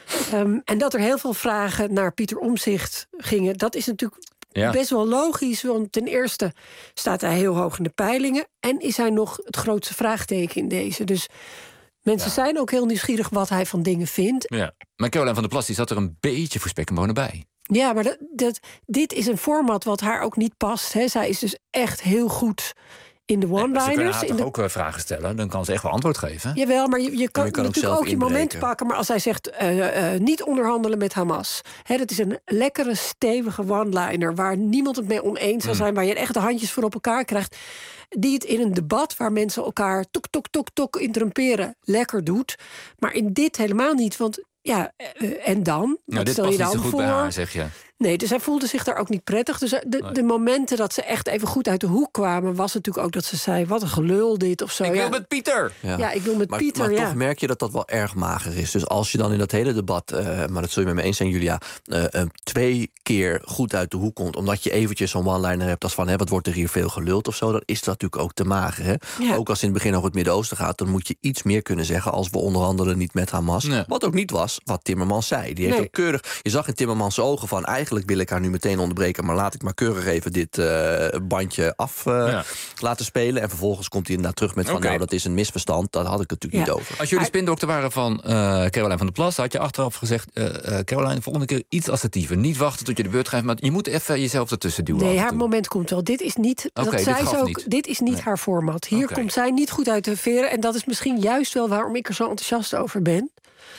Um, en dat er heel veel vragen naar Pieter Omtzigt gingen, dat is natuurlijk Ja. best wel logisch. Want ten eerste staat hij heel hoog in de peilingen en is hij nog het grootste vraagteken in deze. Dus mensen zijn ook heel nieuwsgierig wat hij van dingen vindt. Ja. Maar Caroline van der Plas die zat er een beetje voor spek en bonen bij. Ja, maar dat, dat, dit is een format wat haar ook niet past. Hè. Zij is dus echt heel goed in de Ze kunnen one-liners. haar in toch de... ook uh, vragen stellen. Dan kan ze echt wel antwoord geven. Jawel, maar je, je kan, je kan ook natuurlijk zelf ook, je moment inbreken. pakken. Maar als hij zegt uh, uh, niet onderhandelen met Hamas. Hè, dat is een lekkere, stevige one-liner waar niemand het mee oneens zal Mm. zijn. Waar je echt de handjes voor op elkaar krijgt. Die het in een debat waar mensen elkaar tok, tok, tok, tok interrumperen lekker doet. Maar in dit helemaal niet. Want ja, uh, en dan? Nou, Wat dit stel past je niet dan zo goed voor? bij haar, zeg je. Nee, dus hij voelde zich daar ook niet prettig. Dus de, Nee. de momenten dat ze echt even goed uit de hoek kwamen, was natuurlijk ook dat ze zei: wat een gelul dit of zo. Ik ja. wil met Pieter. Ja, ik wil met maar, Pieter. Maar ja. toch merk je dat dat wel erg mager is. Dus als je dan in dat hele debat, uh, maar dat zul je met me eens zijn, Julia, uh, uh, twee keer goed uit de hoek komt, omdat je eventjes zo'n one-liner hebt als van, hè, wat wordt er hier veel geluld of zo, dan is dat natuurlijk ook te mager. Hè? Ja. Ook als het in het begin over het Midden-Oosten gaat, dan moet je iets meer kunnen zeggen als we onderhandelen niet met Hamas. Nee. Wat ook niet was wat Timmermans zei. Die heeft Nee. ook keurig, je zag in Timmermans ogen van, eigenlijk wil ik haar nu meteen onderbreken, maar laat ik maar keurig even dit uh, bandje af uh, Ja. laten spelen. En vervolgens komt hij inderdaad terug met van, Oké. nou, dat is een misverstand. Daar had ik het natuurlijk Ja. niet over. Als jullie spindokter waren van uh, Caroline van der Plas, had je achteraf gezegd, uh, uh, Caroline, de volgende keer iets assertiever. Niet wachten tot je de beurt krijgt, maar je moet even jezelf ertussen duwen. Nee, af en haar toe. moment komt wel. Dit is niet. Oké, dat dit zei gaf ze ook. niet. Dit is niet Nee. haar format. Hier Oké. komt zij niet goed uit de veren. En dat is misschien juist wel waarom ik er zo enthousiast over ben.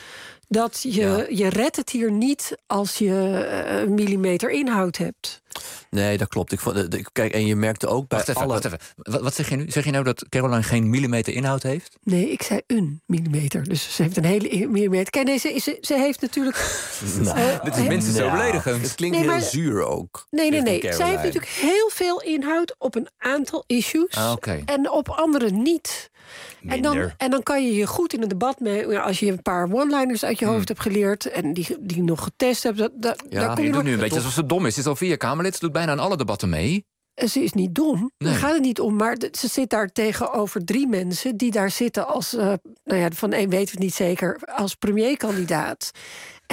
Dat je, Ja. je redt het hier niet als je uh, een millimeter inhoud hebt. Nee, dat klopt. Ik vond, de- de- kijk, en je merkte ook bij Wacht even, alle... wacht even. Wat, wat zeg je nu? Zeg je nou dat Caroline geen millimeter inhoud heeft? Nee, ik zei een millimeter. Dus ze heeft een hele millimeter. Kijk, nee, ze, ze, ze heeft natuurlijk. Nou, Eh, Dit is minstens zo nou, beledigend. Het klinkt Nee, heel maar- zuur ook. Nee, nee, nee. richting Zij heeft Caroline. natuurlijk heel veel inhoud op een aantal issues. Ah, oké. En op andere niet. En dan, Minder. en dan kan je je goed in een debat mee. ja, Als je een paar one-liners uit je Hmm. hoofd hebt geleerd. En die, die nog getest hebt. Dat, dat, Ja, daar kom Je je doet nog, nu een beetje alsof ze dom is. Ze is al vier Kamerlid, ze doet bijna aan alle debatten mee. Ze is niet dom. Nee. Daar gaat het niet om. Maar de- ze zit daar tegenover drie mensen. Die daar zitten als. Uh, nou ja, van één weten we het niet zeker. Als premierkandidaat. En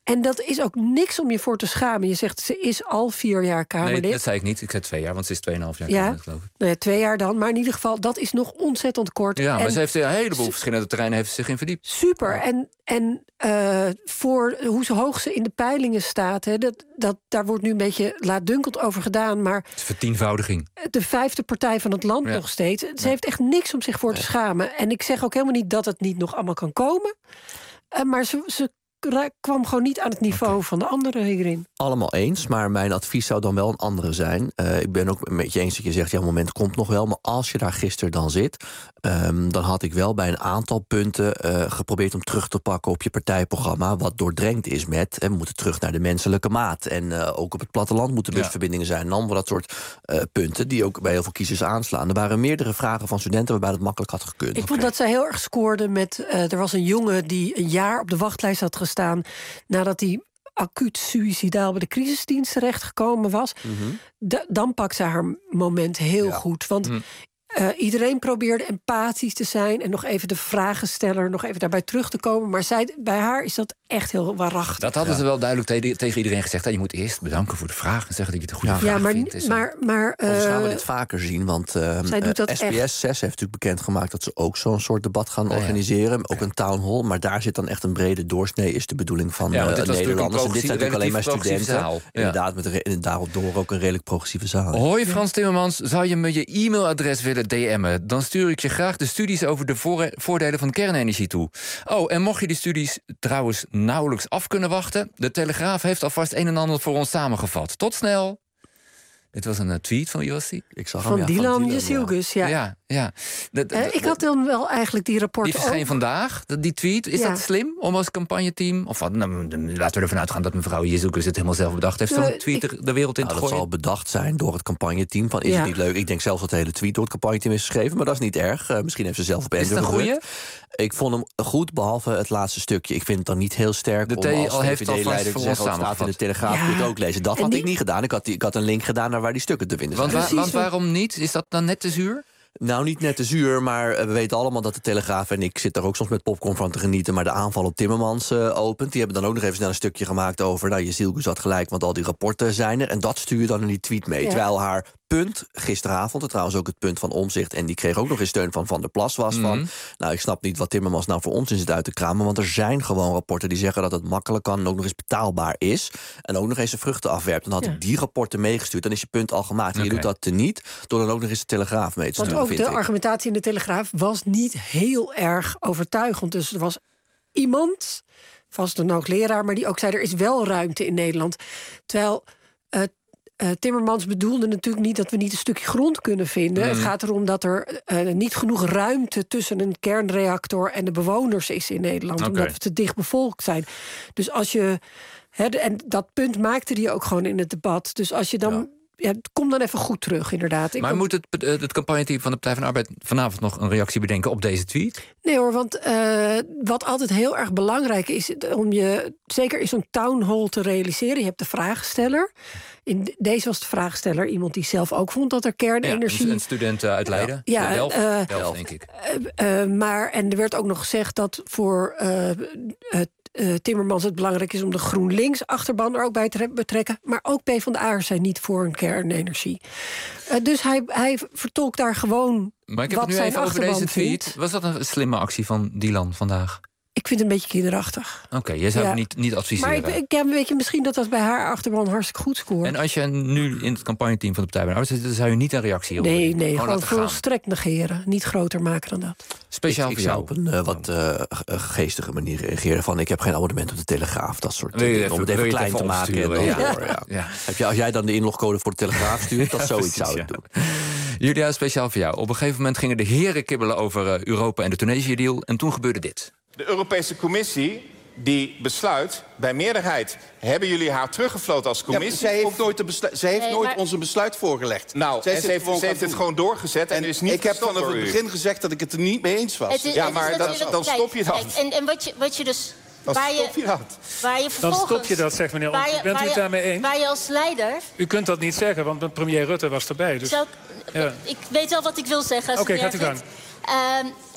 En dat is ook niks om je voor te schamen. Je zegt, ze is al vier jaar Kamerlid. Nee, dat zei ik niet. Ik zei twee jaar, want ze is tweeënhalf jaar Ja, Kamerlid, geloof ik. nou ja, twee jaar dan. Maar in ieder geval, dat is nog ontzettend kort. Ja, maar En ze heeft een heleboel verschillende terreinen heeft ze zich in verdiept. super. En, en uh, voor hoe zo hoog ze in de peilingen staat... Hè, dat, dat, daar wordt nu een beetje laatdunkend over gedaan. Maar Het is vertienvoudiging. de vijfde partij van het land Ja. nog steeds. Ze Ja. heeft echt niks om zich voor te schamen. En ik zeg ook helemaal niet dat het niet nog allemaal kan komen. Uh, maar ze, ze ra- kwam gewoon niet aan het niveau okay. van de anderen hierin. Allemaal eens, maar mijn advies zou dan wel een andere zijn. Uh, ik ben ook met je eens dat je zegt, ja, het moment komt nog wel. Maar als je daar gisteren dan zit... Um, dan had ik wel bij een aantal punten uh, geprobeerd om terug te pakken op je partijprogramma... wat doordrenkt is met, en we moeten terug naar de menselijke maat. En uh, ook op het platteland moeten busverbindingen zijn. En dan dat soort uh, punten die ook bij heel veel kiezers aanslaan. Er waren meerdere vragen van studenten waarbij dat makkelijk had gekund. Ik vond dat zij heel erg scoorde met... Uh, er was een jongen die een jaar op de wachtlijst had gestaan... nadat hij acuut suïcidaal bij de crisisdienst terechtgekomen was. Mm-hmm. D- dan pakt ze haar moment heel ja. goed. Want mm. uh, iedereen probeerde empathisch te zijn... en nog even de vragensteller nog even daarbij terug te komen. Maar zij, bij haar is dat echt heel waarachtig. Dat hadden ja. ze wel duidelijk te- tegen iedereen gezegd. Hè? Je moet eerst bedanken voor de vraag en zeggen dat je het een goede ja. vraag ja, maar, vindt. Is maar, maar, uh, Overigens gaan we dit vaker zien, want uh, zij doet dat S B S echt. zes heeft natuurlijk bekendgemaakt... dat ze ook zo'n soort debat gaan oh, organiseren. Ja. Ook een town hall, maar daar zit dan echt een brede doorsnee... is de bedoeling van ja, uh, Nederlanders. En dit zijn natuurlijk alleen maar studenten. Zaal. Ja. Inderdaad, met een, in, daardoor ook een redelijk progressieve zaal. Hoi Frans Timmermans, zou je me je e-mailadres willen D M'en? Dan stuur ik je graag de studies over de voor- voordelen van kernenergie toe. Oh, en mocht je die studies trouwens nauwelijks af kunnen wachten... de Telegraaf heeft alvast een en ander voor ons samengevat. Tot snel. Dit was een uh, tweet van wie was die? Ik zag van hem, ja, Dylan van Dylan Jezielgus, ja. Ja, ja. De, de, uh, de, ik had dan wel eigenlijk die rapporten Die verscheen ook. vandaag, die tweet. Is ja. dat slim om als campagneteam... of wat, nou, laten we ervan uitgaan dat mevrouw Jezielgus het helemaal zelf bedacht heeft... zo'n uh, tweet ik, de wereld in nou, te dat gooien? zal bedacht zijn door het campagneteam. Van, is ja. het niet leuk? Ik denk zelfs dat de hele tweet door het campagneteam is geschreven... maar dat is niet erg. Uh, misschien heeft ze zelf op Is het een goeie? Ik vond hem goed, behalve het laatste stukje. Ik vind het dan niet heel sterk de om als V V D-leider te zeggen... het staat in de Telegraaf, ja. moet het ook lezen. Dat en had die... ik niet gedaan. Ik had, die, ik had een link gedaan naar waar die stukken te vinden zijn. Want, wa- want waarom niet? Is dat dan net te zuur? Nou, niet net te zuur, maar we weten allemaal dat de Telegraaf... en ik zit daar ook soms met popcorn van te genieten... maar de aanval op Timmermans uh, opent. Die hebben dan ook nog even snel een stukje gemaakt over... nou, Jezielgus had gelijk, want al die rapporten zijn er. En dat stuur je dan in die tweet mee. Ja. Terwijl haar punt gisteravond, en trouwens ook het punt van Omtzigt... en die kreeg ook nog eens steun van Van der Plas, was mm-hmm. van... nou, ik snap niet wat Timmermans nou voor onzin zit uit te kramen... want er zijn gewoon rapporten die zeggen dat het makkelijk kan... en ook nog eens betaalbaar is. En ook nog eens de vruchten afwerpt. Dan had ja. ik die rapporten meegestuurd, dan is je punt al gemaakt. En okay. je doet dat niet door dan ook nog eens de Telegraaf mee te sturen. Want ook de ik. argumentatie in de Telegraaf was niet heel erg overtuigend. Dus er was iemand, vast een hoogleraar... maar die ook zei, er is wel ruimte in Nederland. Terwijl... Uh, Uh, Timmermans bedoelde natuurlijk niet dat we niet een stukje grond kunnen vinden. Mm. Het gaat erom dat er uh, niet genoeg ruimte tussen een kernreactor en de bewoners is in Nederland. Okay. Omdat we te dicht bevolkt zijn. Dus als je. He, en dat punt maakte hij ook gewoon in het debat. Dus als je dan. Ja. Ja, kom dan even goed terug, inderdaad. Ik maar kom... moet het, het campagneteam van de Partij van de Arbeid vanavond nog een reactie bedenken op deze tweet? Nee hoor, want uh, wat altijd heel erg belangrijk is... om je zeker in zo'n town hall te realiseren... je hebt de vraagsteller. In deze was de vraagsteller iemand die zelf ook vond... dat er kernenergie... Ja, een student uit Leiden. Ja, Delft, uh, Delft, denk ik. Uh, uh, maar, en er werd ook nog gezegd dat voor... Uh, het Uh, Timmermans het belangrijk is om de GroenLinks-achterban er ook bij te betrekken. Maar ook PvdA'ers zijn niet voor een kernenergie. Uh, dus hij, hij vertolkt daar gewoon. Maar ik heb wat het nu zijn even over deze tweet. Vindt. Was dat een slimme actie van Dylan vandaag? Ik vind het een beetje kinderachtig. Oké, okay, jij zou ja. het niet, niet adviseren. Maar ik, ik weet je, misschien dat dat bij haar achterban hartstikke goed scoort. En als je nu in het campagneteam van de Partij van de Arbeid zit... dan zou je niet een reactie op Nee, nee, gewoon, gewoon volstrekt negeren. Niet groter maken dan dat. Speciaal ik, voor ik jou. zou op een uh, wat uh, geestige manier reageren van... ik heb geen abonnement op de Telegraaf, dat soort dingen. Even, om het even klein even te maken. En dan ja. Door, ja. Ja. Heb je, als jij dan de inlogcode voor de Telegraaf stuurt... dat ja, zoiets precies, zou ik ja. doen. Julia, speciaal voor jou. Op een gegeven moment gingen de heren kibbelen over uh, Europa en de Tunesië-deal... en toen gebeurde dit. De Europese Commissie die besluit bij meerderheid. Hebben jullie haar teruggefloten als commissie? Ja, zij heeft, ook nooit, de beslu- zij heeft nee, nooit maar... ons een besluit voorgelegd. Nou, zij en ze heeft, ze heeft het gewoon doorgezet. En, en is niet ik heb vanaf het begin gezegd dat ik het er niet mee eens was. Het is, ja, het maar dat, dan stop je dat. Kijk, en, en wat je, wat je dus... Dan waar stop je dat. Waar je dan stop je dat, zegt meneer Omtzigt. Bent u het daarmee eens? Waar je als leider... U kunt dat niet zeggen, want premier Rutte was erbij. Dus... Zou ik, ja. ik weet wel wat ik wil zeggen. Oké, okay, gaat u gang. Uh,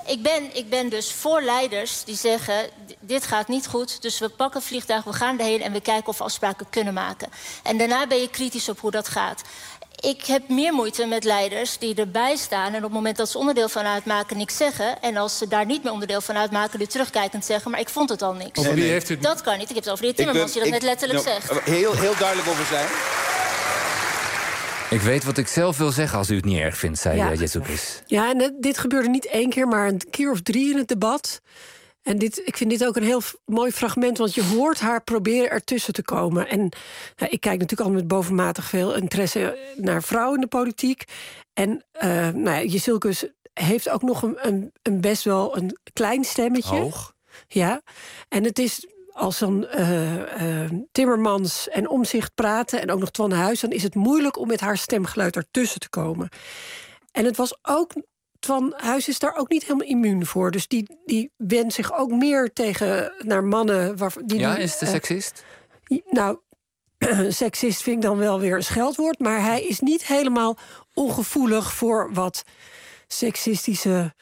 ik ben, ik ben dus voor leiders die zeggen... d- dit gaat niet goed, dus we pakken het vliegtuig, we gaan erheen... en we kijken of we afspraken kunnen maken. En daarna ben je kritisch op hoe dat gaat. Ik heb meer moeite met leiders die erbij staan... en op het moment dat ze onderdeel van uitmaken niks zeggen... en als ze daar niet meer onderdeel van uitmaken... er terugkijkend zeggen, maar ik vond het al niks. Over wie heeft u... Dat kan niet. Ik heb het over de heer Timmermans die dat net letterlijk nou, zegt. Heel, heel duidelijk over zijn. Ik weet wat ik zelf wil zeggen als u het niet erg vindt, zei Ja. ja. Jezus. Ja, en het- dit gebeurde niet één keer, maar een keer of drie in het debat. En dit, ik vind dit ook een heel f- mooi fragment, want je hoort haar proberen ertussen te komen. En nou, ik kijk natuurlijk al met bovenmatig veel interesse naar vrouwen in de politiek. En uh, nou ja, Jezielkus heeft ook nog een, een, een best wel een klein stemmetje. Hoog. Ja, en het is als dan uh, uh, Timmermans en Omtzigt praten... en ook nog Twan Huis, dan is het moeilijk om met haar stemgeluid ertussen te komen. En het was ook... Twan Huis is daar ook niet helemaal immuun voor. Dus die, die wendt zich ook meer tegen naar mannen... Waar, die Ja, die, is het een uh, seksist? Nou, seksist vind ik dan wel weer een scheldwoord... maar hij is niet helemaal ongevoelig voor wat seksistische...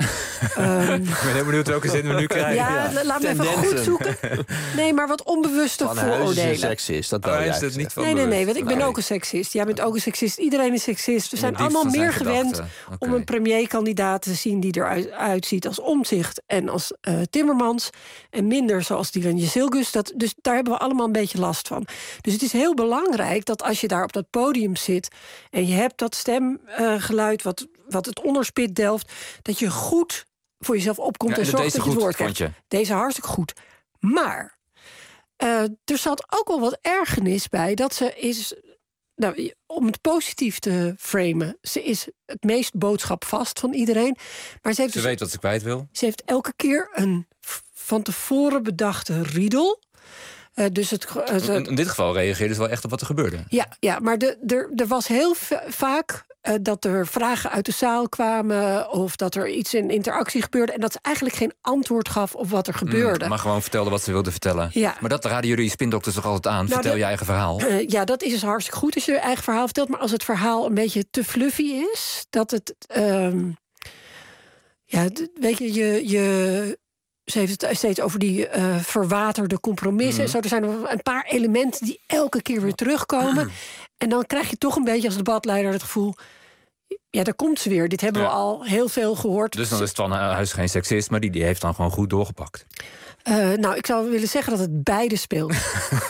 Um, Ik ben heel benieuwd welke zin we nu krijgen. Ja, ja. Laat me even goed zoeken. Nee, maar wat onbewuste Van Huis is een vooroordelen. seksist, dat Oh, wou hij jij is het niet zeggen. van Nee, nee, nee, bewust. want ik ben Nee. ook een seksist. Jij bent ook een seksist. Iedereen is seksist. We zijn Een dief allemaal van zijn meer gewend gedachten. Oké. om een premierkandidaat te zien... die eruit uitziet als Omtzigt en als uh, Timmermans... en minder zoals Dylan Jezielkus. Dat, dus daar hebben we allemaal een beetje last van. Dus het is heel belangrijk dat als je daar op dat podium zit... en je hebt dat stemgeluid uh, wat, wat het onderspit delft... dat je goed voor jezelf opkomt Ja, en en zorgt deze dat je het goed, woord krijgt. vond Deze hartstikke goed. Maar uh, er zat ook wel wat ergernis bij dat ze is... Nou, om het positief te framen, ze is het meest boodschapvast van iedereen. Maar ze heeft, Ze dus, weet wat ze kwijt wil. ze heeft elke keer een v- van tevoren bedachte riedel. Uh, dus het, uh, ze- In, in dit geval reageerde ze wel echt op wat er gebeurde. ja, ja, maar de, de, er was heel va- vaak uh, dat er vragen uit de zaal kwamen... of dat er iets in interactie gebeurde... en dat ze eigenlijk geen antwoord gaf op wat er gebeurde. Mm, maar gewoon vertelde wat ze wilde vertellen. Ja. Maar dat raden jullie spindokters toch altijd aan? Nou, Vertel de- je eigen verhaal. Uh, ja, dat is dus hartstikke goed als je je eigen verhaal vertelt... maar als het verhaal een beetje te fluffy is... dat het... Um, ja, d- weet je, je... je Ze heeft het steeds over die uh, verwaterde compromissen. Mhm. En zo, er zijn er een paar elementen die elke keer weer terugkomen. En dan krijg je toch een beetje als debatleider het gevoel... ja, daar komt ze weer. Dit hebben Ja. we al heel veel gehoord. Dus dan is Twan Huis geen seksist, maar die, die heeft dan gewoon goed doorgepakt. Uh, nou, ik zou willen zeggen dat het beide speelt. Uh,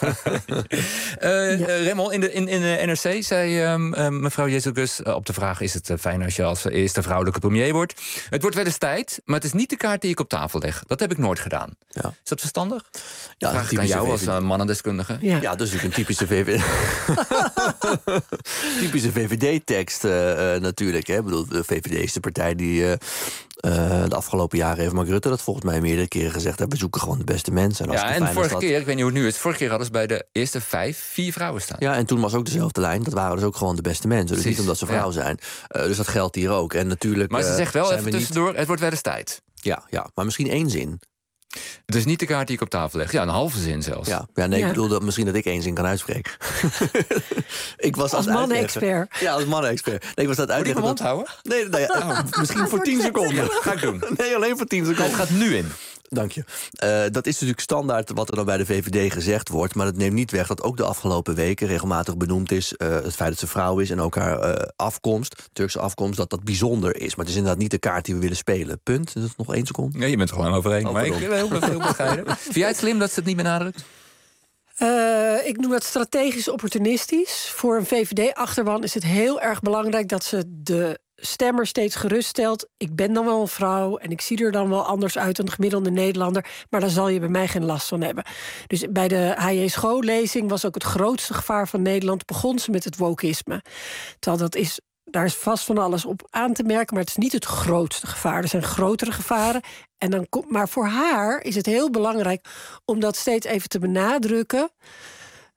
uh, Raymond, in de, in, in de N R C zei um, uh, mevrouw Jezielkus uh, op de vraag... is het uh, fijn als je als eerste vrouwelijke premier wordt? Het wordt wel eens tijd, maar het is niet de kaart die ik op tafel leg. Dat heb ik nooit gedaan. Ja. Is dat verstandig? Ja, Vraag ik aan jou als uh, mannendeskundige. Ja, ja, dus een typische V V D. typische V V D-tekst uh, uh, natuurlijk. Hè. Ik bedoel, de V V D is de partij die uh, uh, de afgelopen jaren heeft Mark Rutte dat volgens mij meerdere keren gezegd. We zoeken gewoon de beste mensen. En Ja, en fijn vorige dat... keer, ik weet niet hoe het nu is... vorige keer hadden ze bij de eerste vijf vier vrouwen staan. Ja, en toen was ook dezelfde lijn. Dat waren dus ook gewoon de beste mensen. Dus Precies, niet omdat ze vrouw ja. zijn. Uh, dus dat geldt hier ook. En natuurlijk, Maar ze uh, zegt wel zijn even we niet... tussendoor, het wordt wel eens tijd. Ja, ja, maar misschien één zin. Het is niet de kaart die ik op tafel leg. Ja, een halve zin zelfs. Ja, ja nee, Ja. ik bedoel dat misschien dat ik één zin kan uitspreken. ik was Als aan het mannen-expert. Ja, als mannen-expert. Nee, ik was aan het Moet ik uitleggen. mijn mond dat- houden? Nee, nou ja, Oh. misschien voor tien seconden. Ja, ga ik doen. Nee, alleen voor tien seconden. Het gaat nu in. Dank je. Uh, dat is natuurlijk standaard wat er dan bij de V V D gezegd wordt. Maar dat neemt niet weg dat ook de afgelopen weken regelmatig benoemd is... Uh, het feit dat ze vrouw is en ook haar uh, afkomst, Turkse afkomst... dat dat bijzonder is. Maar het is inderdaad niet de kaart die we willen spelen. Punt. Is het nog één seconde? Ja, je bent er gewoon overheen. Oh, maar ik pardon. ben heel, heel bescheiden. Vind jij het slim dat ze het niet benadrukt? Uh, ik noem dat strategisch opportunistisch. Voor een V V D-achterban is het heel erg belangrijk... dat ze de stemmer steeds geruststelt. Ik ben dan wel een vrouw en ik zie er dan wel anders uit... dan de gemiddelde Nederlander, maar daar zal je bij mij geen last van hebben. Dus bij de H J Schoo-lezing was ook het grootste gevaar van Nederland... begon ze met het wokisme. Terwijl dat is... Daar is vast van alles op aan te merken, maar het is niet het grootste gevaar. Er zijn grotere gevaren. En dan komt, maar voor haar is het heel belangrijk om dat steeds even te benadrukken.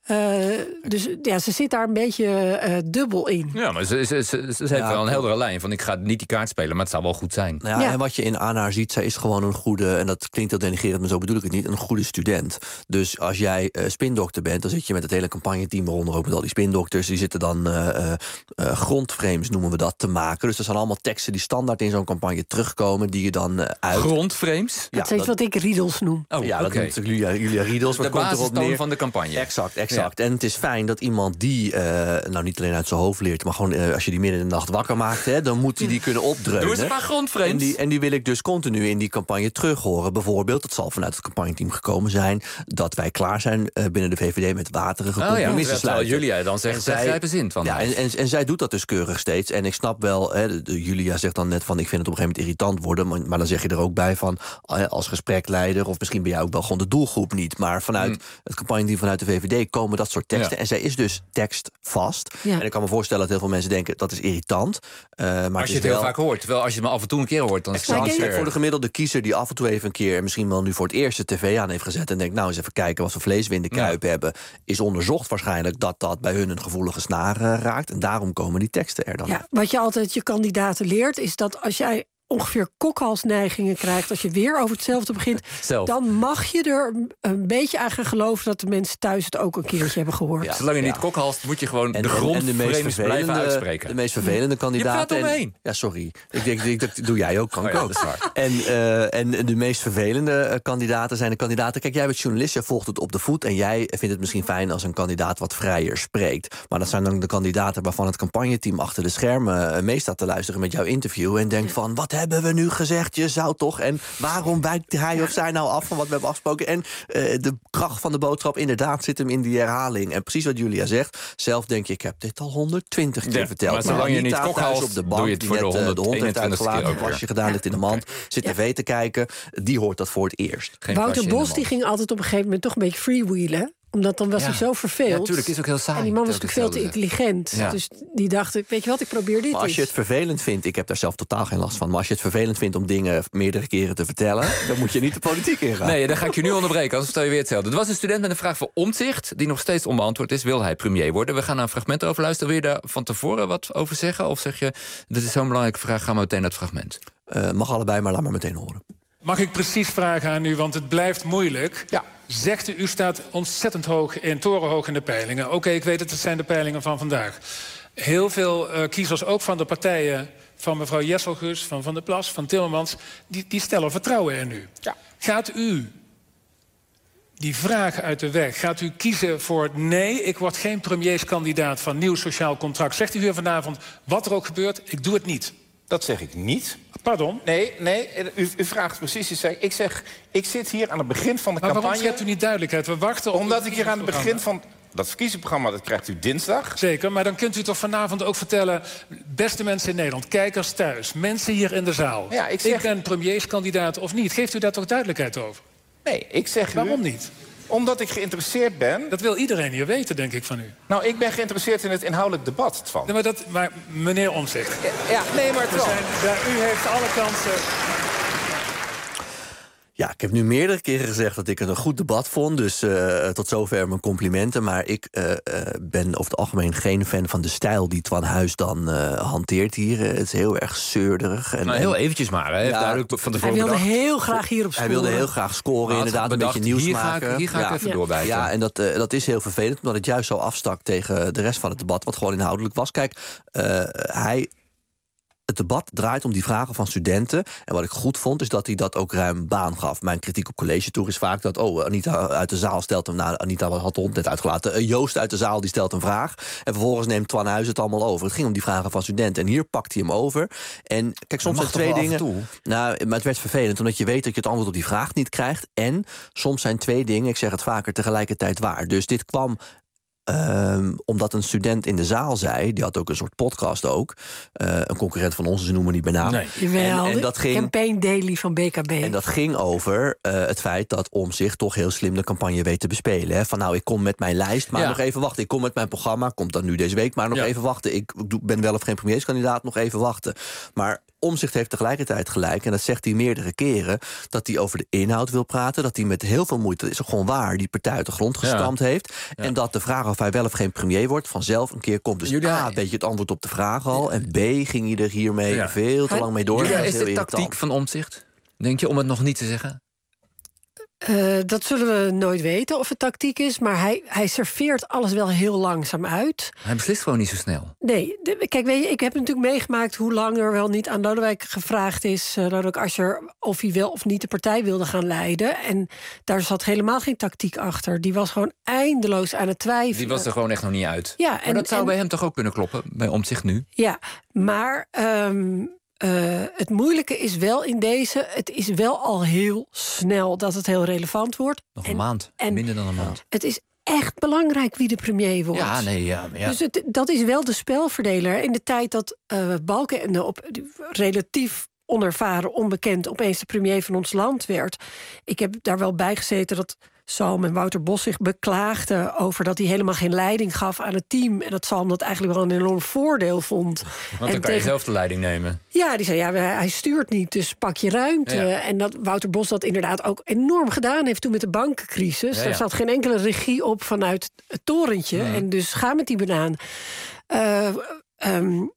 Uh, dus ja, ze zit daar een beetje uh, dubbel in. Ja, maar ze, ze, ze, ze heeft ja, wel een heldere lijn van ik ga niet die kaart spelen, maar het zou wel goed zijn. Nou ja, ja. En wat je in aan haar ziet, zij is gewoon een goede, en dat klinkt heel denigrerend, maar zo bedoel ik het niet, een goede student. Dus als jij uh, spindokter bent, dan zit je met het hele campagneteam, waaronder ook met al die spindokters, die zitten dan uh, uh, uh, grondframes, noemen we dat, te maken. Dus dat zijn allemaal teksten die standaard in zo'n campagne terugkomen, die je dan uh, uit... Grondframes? Ja, dat is wat ik riedels noem. Oh, ja, okay. Dat noemt Julia, Julia Riedels. De basistoon van de campagne. Exact, exact. Ja. En het is fijn dat iemand die, uh, nou niet alleen uit zijn hoofd leert, maar gewoon uh, als je die midden in de nacht wakker maakt, hè, dan moet hij die kunnen opdreunen. Doe eens een paar grondframes. En die, en die wil ik dus continu in die campagne terug horen. Bijvoorbeeld, het zal vanuit het campagneteam gekomen zijn dat wij klaar zijn uh, binnen de V V D met waterige compromissen oh, ja, sluiten. Julia dan zegt, zij grijpen zin van. Ja, en, en, en zij doet dat dus keurig steeds. En ik snap wel, hè, de, de Julia zegt dan net van ik vind het op een gegeven moment irritant worden, maar, maar dan zeg je er ook bij van uh, als gesprekleider, of misschien ben jij ook wel gewoon de doelgroep niet, maar vanuit hmm. het campagneteam vanuit de V V D komen dat soort teksten. Ja. En zij is dus tekstvast. Ja. En ik kan me voorstellen dat heel veel mensen denken dat is irritant. Uh, maar als het je het wel... heel vaak hoort, terwijl als je het maar af en toe een keer hoort, dan is het exact. Voor de gemiddelde kiezer die af en toe even een keer, misschien wel nu voor het eerst de tv aan heeft gezet en denkt, nou eens even kijken wat voor vlees we in de kuip ja. hebben, is onderzocht waarschijnlijk dat dat bij hun een gevoelige snaar uh, raakt. En daarom komen die teksten er dan. Ja, wat je altijd je kandidaten leert, is dat als jij ongeveer kokhalsneigingen krijgt als je weer over hetzelfde begint, Zelf. dan mag je er een beetje aan gaan geloven dat de mensen thuis het ook een keertje hebben gehoord. Ja, zolang je niet ja. kokhalst, moet je gewoon en, de grondframes blijven uitspreken. De meest vervelende kandidaten. Je praat omheen. Ja, sorry. Ik denk, ik, dat doe jij ook, kan oh, ik ja, ook. Dat is waar. En, uh, en de meest vervelende uh, kandidaten zijn de kandidaten. Kijk, jij bent journalist, jij volgt het op de voet en jij vindt het misschien fijn als een kandidaat wat vrijer spreekt. Maar dat zijn dan de kandidaten waarvan het campagneteam achter de schermen uh, mee staat te luisteren met jouw interview en denkt van, wat hebben we nu gezegd? Je zou toch, en waarom wijkt hij of zij nou af van wat we hebben afgesproken? En uh, de kracht van de boodschap inderdaad zit hem in die herhaling. En precies wat Julia zegt, zelf denk je, ik heb dit al honderdtwintig keer ja, verteld. Maar zolang je niet kokhalst, op de bank, doe je het voor die de net, de hond heeft uitgelaten, keer als je gedaan hebt in de mand, zit tv ja. te kijken, die hoort dat voor het eerst. Geen Wouter Bos die ging altijd op een gegeven moment toch een beetje freewheelen. Omdat dan was ja. hij zo verveeld. Ja, natuurlijk, is ook heel saai. En die man was natuurlijk veel te intelligent. Ja. Dus die dacht, weet je wat, ik probeer dit maar als je het vervelend vindt, ik heb daar zelf totaal geen last van, maar als je het vervelend vindt om dingen meerdere keren te vertellen, dan moet je niet de politiek ingaan. Nee, dan ga ik je nu onderbreken, anders stel je weer hetzelfde. Er was een student met een vraag voor Omtzigt, die nog steeds onbeantwoord is. Wil hij premier worden? We gaan naar een fragment over luisteren. Wil je daar van tevoren wat over zeggen? Of zeg je, dit is zo'n belangrijke vraag, gaan we meteen naar het fragment? Uh, mag allebei, maar laat maar meteen horen. Mag ik precies vragen aan u, want het blijft moeilijk. Ja. Zegt u, u staat ontzettend hoog in, torenhoog in de peilingen. Oké, okay, ik weet het, het zijn de peilingen van vandaag. Heel veel uh, kiezers, ook van de partijen van mevrouw Jesselgus, van Van der Plas, van Timmermans, die, die stellen vertrouwen in u. Ja. Gaat u die vraag uit de weg, gaat u kiezen voor nee, ik word geen premierskandidaat van nieuw sociaal contract? Zegt u hier vanavond, wat er ook gebeurt, ik doe het niet? Dat zeg ik niet. Pardon? Nee, nee u, u vraagt precies. Ik zeg, ik zit hier aan het begin van de maar campagne. Waarom schept u niet duidelijkheid? We wachten op Omdat ik hier aan het begin van dat verkiezingsprogramma, dat krijgt u dinsdag. Zeker, maar dan kunt u toch vanavond ook vertellen, beste mensen in Nederland, kijkers thuis, mensen hier in de zaal. Ja, ik, zeg, ik ben premierskandidaat of niet. Geeft u daar toch duidelijkheid over? Nee, ik zeg Waarom u, niet? Omdat ik geïnteresseerd ben. Dat wil iedereen hier weten, denk ik, van u. Nou, ik ben geïnteresseerd in het inhoudelijk debat van. Nee, maar, dat, maar meneer Omtzigt. Ja, ja, nee, maar we zijn, daar, u heeft alle kansen. Ja, ik heb nu meerdere keren gezegd dat ik het een goed debat vond. Dus uh, tot zover mijn complimenten. Maar ik uh, uh, ben over het algemeen geen fan van de stijl die Twan Huis dan uh, hanteert hier. Het is heel erg zeurderig. En, nou, heel eventjes maar. Hè. Ja, duidelijk van hij wilde bedacht. heel graag hierop scoren. Hij wilde heel graag scoren, ja, inderdaad. Bedacht, een beetje nieuws hier maken. Ga ik, hier ga ik ja. even ja. doorbijten. Ja, en dat, uh, dat is heel vervelend. Omdat het juist zo afstak tegen de rest van het debat. Wat gewoon inhoudelijk was. Kijk, uh, hij... Het debat draait om die vragen van studenten. En wat ik goed vond, is dat hij dat ook ruim baan gaf. Mijn kritiek op College Tour is vaak dat... oh, Anita uit de zaal stelt hem... nou, Anita had de hond net uitgelaten. Joost uit de zaal die stelt een vraag. En vervolgens neemt Twan Huis het allemaal over. Het ging om die vragen van studenten. En hier pakt hij hem over. En kijk, soms zijn twee dingen... Nou, maar het werd vervelend, omdat je weet dat je het antwoord op die vraag niet krijgt. En soms zijn twee dingen, ik zeg het vaker, tegelijkertijd waar. Dus dit kwam... Um, omdat een student in de zaal zei, die had ook een soort podcast ook. Uh, een concurrent van ons, ze noemen niet bij naam. Nee. Jawel, en, en dat ging, Campaign Daily van B K B. En dat ging over uh, het feit dat Omtzigt toch heel slim de campagne weet te bespelen. Hè? Van nou, ik kom met mijn lijst, maar ja. nog even wachten. Ik kom met mijn programma, komt dan nu deze week, maar nog ja. even wachten. Ik ben wel of geen premierskandidaat, nog even wachten. Maar Omtzigt heeft tegelijkertijd gelijk, en dat zegt hij meerdere keren, dat hij over de inhoud wil praten, dat hij met heel veel moeite, dat is ook gewoon waar, die partij uit de grond gestampt ja. heeft. Ja. En dat de vraag of hij wel of geen premier wordt vanzelf een keer komt. Dus Julia, A, een beetje het antwoord op de vraag al. En B, ging hij er hiermee ja. veel te lang mee door. Julia, is de tactiek van Omtzigt, denk je, om het nog niet te zeggen? Uh, dat zullen we nooit weten of het tactiek is, maar hij, hij serveert alles wel heel langzaam uit. Hij beslist gewoon niet zo snel. Nee, de, kijk, weet je, ik heb natuurlijk meegemaakt hoe lang er wel niet aan Lodewijk gevraagd is, uh, Lodewijk Asscher, of hij wel of niet de partij wilde gaan leiden. En daar zat helemaal geen tactiek achter. Die was gewoon eindeloos aan het twijfelen. Die was er gewoon echt nog niet uit. Ja, maar en, dat zou en, bij hem toch ook kunnen kloppen, bij Omtzigt nu? Ja, maar Um, Uh, het moeilijke is wel in deze, het is wel al heel snel dat het heel relevant wordt. Nog een en, maand, en minder dan een maand. Het is echt belangrijk wie de premier wordt. Ja, nee, ja. ja. Dus het, dat is wel de spelverdeler. In de tijd dat uh, Balkenende op relatief onervaren, onbekend, opeens de premier van ons land werd. Ik heb daar wel bij gezeten dat Salm en Wouter Bos zich beklaagden over dat hij helemaal geen leiding gaf aan het team. En dat Salm dat eigenlijk wel een enorm voordeel vond. Want dan en kan tegen... je zelf de leiding nemen. Ja, die zei, ja, hij stuurt niet, dus pak je ruimte. Ja. En dat Wouter Bos dat inderdaad ook enorm gedaan heeft toen met de bankencrisis. Ja, ja. Er zat geen enkele regie op vanuit het torentje. Mm. En dus ga met die banaan. Uh, um,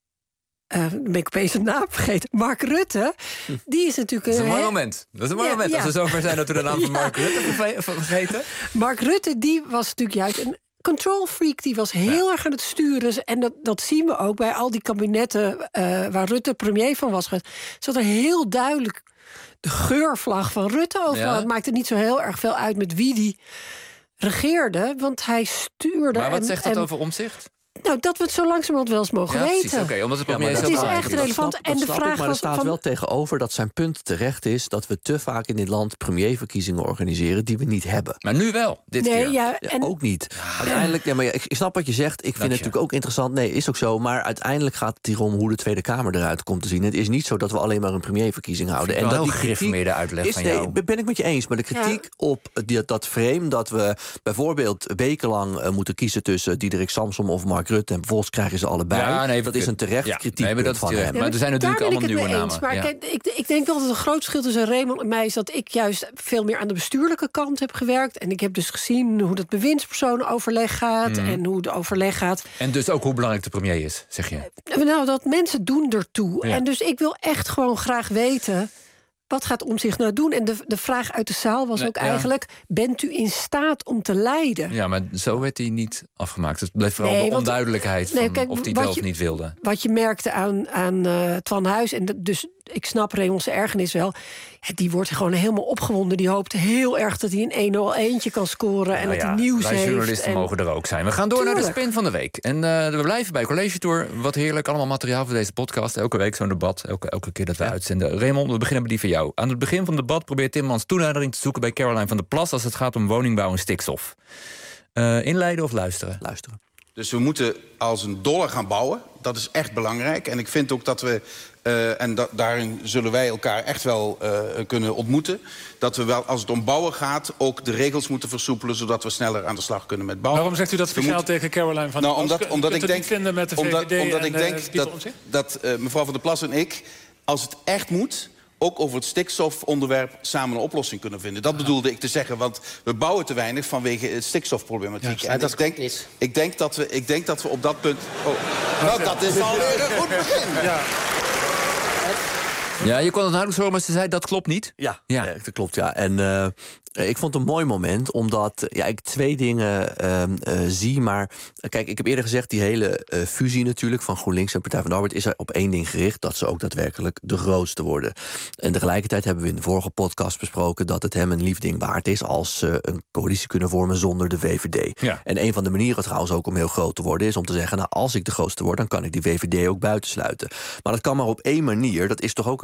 Uh, dan ben ik opeens een naam vergeten. Mark Rutte, die is natuurlijk... Dat is een mooi moment. Dat is een mooi ja, moment. Ja. Als we zover zijn dat we de naam van Mark ja. Rutte vergeten. Mark Rutte, die was natuurlijk juist een control freak. Die was heel ja. erg aan het sturen. En dat, dat zien we ook bij al die kabinetten uh, waar Rutte premier van was. Zat er heel duidelijk de geurvlag van Rutte over. Ja. Het maakte niet zo heel erg veel uit met wie die regeerde. Want hij stuurde... Maar wat en, zegt dat en, over Omtzigt? Nou, dat we het zo langzamerhand wel eens mogen ja, weten. Oké, okay, omdat het, ja, het is echt relevant. Dat snap, en de dat vraag ik, maar er staat van... wel tegenover dat zijn punt terecht is dat we te vaak in dit land premierverkiezingen organiseren die we niet hebben. Maar nu wel, dit nee, keer. Ja, en... ja, ook niet. Ja. Uiteindelijk, ja, maar ik, ik snap wat je zegt. Ik vind Dank het je. natuurlijk ook interessant. Nee, is ook zo. Maar uiteindelijk gaat het hier om hoe de Tweede Kamer eruit komt te zien. Het is niet zo dat we alleen maar een premierverkiezing houden. En dat die gereformeerde uitleg is, van jou. Nee, ben ik met je eens. Maar de kritiek ja. op die, dat frame dat we bijvoorbeeld wekenlang uh, moeten kiezen tussen Diederik Samsom of Mark Rutte en vervolgens krijgen ze allebei. Ja, nee, dat is een terecht ja, kritiek nee, maar dat van hem. Maar er zijn natuurlijk allemaal nieuwe namen. Eens, maar ja. kijk, ik, ik denk wel dat een groot verschil tussen Raymond en mij is dat ik juist veel meer aan de bestuurlijke kant heb gewerkt. En ik heb dus gezien hoe dat bewindspersonenoverleg gaat mm. en hoe de overleg gaat. En dus ook hoe belangrijk de premier is, zeg je? Nou, dat mensen doen ertoe. Ja. En dus ik wil echt gewoon graag weten, wat gaat Omtzigt nou doen? En de, de vraag uit de zaal was nee, ook ja. eigenlijk, bent u in staat om te leiden? Ja, maar zo werd hij niet afgemaakt. Het bleef vooral nee, de onduidelijkheid want, nee, van kijk, of hij het wel of niet wilde. Wat je merkte aan, aan uh, Twan Huys, en de, dus ik snap Raymond's ergernis wel, ja, die wordt gewoon helemaal opgewonden. Die hoopt heel erg dat hij een één nul eentje kan scoren en nou dat hij ja, nieuws wij heeft. Wij journalisten en... mogen er ook zijn. We gaan door Tuurlijk. naar de spin van de week. En uh, we blijven bij College Tour. Wat heerlijk, allemaal materiaal voor deze podcast. Elke week zo'n debat, elke, elke keer dat we ja. uitzenden. Raymond, we beginnen met die van jou. Aan het begin van het debat probeert Timmermans toenadering te zoeken bij Caroline van der Plas als het gaat om woningbouw en stikstof. Uh, inleiden of luisteren? Luisteren. Dus we moeten als een dolle gaan bouwen. Dat is echt belangrijk. En ik vind ook dat we, uh, en da daarin zullen wij elkaar echt wel uh, kunnen ontmoeten, dat we wel, als het om bouwen gaat, ook de regels moeten versoepelen, zodat we sneller aan de slag kunnen met bouwen. Waarom zegt u dat speciaal moeten... tegen Caroline van der nou, Plas? Omdat, omdat ik denk, vinden met de V V D omdat, omdat en, ik denk uh, dat, dat uh, mevrouw van der Plas en ik, als het echt moet, ook over het stikstofonderwerp samen een oplossing kunnen vinden. Dat bedoelde ik te zeggen, want we bouwen te weinig vanwege het stikstofproblematiek. Ja, en dat ik denk, is. ik, denk dat we, ik denk dat we op dat punt... Oh, nou, dat is alweer een goed begin. Ja. Ja, je kon het duidelijk horen, maar ze zei dat klopt niet. Ja, ja. ja dat klopt, ja. En uh, ik vond het een mooi moment, omdat ja, ik twee dingen uh, uh, zie. Maar uh, kijk, ik heb eerder gezegd, die hele uh, fusie natuurlijk van GroenLinks en Partij van de Arbeid is er op één ding gericht, dat ze ook daadwerkelijk de grootste worden. En tegelijkertijd hebben we in de vorige podcast besproken dat het hem een lief ding waard is als ze uh, een coalitie kunnen vormen zonder de V V D. Ja. En een van de manieren trouwens ook om heel groot te worden is om te zeggen, nou, als ik de grootste word, dan kan ik die V V D ook buitensluiten. Maar dat kan maar op één manier, dat is toch ook een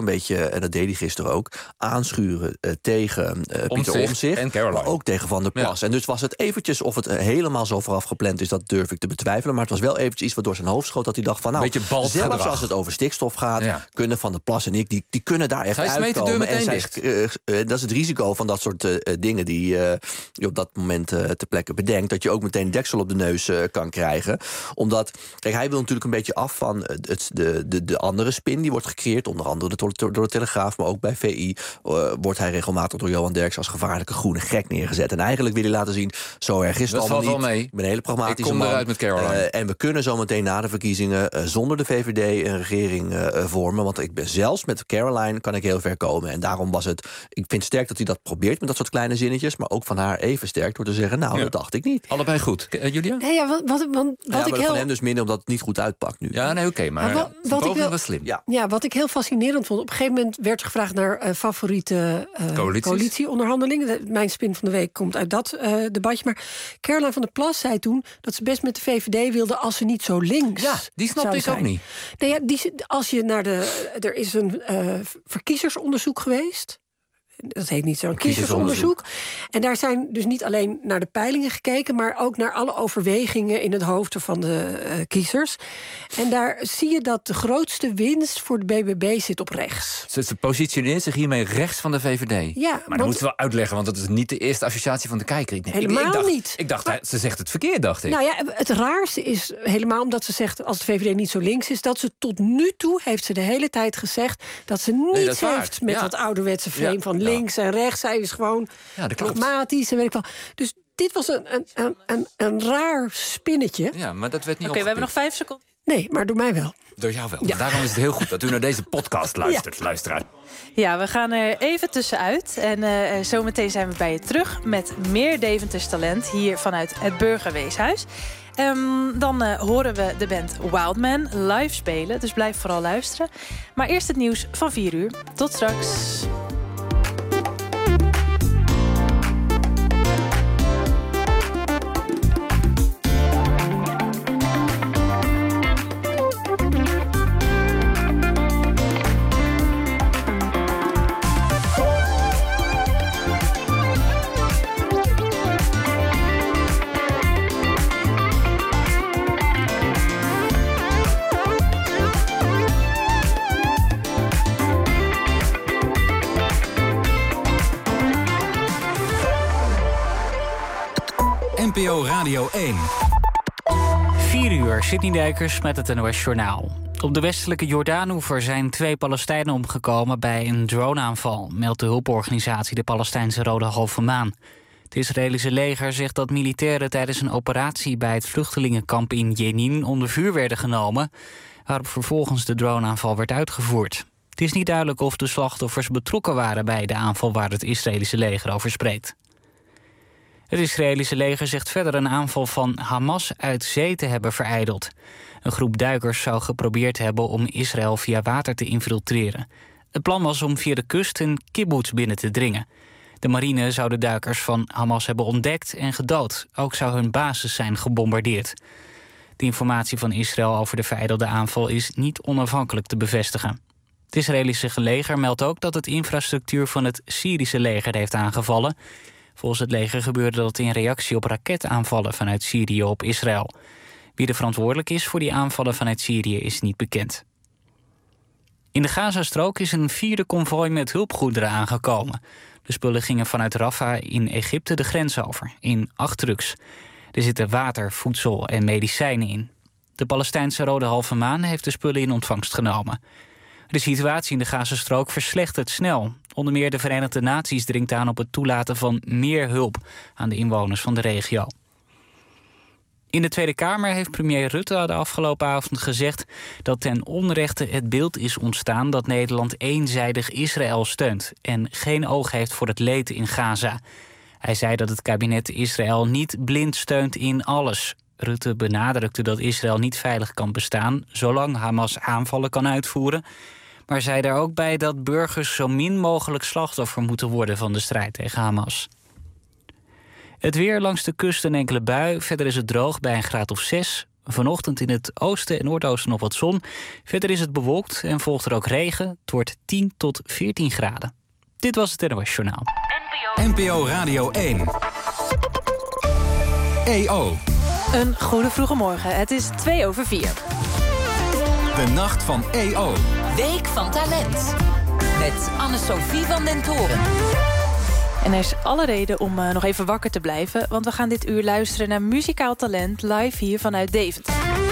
beetje, en dat deed hij gisteren ook, aanschuren uh, tegen uh, Pieter Omtzigt en Caroline. maar ook tegen Van der Plas. Ja. En dus was het eventjes, of het uh, helemaal zo vooraf gepland is, dat durf ik te betwijfelen. Maar het was wel eventjes iets wat door zijn hoofd schoot, dat hij dacht van, nou, zelfs als het over stikstof gaat, ja. kunnen Van der Plas en ik, die, die kunnen daar echt zij uitkomen. En zij, uh, uh, dat is het risico van dat soort uh, dingen die uh, je op dat moment uh, ter plekke bedenkt, dat je ook meteen deksel op de neus uh, kan krijgen. Omdat, kijk, hij wil natuurlijk een beetje af van het, de, de, de andere spin die wordt gecreëerd, onder andere door de, door de Telegraaf, maar ook bij V I uh, wordt hij regelmatig door Johan Derksen als gevaarlijke groene gek neergezet. En eigenlijk wil hij laten zien, zo erg is het allemaal niet. Mee. Ik ben een hele pragmatische ik kom man. eruit met Caroline. Uh, en we kunnen zo meteen na de verkiezingen uh, zonder de V V D een regering uh, vormen. Want ik ben zelfs met Caroline kan ik heel ver komen. En daarom was het, ik vind sterk dat hij dat probeert met dat soort kleine zinnetjes, maar ook van haar even sterk door te zeggen, nou, ja. dat dacht ik niet. Allebei goed. Uh, Julia? Nee, ja, wat, wat, wat, wat ja, ik heel... van hem dus minder omdat het niet goed uitpakt nu. Ja, nee, oké, okay, maar, maar wat, wat ik wel, was slim. Ja. ja, wat ik heel fascinerend vond, op een gegeven moment werd gevraagd naar uh, favoriete uh, coalitieonderhandelingen. Mijn spin van de week komt uit dat uh, debatje. Maar Caroline van der Plas zei toen dat ze best met de V V D wilde als ze niet zo links. Ja, die snapte ik ook niet. Nou ja, die, als je naar de, er is een uh, verkiezersonderzoek geweest. Dat heet niet zo, een kiezersonderzoek. En daar zijn dus niet alleen naar de peilingen gekeken, maar ook naar alle overwegingen in het hoofd van de uh, kiezers. En daar zie je dat de grootste winst voor de B B B zit op rechts. Ze, ze positioneert zich hiermee rechts van de V V D. Ja, maar dat moeten we wel uitleggen, want dat is niet de eerste associatie van de kijker. Ik, helemaal ik, ik dacht, niet. Ik dacht, maar, ze zegt het verkeerd, dacht ik. Nou ja, het raarste is helemaal omdat ze zegt, als de V V D niet zo links is, dat ze tot nu toe heeft ze de hele tijd gezegd dat ze niets nee, heeft met ja. dat ouderwetse frame ja. van links en rechts. Zij is gewoon ja, pragmatisch en weet ik wel. Dus dit was een, een, een, een, een raar spinnetje. Ja, maar dat werd niet Oké, okay, we hebben nog vijf seconden. Nee, maar door mij wel. Door jou wel. Ja. Daarom is het heel goed dat u naar deze podcast luistert, ja. luisteraar. Ja, we gaan er even tussenuit. En uh, zometeen zijn we bij je terug met meer Deventers talent hier vanuit het Burgerweeshuis. Um, dan uh, horen we de band Wildman live spelen. Dus blijf vooral luisteren. Maar eerst het nieuws van vier uur. Tot straks. N P O Radio één. vier uur, Sidney Dijkers met het N O S Journaal. Op de westelijke Jordaanoever zijn twee Palestijnen omgekomen bij een droneaanval, meldt de hulporganisatie de Palestijnse Rode Halve Maan. Het Israëlische leger zegt dat militairen tijdens een operatie bij het vluchtelingenkamp in Jenin onder vuur werden genomen, waarop vervolgens de droneaanval werd uitgevoerd. Het is niet duidelijk of de slachtoffers betrokken waren bij de aanval waar het Israëlische leger over spreekt. Het Israëlische leger zegt verder een aanval van Hamas uit zee te hebben verijdeld. Een groep duikers zou geprobeerd hebben om Israël via water te infiltreren. Het plan was om via de kust een kibbutz binnen te dringen. De marine zou de duikers van Hamas hebben ontdekt en gedood. Ook zou hun basis zijn gebombardeerd. De informatie van Israël over de verijdelde aanval is niet onafhankelijk te bevestigen. Het Israëlische leger meldt ook dat het infrastructuur van het Syrische leger heeft aangevallen. Volgens het leger gebeurde dat in reactie op raketaanvallen vanuit Syrië op Israël. Wie er verantwoordelijk is voor die aanvallen vanuit Syrië is niet bekend. In de Gazastrook is een vierde konvooi met hulpgoederen aangekomen. De spullen gingen vanuit Rafah in Egypte de grens over, in acht trucks. Er zitten water, voedsel en medicijnen in. De Palestijnse Rode Halve Maan heeft de spullen in ontvangst genomen. De situatie in de Gazastrook verslechtert snel. Onder meer de Verenigde Naties dringt aan op het toelaten van meer hulp aan de inwoners van de regio. In de Tweede Kamer heeft premier Rutte de afgelopen avond gezegd dat ten onrechte het beeld is ontstaan dat Nederland eenzijdig Israël steunt en geen oog heeft voor het leed in Gaza. Hij zei dat het kabinet Israël niet blind steunt in alles. Rutte benadrukte dat Israël niet veilig kan bestaan zolang Hamas aanvallen kan uitvoeren, maar zei daar ook bij dat burgers zo min mogelijk slachtoffer moeten worden van de strijd tegen Hamas. Het weer langs de kust een enkele bui. Verder is het droog bij een graad of zes. Vanochtend in het oosten en noordoosten nog wat zon. Verder is het bewolkt en volgt er ook regen. Het wordt tien tot veertien graden. Dit was het N O S Journaal. N P O Radio één. E O. Een goede vroege morgen. Het is twee over vier. De nacht van E O. Week van Talent. Met Anne-Sophie van den Toren. En er is alle reden om uh, nog even wakker te blijven, want we gaan dit uur luisteren naar muzikaal talent live hier vanuit Deventer.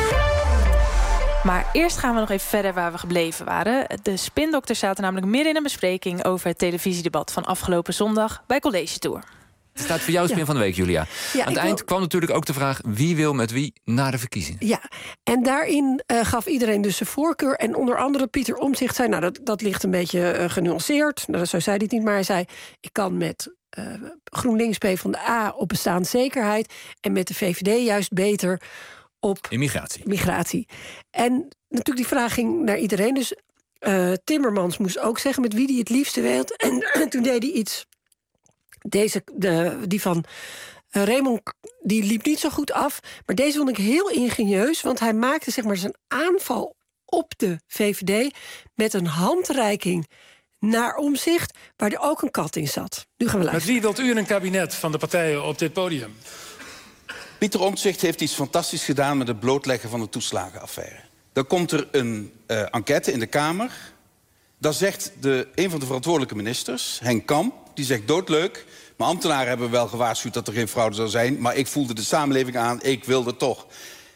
Maar eerst gaan we nog even verder waar we gebleven waren. De Spindokters zaten namelijk midden in een bespreking over het televisiedebat van afgelopen zondag bij College Tour. Het staat voor jou de spin Ja. van de week, Julia. Ja, Aan het ik eind wil- kwam natuurlijk ook de vraag... wie wil met wie naar de verkiezingen? Ja, en daarin uh, gaf iedereen dus zijn voorkeur. En onder andere Pieter Omtzigt zei... nou, dat, dat ligt een beetje uh, genuanceerd. Nou, zo zei hij het niet, maar hij zei... ik kan met uh, GroenLinks PvdA op bestaanszekerheid... en met de V V D juist beter op... Immigratie. migratie. En natuurlijk die vraag ging naar iedereen. Dus uh, Timmermans moest ook zeggen met wie hij het liefste wil. En toen deed hij iets... Deze, de, die van uh, Raymond, die liep niet zo goed af. Maar deze vond ik heel ingenieus. Want hij maakte zeg maar, zijn aanval op de V V D... met een handreiking naar Omtzigt... waar er ook een kat in zat. Nu gaan we Met luisteren. wie wilt u in een kabinet van de partijen op dit podium? Pieter Omtzigt heeft iets fantastisch gedaan met het blootleggen van de toeslagenaffaire. Dan komt er een uh, enquête in de Kamer. Dan zegt de, een van de verantwoordelijke ministers, Henk Kamp... die zegt doodleuk, mijn ambtenaren hebben wel gewaarschuwd... dat er geen fraude zou zijn, maar ik voelde de samenleving aan, ik wilde toch.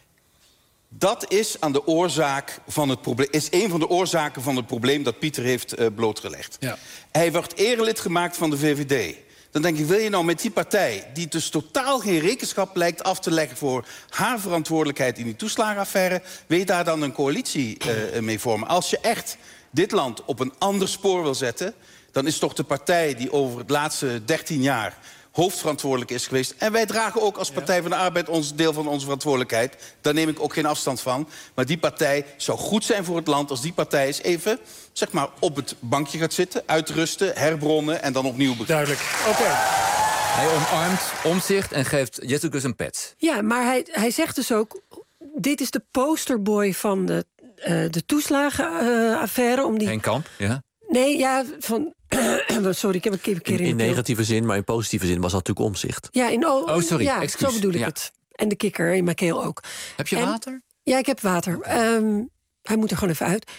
Dat is, aan de oorzaak van het probleem, is een van de oorzaken van het probleem... dat Pieter heeft uh, blootgelegd. Ja. Hij wordt erelid gemaakt van de V V D. Dan denk ik, wil je nou met die partij... die dus totaal geen rekenschap lijkt af te leggen... voor haar verantwoordelijkheid in die toeslagenaffaire... wil je daar dan een coalitie uh, mee vormen? Als je echt dit land op een ander spoor wil zetten... dan is toch de partij die over het laatste dertien jaar... hoofdverantwoordelijk is geweest. En wij dragen ook als Partij van de Arbeid ons deel van onze verantwoordelijkheid. Daar neem ik ook geen afstand van. Maar die partij zou goed zijn voor het land... als die partij eens even zeg maar, op het bankje gaat zitten... uitrusten, herbronnen en dan opnieuw beginnen. Duidelijk. Oké. Okay. Hij omarmt Omtzigt en geeft Jessicus een pet. Ja, maar hij, hij zegt dus ook... dit is de posterboy van de, uh, de toeslagenaffaire. Uh, om die... Henk Kamp, ja. Nee, ja, van... Sorry, ik heb een keer een keer in, in, in negatieve zin, maar in positieve zin was dat natuurlijk Omtzigt. Ja, in oh, oh sorry, ja, excuus. zo bedoel ik ja. het. En de kikker in mijn keel ook. Heb je en, water? Ja, ik heb water. Um, hij moet er gewoon even uit.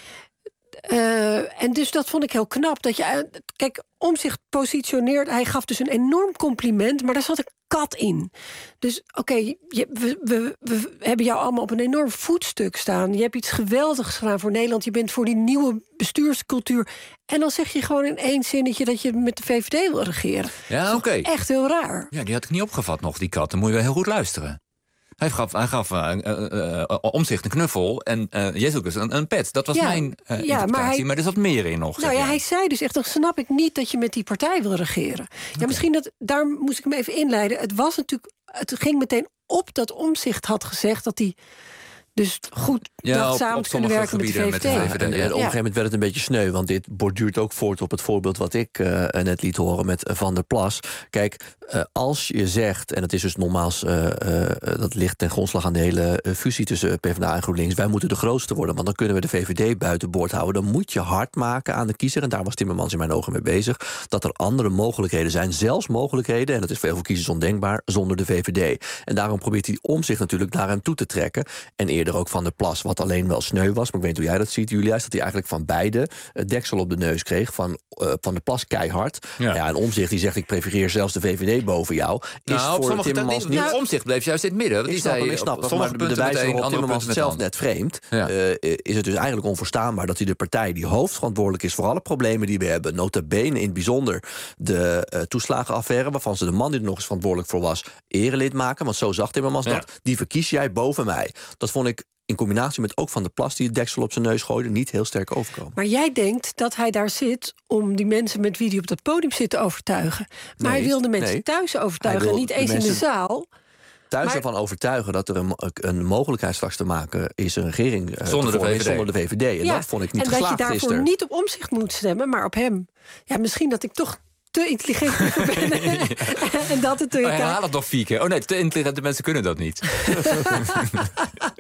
Uh, en dus dat vond ik heel knap. Dat je, uh, kijk, Omtzigt positioneert... Hij gaf dus een enorm compliment, maar daar zat een kat in. Dus oké, okay, we, we, we hebben jou allemaal op een enorm voetstuk staan. Je hebt iets geweldigs gedaan voor Nederland. Je bent voor die nieuwe bestuurscultuur. En dan zeg je gewoon in één zinnetje... dat je met de V V D wil regeren. Ja, oké. Okay. Echt heel raar. Ja, die had ik niet opgevat nog, die kat. Dan moet je wel heel goed luisteren. Hij gaf, hij gaf uh, uh, uh, Omtzigt een knuffel en uh, Jessicus een, een pet. Dat was ja, mijn uh, ja, interpretatie, maar, hij, maar er zat meer in nog. Nou ja, hij zei dus echt, dan snap ik niet dat je met die partij wil regeren. Ja, okay. Misschien dat, daar moest ik hem even inleiden. Het was natuurlijk, het ging meteen op dat Omtzigt had gezegd dat hij... dus goed ja, dacht op, samen op te kunnen werken met de V V D. Met de V V D. Ja, en, en op een gegeven moment werd het een beetje sneu... want dit borduurt ook voort op het voorbeeld wat ik uh, net liet horen met uh, Van der Plas. Kijk, uh, als je zegt, en het is dus nogmaals... Uh, uh, dat ligt ten grondslag aan de hele uh, fusie tussen PvdA en GroenLinks... wij moeten de grootste worden, want dan kunnen we de V V D buiten boord houden. Dan moet je hard maken aan de kiezer, en daar was Timmermans in mijn ogen mee bezig... dat er andere mogelijkheden zijn, zelfs mogelijkheden... en dat is voor heel veel kiezers ondenkbaar, zonder de V V D. En daarom probeert hij Omtzigt natuurlijk naar hem toe te trekken... en eerder ook Van der Plas, wat alleen wel sneu was... maar ik weet hoe jij dat ziet, Julia... is dat hij eigenlijk van beide het deksel op de neus kreeg... van uh, Van derLas keihard. Ja. Ja, en Omtzigt die zegt, ik prefereer zelfs de V V D boven jou... is nou, voor Timmermans niet... Nou, Omtzigt bleef juist in het midden. Ik snap hem, ik snap het, maar de wijze waarop Timmermans het zelf net vreemd... Ja. Uh, is het dus eigenlijk onverstaanbaar dat hij de partij... die hoofdverantwoordelijk is voor alle problemen die we hebben... nota bene in het bijzonder de uh, toeslagenaffaire... waarvan ze de man die er nog eens verantwoordelijk voor was... erelid maken, want zo zag Timmermans ja. dat... die verkies jij boven mij. Dat vond ik in combinatie met ook Van der Plas... die het deksel op zijn neus gooide, niet heel sterk overkomen. Maar jij denkt dat hij daar zit om die mensen met wie hij op dat podium zit te overtuigen. Maar nee, hij wil de mensen nee. thuis overtuigen, niet eens in de zaal. Thuis maar... ervan overtuigen dat er een, een mogelijkheid straks te maken is... een regering uh, zonder, de V V D. zonder de V V D. En ja, dat vond ik niet en geslaagd dat je daarvoor gisteren. niet op Omtzigt moet stemmen, maar op hem. Ja, misschien dat ik toch... te intelligent ben. en dat het oh, herhaal het nog vier keer. Oh nee, te intelligente mensen kunnen dat niet.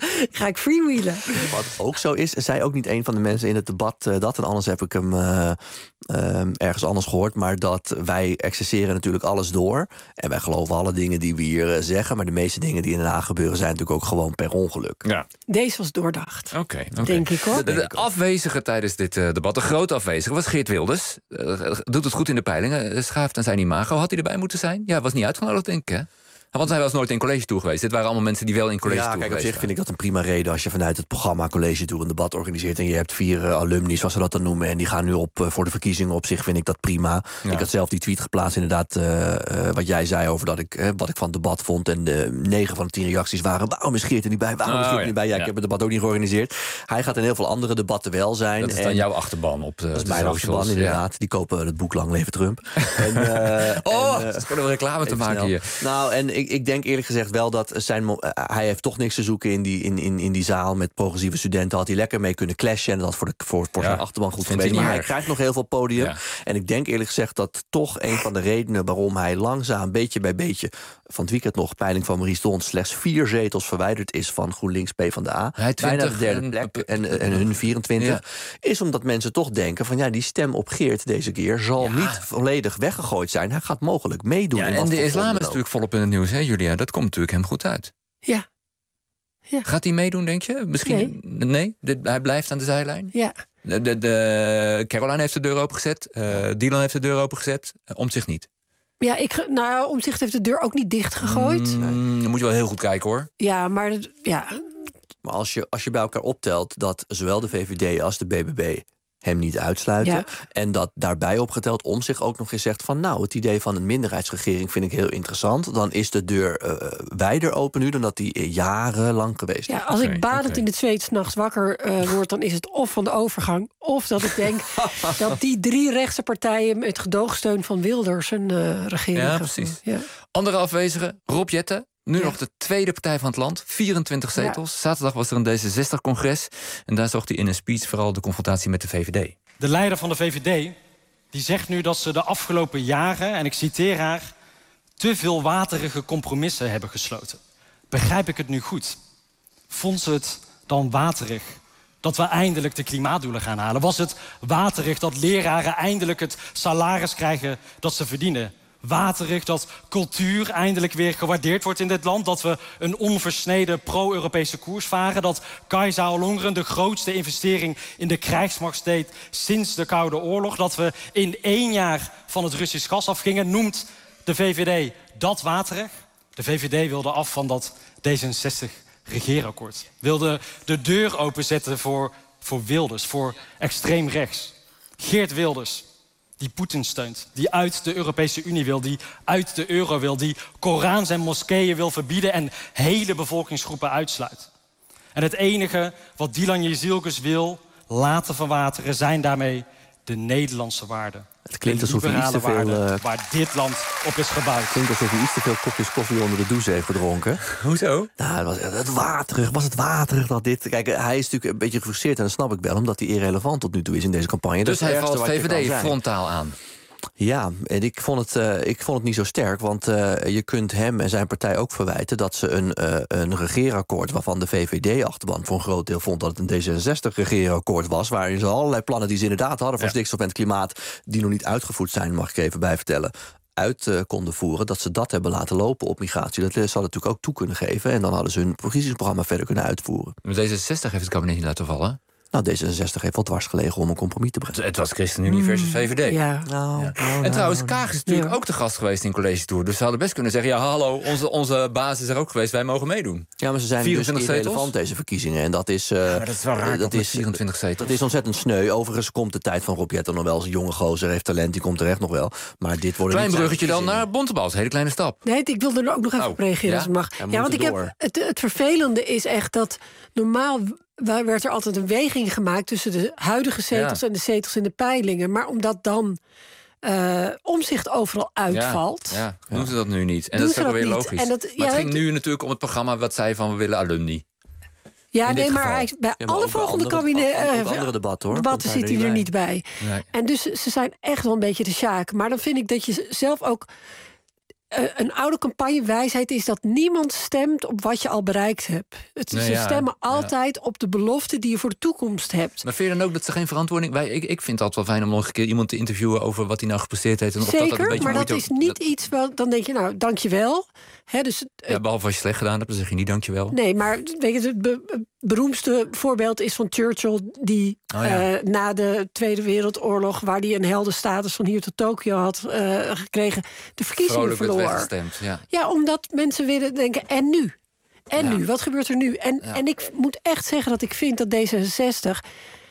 Ga ik freewheelen. Wat ook zo is, zei ook niet een van de mensen in het debat uh, dat... en anders heb ik hem uh, uh, ergens anders gehoord... maar dat wij excesseren natuurlijk alles door. En wij geloven alle dingen die we hier uh, zeggen... maar de meeste dingen die in Den Haag gebeuren... zijn natuurlijk ook gewoon per ongeluk. Ja. Deze was doordacht. Oké, okay, okay. Denk ik hoor. De, de, de afwezige tijdens dit uh, debat, de grote afwezige... was Geert Wilders. Uh, doet het goed in de peilingen. Schaaft aan zijn imago. Had hij erbij moeten zijn? Ja, was niet uitgenodigd, denk ik, hè? Want hij was nooit in college toe geweest. Dit waren allemaal mensen die wel in college ja, toe kijk, geweest op zich vind ik dat een prima reden... als je vanuit het programma College Tour een debat organiseert... en je hebt vier uh, alumni, zoals ze dat dan noemen... en die gaan nu op uh, voor de verkiezingen. Op zich vind ik dat prima. Ja. Ik had zelf die tweet geplaatst, inderdaad... Uh, uh, wat jij zei over dat ik, uh, wat ik van het debat vond... en de negen van de tien reacties waren... waarom is Geert er niet bij? Waarom is Geert er oh, niet bij? Ja, ja, ik heb het debat ook niet georganiseerd. Hij gaat in heel veel andere debatten wel zijn. Dat is dan en, jouw achterban op de Dat is mijn achterban, inderdaad. Ja. Die kopen het boek Lang Leven Trump. en, uh, oh, en, uh, ze kunnen wel reclame te maken snel. Hier. Nou, en ik, ik denk eerlijk gezegd wel dat zijn, uh, hij heeft toch niks te zoeken in die, in, in, in die zaal met progressieve studenten. Had hij lekker mee kunnen clashen en dat voor, de, voor, voor ja, zijn achterban goed geweest. Maar hij krijgt nog heel veel podium. Ja. En ik denk eerlijk gezegd dat toch een van de redenen waarom hij langzaam, beetje bij beetje, van het weekend nog, peiling van Maurice de Hond, slechts vier zetels verwijderd is van GroenLinks PvdA. Hij Bijna de derde plek en, en, en hun vierentwintig. Ja. Is omdat mensen toch denken van ja, die stem op Geert deze keer zal ja. niet volledig weggegooid zijn. Hij gaat mogelijk meedoen. Ja, en de islam is natuurlijk volop in het nieuws, hè Julia? Dat komt natuurlijk hem goed uit. Ja. ja. Gaat hij meedoen, denk je? Misschien. Nee? nee? De, hij blijft aan de zijlijn? Ja. De, de, de, Caroline heeft de deur opengezet. Uh, Dylan heeft de deur opengezet. Uh, Omtzigt niet. Ja, ik, nou, Omtzigt heeft de deur ook niet dichtgegooid. Mm, dan moet je wel heel goed kijken, hoor. Ja, maar... Ja. Maar als je, als je bij elkaar optelt dat zowel de V V D als de B B B... hem niet uitsluiten. Ja. En dat daarbij opgeteld Omtzigt ook nog eens zegt van nou, het idee van een minderheidsregering vind ik heel interessant. Dan is de deur uh, wijder open nu dan dat die jarenlang geweest is. Ja, als okay, ik badend okay. in het zweet 's nachts wakker uh, word, dan is het of van de overgang, of dat ik denk dat die drie rechtse partijen met gedoogsteun van Wilders een uh, regering ja, precies. Ja. Andere afwezigen, Rob Jetten. Nu ja. nog de tweede partij van het land, vierentwintig zetels. Ja. Zaterdag was er een D zesenzestig-congres. En daar zocht hij in een speech vooral de confrontatie met de V V D. De leider van de V V D die zegt nu dat ze de afgelopen jaren, en ik citeer haar, te veel waterige compromissen hebben gesloten. Begrijp ik het nu goed? Vond ze het dan waterig dat we eindelijk de klimaatdoelen gaan halen? Was het waterig dat leraren eindelijk het salaris krijgen dat ze verdienen? Waterig dat cultuur eindelijk weer gewaardeerd wordt in dit land? Dat we een onversneden pro-Europese koers varen? Dat Kajsa Ollongren de grootste investering in de krijgsmacht deed sinds de Koude Oorlog? Dat we in één jaar van het Russisch gas afgingen? Noemt de V V D dat waterig? De V V D wilde af van dat D zesenzestig-regeerakkoord. Wilde de deur openzetten voor, voor Wilders, voor extreem rechts. Geert Wilders, die Poetin steunt, die uit de Europese Unie wil, die uit de euro wil, die Korans en moskeeën wil verbieden en hele bevolkingsgroepen uitsluit. En het enige wat Dylan Jezielkus wil laten verwateren zijn daarmee de Nederlandse waarden. Het klinkt alsof hij iets te veel uh, waar dit land op is gebouwd. Het klinkt alsof hij iets te veel kopjes koffie onder de douche heeft gedronken. Hoezo? Nou, het was het waterig. Was het waterig dat dit? Kijk, hij is natuurlijk een beetje gefrustreerd en dat snap ik wel, omdat hij irrelevant tot nu toe is in deze campagne. Dus hij valt V V D frontaal aan. Ja, en ik vond het, uh, ik vond het niet zo sterk. Want uh, je kunt hem en zijn partij ook verwijten dat ze een, uh, een regeerakkoord, waarvan de V V D-achterban voor een groot deel vond dat het een D zesenzestig-regeerakkoord was, waarin ze allerlei plannen die ze inderdaad hadden voor ja. stikstof en het klimaat, die nog niet uitgevoerd zijn, mag ik even bij vertellen, uit uh, konden voeren, dat ze dat hebben laten lopen op migratie. Dat zou natuurlijk ook toe kunnen geven. En dan hadden ze hun verkiezingsprogramma verder kunnen uitvoeren. Maar D zesenzestig heeft het kabinet niet laten vallen. Nou, D zesenzestig heeft wel dwars gelegen om een compromis te brengen. Het was ChristenUnie versus V V D. Ja. Nou, ja. nou, en trouwens, Kaag is natuurlijk ja. ook te gast geweest in College Tour. Dus ze hadden best kunnen zeggen, ja, hallo, onze, onze baas is er ook geweest, wij mogen meedoen. Ja, maar ze zijn dus irrelevant, deze verkiezingen. En dat is, uh, ja, maar dat is wel raar, dat is, vierentwintig zetels. Dat is ontzettend sneu. Overigens komt de tijd van Rob Jetten nog wel. Als een jonge gozer, heeft talent, die komt terecht nog wel. Maar dit wordt Klein bruggetje dan naar Bontebal, hele kleine stap. Nee, ik wilde er ook nog even oh, op reageren ja? als het mag. Ja, ja want ik heb, het, het vervelende is echt dat normaal werd er altijd een weging gemaakt tussen de huidige zetels ja. en de zetels in de peilingen. Maar omdat dan uh, Omtzigt overal uitvalt. Ja, ja. doen ze dat nu niet. En Doen dat is ook weer niet. logisch. En dat, maar ja, het ging het, nu natuurlijk om het programma wat zei van we willen alumni. Ja, in nee, maar hij, bij ja, maar alle volgende kabinetten. Uh, andere debat, hoor. debatten zit hij er bij. niet bij. Nee. En dus ze zijn echt wel een beetje de sjaak. Maar dan vind ik dat je zelf ook. uh, een oude campagnewijsheid is dat niemand stemt op wat je al bereikt hebt. Het is, Nee, ze ja, stemmen ja. altijd op de belofte die je voor de toekomst hebt. Maar vind je dan ook dat ze geen verantwoording... Wij, ik, ik vind het altijd wel fijn om nog een keer iemand te interviewen... over wat hij nou gepresteerd heeft. En of dat, dat een Zeker, beetje maar dat moeite- is niet iets... Wel, dan denk je, nou, dankjewel. Hè, dus, uh, Ja, behalve als je slecht gedaan hebt, dan zeg je niet dankjewel. Nee, maar weet je, het be- beroemdste voorbeeld is van Churchill... die Oh ja. uh, na de Tweede Wereldoorlog... waar hij een heldenstatus van hier tot Tokio had uh, gekregen... de verkiezingen Vrolijk werd verloor. weggestemd, ja. Ja, omdat mensen willen denken, en nu? En Ja. nu? Wat gebeurt er nu? En, Ja. en ik moet echt zeggen dat ik vind dat D zesenzestig...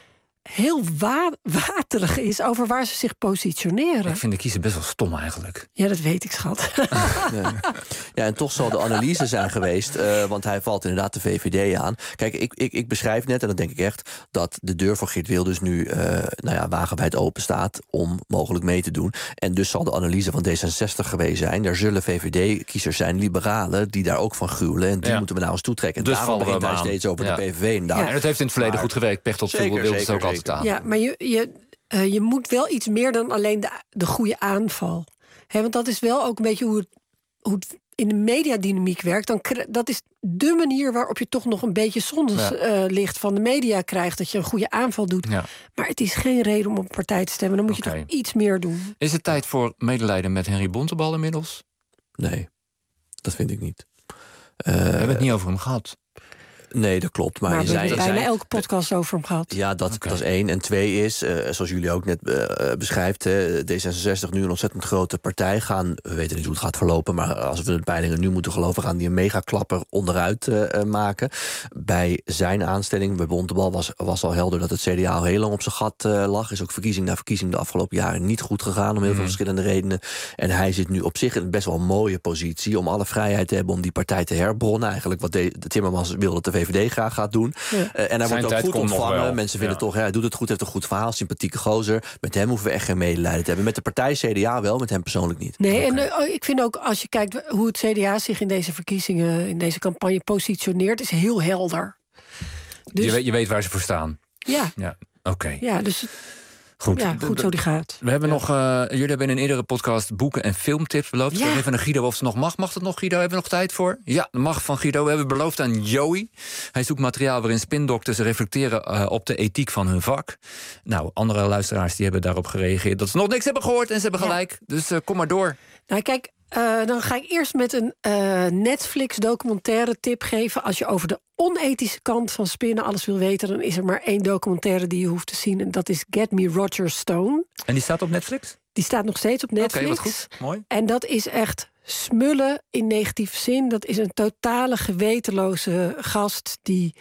heel wa- waterig is over waar ze zich positioneren. Ik vind de kiezer best wel stom eigenlijk. Ja, dat weet ik, schat. Nee. Ja, en toch zal de analyse zijn geweest, uh, want hij valt inderdaad de V V D aan. Kijk, ik, ik, ik beschrijf net, en dat denk ik echt... dat de deur voor Geert Wilders nu uh, nou ja, wagenwijd open staat... om mogelijk mee te doen. En dus zal de analyse van D zesenzestig geweest zijn. Er zullen V V D-kiezers zijn, liberalen... die daar ook van gruwelen. En die Ja. moeten we nou eens toetrekken. En Dus daarom vallen we begint hij hem aan. steeds over Ja. de P V V inderdaad. Ja, en dat heeft in het verleden Maar- goed gewerkt. Pechtold Zeker, wilde ze zeker, ook altijd zeker. aan. Ja, maar je, je, uh, je moet wel iets meer dan alleen de, de goede aanval. Hè, want dat is wel ook een beetje hoe het, hoe het in de mediadynamiek werkt. Dan, kri- dat is de manier waarop je toch nog een beetje zonneslicht Ja. van de media krijgt. Dat je een goede aanval doet. Ja. Maar het is geen reden om op een partij te stemmen. Dan moet Oké. je toch iets meer doen. Is het tijd voor medelijden met Henry Bontebal inmiddels? Nee, dat vind ik niet. We hebben het niet over hem gehad. Nee, dat klopt. Maar, Maar er we zijn, hebben er bijna zijn- elke podcast over hem gehad. Ja, dat, dat is één. En twee is, uh, zoals jullie ook net uh, beschrijft... Hè, D zesenzestig nu een ontzettend grote partij gaan... we weten niet hoe het gaat verlopen... maar als we de peilingen nu moeten geloven... gaan die een megaklapper onderuit uh, maken. Bij zijn aanstelling, bij Bontebal... Was, was al helder dat het C D A al heel lang op zijn gat uh, lag. Is ook verkiezing na verkiezing de afgelopen jaren niet goed gegaan... om heel veel Mhm. verschillende redenen. En hij zit nu op zich in een best wel een mooie positie... om alle vrijheid te hebben om die partij te herbronnen. Eigenlijk wat de, de Timmermans wil dat de V V D graag gaat doen. Ja. Uh, en hij Zijn wordt ook tijd goed komt nog ontvangen. wel. Mensen vinden Ja. toch, ja, hij doet het goed, heeft een goed verhaal, sympathieke gozer. Met hem hoeven we echt geen medelijden te hebben. Met de partij C D A wel, met hem persoonlijk niet. Nee, en uh, ik vind ook als je kijkt hoe het C D A zich in deze verkiezingen, in deze campagne positioneert, is heel helder. Dus, Je, weet, je weet waar ze voor staan. Ja, Ja, oké. ja, dus Goed. ja, goed zo die gaat. We hebben nog, uh, jullie hebben in een eerdere podcast boeken en filmtips beloofd. Ja. Ik even aan Guido of het nog mag. Mag het nog, Guido? Hebben we nog tijd voor? Ja, dat mag van Guido. We hebben beloofd aan Joey. Hij zoekt materiaal waarin spindokters reflecteren uh, op de ethiek van hun vak. Nou, andere luisteraars die hebben daarop gereageerd dat ze nog niks hebben gehoord en ze hebben gelijk. Ja. Dus uh, kom maar door. Nou, kijk, uh, dan ga ik eerst met een uh, Netflix-documentaire tip geven. Als je over de onethische kant van spinnen alles wil weten, dan is er maar één documentaire die je hoeft te zien. En dat is Get Me Roger Stone. En die staat op Netflix? Die staat nog steeds op Netflix. Oké, wat goed. Mooi. En dat is echt smullen in negatieve zin. Dat is een totale gewetenloze gast die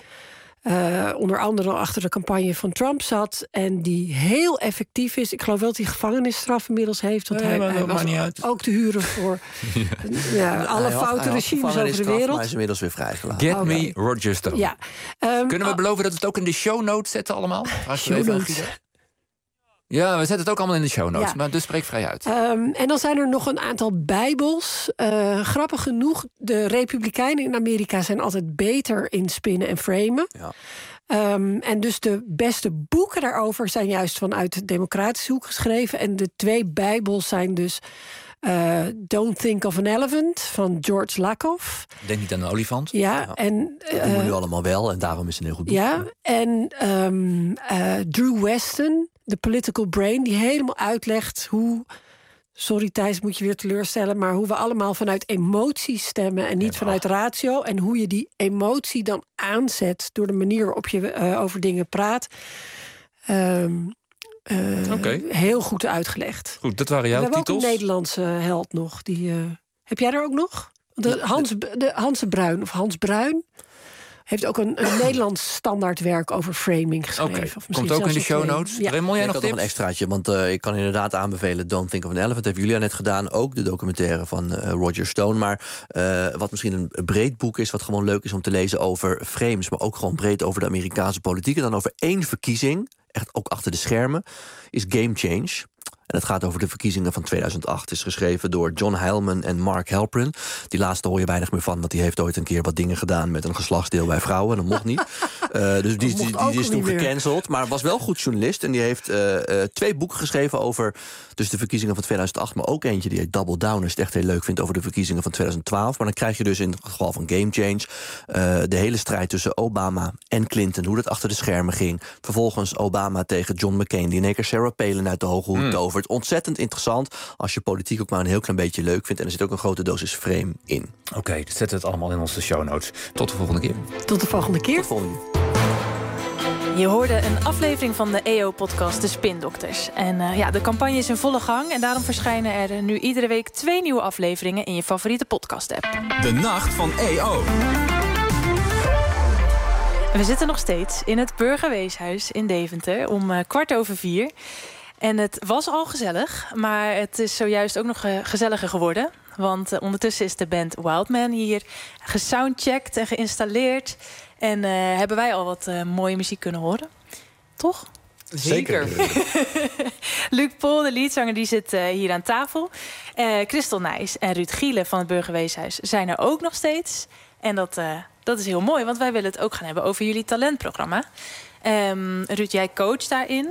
uh, onder andere achter de campagne van Trump zat en die heel effectief is. Ik geloof wel dat hij gevangenisstraf inmiddels heeft. Want Nee, hij, maar hij dat was maakt niet uit. ook te huren voor ja, alle Hij had- foute hij had regimes over de gevangenisstraf, Maar wereld. hij is inmiddels weer vrijgelaten. Get Oké. Me Roger Stone. Ja. Um, Kunnen we beloven dat we het ook in de show notes zetten allemaal? Vraag ik Show even aan notes. Guido. Ja, we zetten het ook allemaal in de show notes. Ja. Maar dus spreek vrij uit. Um, en dan zijn er nog een aantal bijbels. Uh, grappig genoeg, de Republikeinen in Amerika zijn altijd beter in spinnen en framen. Ja. Um, en dus de beste boeken daarover zijn juist vanuit de democratische hoek geschreven. En de twee bijbels zijn dus uh, Don't Think of an Elephant van George Lakoff. Denk niet aan een olifant. Ja, Ja. en Dat doen we uh, nu allemaal wel en daarom is het een heel goed boek. ja, en um, uh, Drew Weston, The Political Brain, die helemaal uitlegt hoe, sorry Thijs, moet je weer teleurstellen, maar hoe we allemaal vanuit emotie stemmen en niet Ja, vanuit ratio. En hoe je die emotie dan aanzet door de manier waarop je uh, over dingen praat. Um, uh, Oké. Heel goed uitgelegd. Goed, dat waren We jouw hebben ook titels. een Nederlandse held nog. Die, uh, heb jij er ook nog? De Hans, de Hans de Bruin of Hans Bruin heeft ook een, een Nederlands standaardwerk over framing geschreven. Oké, Of misschien komt ook in de zelfs show twee. notes. Ja. Raymond, jij ik nog had nog tips? een extraatje, want uh, ik kan inderdaad aanbevelen Don't Think of an Elephant. Heeft Julia net gedaan, ook de documentaire van uh, Roger Stone. Maar uh, wat misschien een breed boek is, wat gewoon leuk is om te lezen over frames, maar ook gewoon breed over de Amerikaanse politiek. En dan over één verkiezing, echt ook achter de schermen, is Game Change. En het gaat over de verkiezingen van tweeduizend acht. Het is geschreven door John Heilman en Mark Halperin. Die laatste hoor je weinig meer van, want die heeft ooit een keer wat dingen gedaan met een geslachtsdeel bij vrouwen. En dat mocht niet. Uh, dus die, die, die, die is toen gecanceld. Maar was wel goed journalist. En die heeft uh, uh, twee boeken geschreven over dus de verkiezingen van tweeduizend acht. Maar ook eentje die heet Double Down. Als je het echt heel leuk vindt over de verkiezingen van tweeduizend twaalf. Maar dan krijg je dus in het geval van Game Change Uh, de hele strijd tussen Obama en Clinton. Hoe dat achter de schermen ging. Vervolgens Obama tegen John McCain. Die in één keer Sarah Palin uit de hoge hoed tovert. Mm. Ontzettend interessant. Als je politiek ook maar een heel klein beetje leuk vindt. En er zit ook een grote dosis frame in. Oké, okay, dat zetten we het allemaal in onze show notes. Tot de volgende keer. Tot de volgende keer. Tot de volgende keer. Je hoorde een aflevering van de E O-podcast De Spindokters. En uh, ja, de campagne is in volle gang. En daarom verschijnen er nu iedere week twee nieuwe afleveringen in je favoriete podcast-app. De Nacht van E O. We zitten nog steeds in het Burgerweeshuis in Deventer om uh, kwart over vier. En het was al gezellig, maar het is zojuist ook nog uh, gezelliger geworden. Want uh, ondertussen is de band Wildman hier gesoundcheckt en geïnstalleerd. En uh, hebben wij al wat uh, mooie muziek kunnen horen. Toch? Zeker. Luc Pol, de leadzanger, die zit uh, hier aan tafel. Uh, Christel Nijs en Ruud Gielen van het Burgerweeshuis zijn er ook nog steeds. En dat, uh, dat is heel mooi, want wij willen het ook gaan hebben over jullie talentprogramma. Um, Ruud, jij coacht daarin.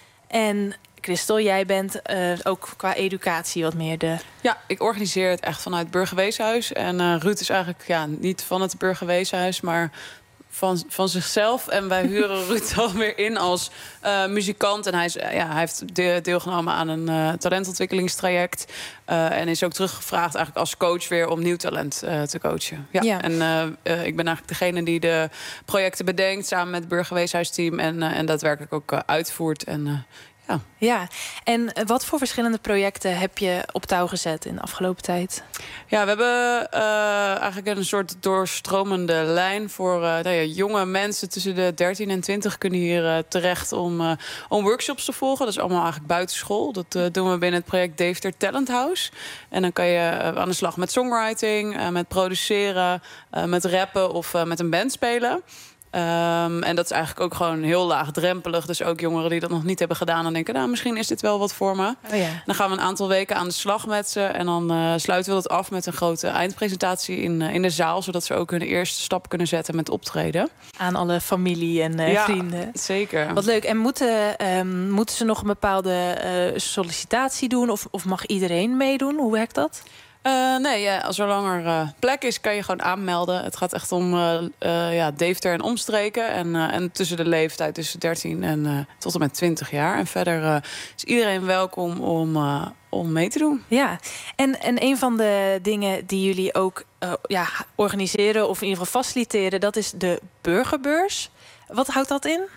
En Christel, jij bent uh, ook qua educatie wat meer de... Ja, ik organiseer het echt vanuit het Burgerweeshuis. En uh, Ruud is eigenlijk ja, niet van het Burgerweeshuis, maar van, van zichzelf. En wij huren Ruud alweer in als uh, muzikant. En hij, is, uh, ja, hij heeft de, deelgenomen aan een uh, talentontwikkelingstraject. Uh, en is ook teruggevraagd eigenlijk als coach weer om nieuw talent uh, te coachen. Ja. Ja. En uh, uh, ik ben eigenlijk degene die de projecten bedenkt samen met het Burgerweeshuisteam. En, uh, en daadwerkelijk ook uh, uitvoert. En, uh, Ja. ja, en wat voor verschillende projecten heb je op touw gezet in de afgelopen tijd? Ja, we hebben uh, eigenlijk een soort doorstromende lijn voor uh, nou ja, jonge mensen tussen de dertien en twintig kunnen hier uh, terecht om, uh, om workshops te volgen. Dat is allemaal eigenlijk buitenschool. Dat uh, doen we binnen het project Deventer Talent House. En dan kan je uh, aan de slag met songwriting, uh, met produceren, uh, met rappen of uh, met een band spelen. Um, en dat is eigenlijk ook gewoon heel laagdrempelig. Dus ook jongeren die dat nog niet hebben gedaan, dan denken, nou, misschien is dit wel wat voor me. Oh ja. Dan gaan we een aantal weken aan de slag met ze. En dan uh, sluiten we dat af met een grote eindpresentatie in, uh, in de zaal. Zodat ze ook hun eerste stap kunnen zetten met optreden. Aan alle familie en uh, ja, vrienden. Zeker. Wat leuk. En moeten, um, moeten ze nog een bepaalde uh, sollicitatie doen? Of, of mag iedereen meedoen? Hoe werkt dat? Uh, nee, ja, als er langer uh, plek is, kan je gewoon aanmelden. Het gaat echt om uh, uh, ja, Deventer en omstreken. En, uh, en tussen de leeftijd tussen dertien en uh, tot en met twintig jaar. En verder uh, is iedereen welkom om, uh, om mee te doen. Ja, en, en een van de dingen die jullie ook uh, ja, organiseren of in ieder geval faciliteren, dat is de Burgerbeurs. Wat houdt dat in?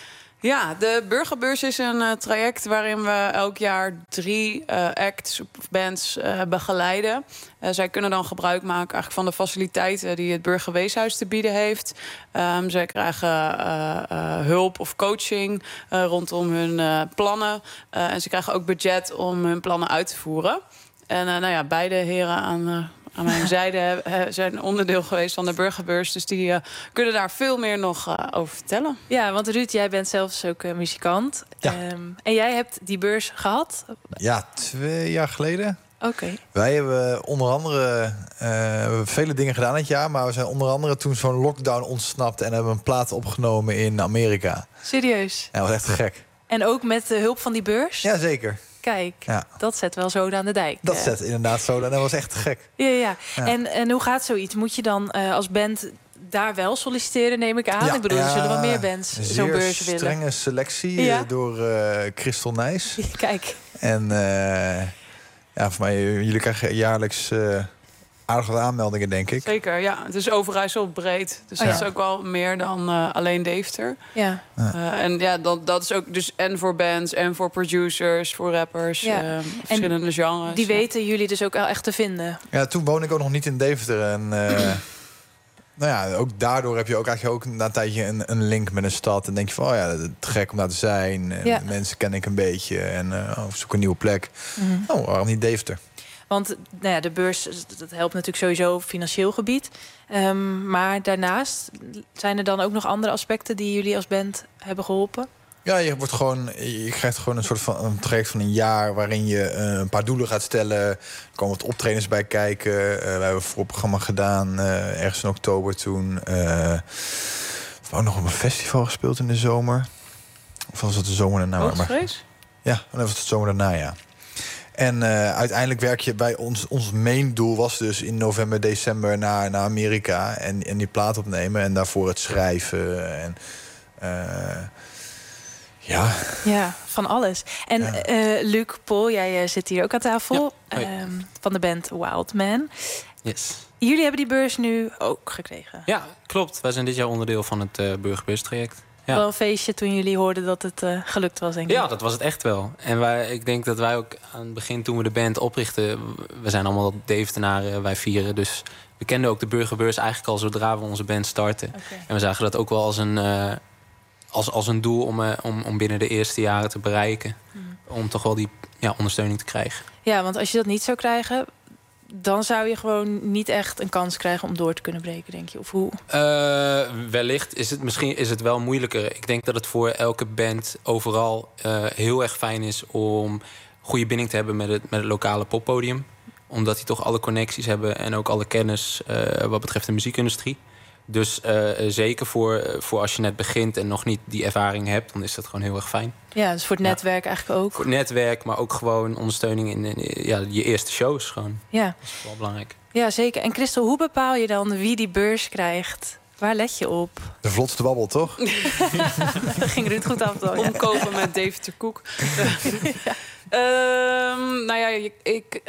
Ja, de Burgerbeurs is een uh, traject waarin we elk jaar drie uh, acts of bands uh, begeleiden. Uh, zij kunnen dan gebruik maken eigenlijk van de faciliteiten die het Burgerweeshuis te bieden heeft. Um, zij krijgen uh, uh, hulp of coaching uh, rondom hun uh, plannen. Uh, en ze krijgen ook budget om hun plannen uit te voeren. En uh, nou ja, beide heren aan Uh, aan mijn zijde zijn onderdeel geweest van de Burgerbeurs. Dus die uh, kunnen daar veel meer nog uh, over vertellen. Ja, want Ruud, jij bent zelfs ook uh, muzikant. Ja. Um, en jij hebt die beurs gehad? Ja, twee jaar geleden. Oké. Okay. Wij hebben onder andere uh, vele dingen gedaan dit jaar. Maar we zijn onder andere toen zo'n lockdown ontsnapt en hebben een plaat opgenomen in Amerika. Serieus? Ja, dat was echt gek. En ook met de hulp van die beurs? Ja, zeker. Kijk, ja. Dat zet wel zoden aan de dijk. Dat zet inderdaad zoden. En dat was echt gek. Ja, ja. ja. En, en hoe gaat zoiets? Moet je dan uh, als band daar wel solliciteren, neem ik aan? Ja, ik bedoel, er zullen wel meer bands zo'n beurs willen. Een strenge selectie ja. door uh, Christel Nijs. Kijk. En uh, ja, voor mij, jullie krijgen jaarlijks Uh, aardig wat aanmeldingen, denk ik. Zeker, ja. Het is Overijssel breed. Dus oh, dat ja. is ook wel meer dan uh, alleen Deventer. Ja. Uh, en ja, dat, dat is ook dus en voor bands en voor producers, voor rappers, ja. uh, verschillende en genres. Die weten jullie dus ook wel echt te vinden. Ja, toen woonde ik ook nog niet in Deventer. En uh, nou ja, ook daardoor heb je ook eigenlijk ook na een tijdje een, een link met een stad. En denk je van, oh ja, het is gek om daar te zijn. En ja. mensen ken ik een beetje. En uh, oh, zoek een nieuwe plek. Mm-hmm. Oh, waarom niet Deventer? Want nou ja, de beurs, dat helpt natuurlijk sowieso op financieel gebied. Um, maar daarnaast zijn er dan ook nog andere aspecten die jullie als band hebben geholpen? Ja, je wordt gewoon, je krijgt gewoon een soort van een traject van een jaar waarin je uh, een paar doelen gaat stellen. Er komen wat optredens bij kijken. Uh, we hebben een voorprogramma gedaan uh, ergens in oktober toen. Uh, we hebben ook nog op een festival gespeeld in de zomer. Of was het de zomer daarna? Hoogvrees? Ja, dan was het de zomer daarna, ja. En uh, uiteindelijk werk je bij ons... Ons main doel was dus in november, december naar, naar Amerika. En, en die plaat opnemen. En daarvoor het schrijven. En, uh, ja. Ja, van alles. En Ja. uh, Luc, Paul, jij uh, zit hier ook aan tafel. Ja, hoi. Um, van de band Wild Man. Yes. Jullie hebben die beurs nu ook gekregen. Ja, klopt. Wij zijn dit jaar onderdeel van het uh, burgerbeustraject. Ja. Wel een feestje toen jullie hoorden dat het uh, gelukt was, denk ik. Ja, dat was het echt wel. En wij, ik denk dat wij ook aan het begin, toen we de band oprichten... we zijn allemaal Deventenaren, wij vieren. Dus we kenden ook de burgerbeurs eigenlijk al zodra we onze band starten. Okay. En we zagen dat ook wel als een, uh, als, als een doel om, uh, om, om binnen de eerste jaren te bereiken. Mm. Om toch wel die ja, ondersteuning te krijgen. Ja, want als je dat niet zou krijgen... dan zou je gewoon niet echt een kans krijgen om door te kunnen breken, denk je? Of hoe? Uh, wellicht is het misschien is het wel moeilijker. Ik denk dat het voor elke band overal uh, heel erg fijn is om goede binding te hebben met het, met het lokale poppodium. Omdat die toch alle connecties hebben en ook alle kennis uh, wat betreft de muziekindustrie. Dus uh, zeker voor, voor als je net begint en nog niet die ervaring hebt, dan is dat gewoon heel erg fijn. Ja, dus voor het netwerk ja. eigenlijk ook. Voor het netwerk, maar ook gewoon ondersteuning in, in ja, je eerste shows gewoon. Ja. Dat is wel belangrijk. Ja, zeker. En Christel, hoe bepaal je dan wie die beurs krijgt? Waar let je op? De vlotste babbel, toch? Dat ging Ruud goed af. Dan, ja. Omkopen met Deventer Koek. ja. um, nou ja, ik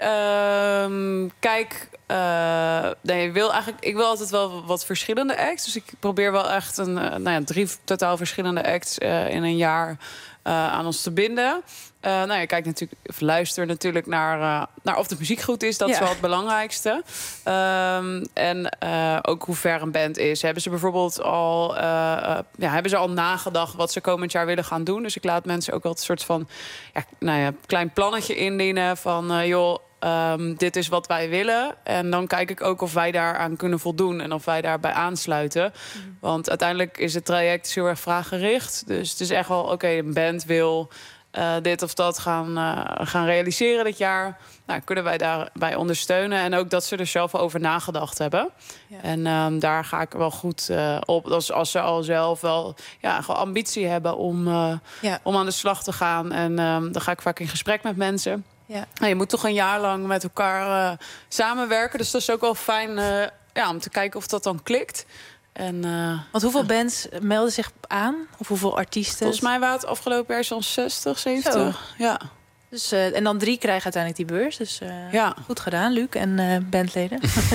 um, kijk... Uh, nee, ik wil eigenlijk, ik wil altijd wel wat verschillende acts. Dus ik probeer wel echt een, uh, nou ja, drie totaal verschillende acts uh, in een jaar uh, aan ons te binden. Uh, nou ja, kijk natuurlijk, of luister natuurlijk naar, uh, naar of de muziek goed is. Dat ja. is wel het belangrijkste. Um, en uh, ook hoe ver een band is. Hebben ze bijvoorbeeld al, uh, uh, ja, hebben ze al nagedacht wat ze komend jaar willen gaan doen? Dus ik laat mensen ook wel een soort van, ja, nou ja, klein plannetje indienen van, uh, joh. Um, dit is wat wij willen. En dan kijk ik ook of wij daaraan kunnen voldoen. En of wij daarbij aansluiten. Mm. Want uiteindelijk is het traject heel erg vraaggericht. Dus het is echt wel, oké, okay, een band wil uh, dit of dat gaan, uh, gaan realiseren dit jaar. Nou, kunnen wij daarbij ondersteunen. En ook dat ze er zelf over nagedacht hebben. Ja. En um, daar ga ik wel goed uh, op. Als, als ze al zelf wel ja, gewoon ambitie hebben om, uh, ja. om aan de slag te gaan. En um, dan ga ik vaak in gesprek met mensen. Ja. Nou, je moet toch een jaar lang met elkaar uh, samenwerken. Dus dat is ook wel fijn uh, ja, om te kijken of dat dan klikt. En, uh, Want hoeveel ja. bands melden zich aan? Of hoeveel artiesten? Volgens mij waren het afgelopen jaar zo'n zestig, zeventig. Zo. Ja. Dus, uh, en dan drie krijgen uiteindelijk die beurs. Dus uh, ja. goed gedaan, Luc en uh, bandleden.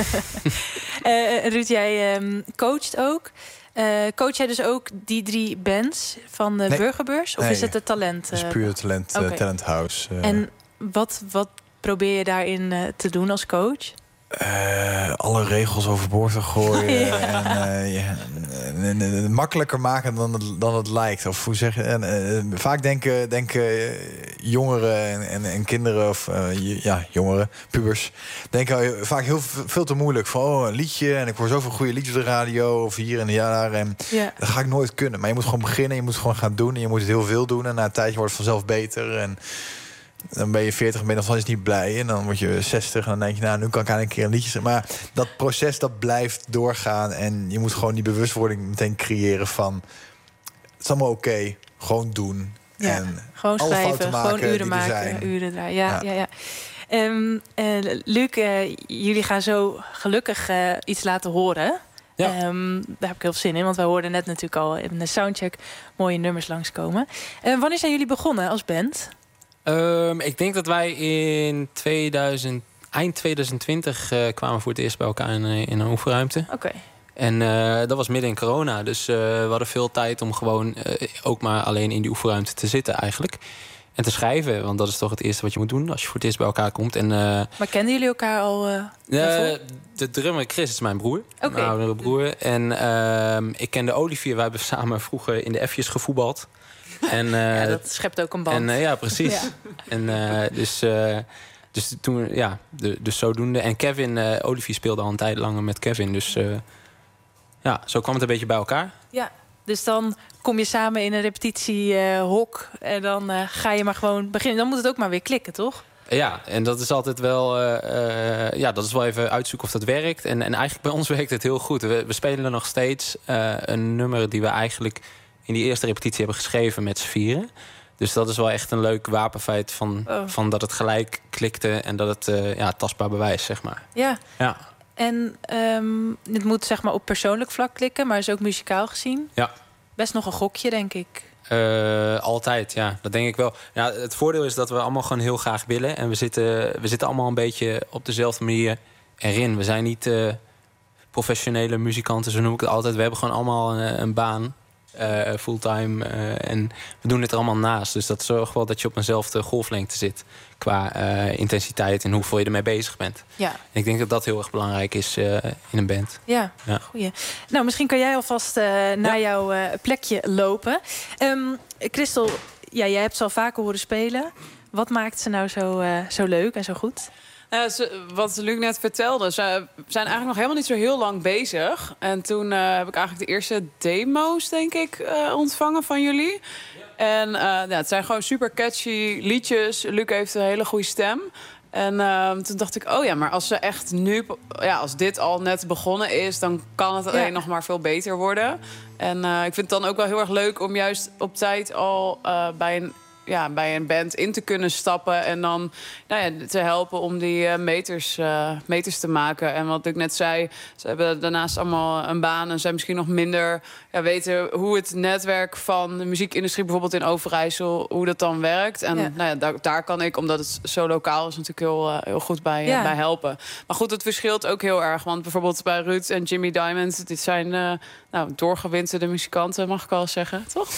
uh, Ruud, jij um, coacht ook. Uh, coach jij dus ook die drie bands van de nee. burgerbeurs? Of nee. is het de talent? Uh, het is puur talent, uh, okay. Talent House. Uh. En wat, wat probeer je daarin uh, te doen als coach? Uh, alle regels overboord te gooien. ja. En, uh, ja, en, en, makkelijker maken dan het, dan het lijkt. Of hoe zeg je? En, uh, vaak denken, denken uh, jongeren en, en, en kinderen, of uh, ja, jongeren, pubers, denken vaak heel veel te moeilijk. Van oh, een liedje en ik hoor zoveel goede liedjes op de radio of hier en daar. En ja. Dat ga ik nooit kunnen. Maar je moet gewoon beginnen, je moet gewoon gaan doen en je moet het heel veel doen. En na een tijdje wordt het vanzelf beter. En dan ben je veertig en ben je nog steeds niet blij. En dan word je zestig en dan denk je, nou, nu kan ik eigenlijk een keer een liedje zeggen. Maar dat proces, dat blijft doorgaan. En je moet gewoon die bewustwording meteen creëren van, het is allemaal oké, okay, gewoon doen. Ja, en gewoon alle schrijven, maken gewoon uren maken, zijn. uren draaien. Ja, ja. ja, ja. Um, uh, Luc, uh, jullie gaan zo gelukkig uh, iets laten horen. Ja. Um, daar heb ik heel veel zin in, want wij hoorden net natuurlijk al in de soundcheck mooie nummers langskomen. Uh, wanneer zijn jullie begonnen als band? Um, ik denk dat wij in tweeduizend, eind tweeduizend twintig uh, kwamen voor het eerst bij elkaar in, in een oefenruimte. Oké. Okay. En uh, dat was midden in corona. Dus uh, we hadden veel tijd om gewoon uh, ook maar alleen in die oefenruimte te zitten eigenlijk. En te schrijven, want dat is toch het eerste wat je moet doen als je voor het eerst bij elkaar komt. En, uh, maar kenden jullie elkaar al? Uh, uh, de drummer Chris is mijn broer, okay. Mijn oudere broer. En uh, ik kende Olivier, wij hebben samen vroeger in de F'jes gevoetbald. En, uh, ja, dat schept ook een band. En, uh, ja, precies. Ja. En, uh, dus, uh, dus toen, ja, de, dus zodoende. En Kevin, uh, Olivier speelde al een tijd langer met Kevin. Dus uh, ja, zo kwam het een beetje bij elkaar. Ja. Dus dan kom je samen in een repetitiehok uh, en dan uh, ga je maar gewoon beginnen. Dan moet het ook maar weer klikken, toch? Ja, en dat is altijd wel... Uh, uh, ja, dat is wel even uitzoeken of dat werkt. En, en eigenlijk bij ons werkt het heel goed. We, we spelen er nog steeds uh, een nummer die we eigenlijk in die eerste repetitie hebben geschreven met z'n vieren. Dus dat is wel echt een leuk wapenfeit van, oh. van dat het gelijk klikte en dat het uh, ja, tastbaar bewijs, zeg maar. Ja. Ja. En um, het moet zeg maar op persoonlijk vlak klikken, maar is ook muzikaal gezien. Ja. Best nog een gokje, denk ik. Uh, altijd, ja. Dat denk ik wel. Ja, het voordeel is dat we allemaal gewoon heel graag willen. En we zitten, we zitten allemaal een beetje op dezelfde manier erin. We zijn niet uh, professionele muzikanten, zo noem ik het altijd. We hebben gewoon allemaal een, een baan. Uh, fulltime. Uh, en we doen dit er allemaal naast. Dus dat zorgt wel dat je op eenzelfde golflengte zit. Qua uh, intensiteit en hoeveel je ermee bezig bent. Ja. En ik denk dat dat heel erg belangrijk is uh, in een band. Ja, ja, goeie. Nou, misschien kan jij alvast uh, naar ja. jouw uh, plekje lopen. Um, Christel, ja, jij hebt ze al vaker horen spelen. Wat maakt ze nou zo, uh, zo leuk en zo goed? Uh, ze, wat Luc net vertelde, ze zijn eigenlijk nog helemaal niet zo heel lang bezig. En toen uh, heb ik eigenlijk de eerste demo's, denk ik, uh, ontvangen van jullie. En uh, ja, het zijn gewoon super catchy liedjes. Luc heeft een hele goede stem. En uh, toen dacht ik, oh ja, maar als ze echt nu... Ja, als dit al net begonnen is, dan kan het alleen ja. nog maar veel beter worden. En uh, ik vind het dan ook wel heel erg leuk om juist op tijd al uh, bij een... Ja, bij een band in te kunnen stappen en dan nou ja, te helpen om die uh, meters, uh, meters te maken. En wat ik net zei, ze hebben daarnaast allemaal een baan en zijn misschien nog minder ja, weten hoe het netwerk van de muziekindustrie bijvoorbeeld in Overijssel, hoe dat dan werkt. En ja. Nou ja, daar, daar kan ik, omdat het zo lokaal is, natuurlijk heel, uh, heel goed bij, ja. uh, bij helpen. Maar goed, het verschilt ook heel erg. Want bijvoorbeeld bij Ruud en Jimmy Diamond, dit zijn uh, nou, doorgewinterde muzikanten, mag ik al zeggen, toch?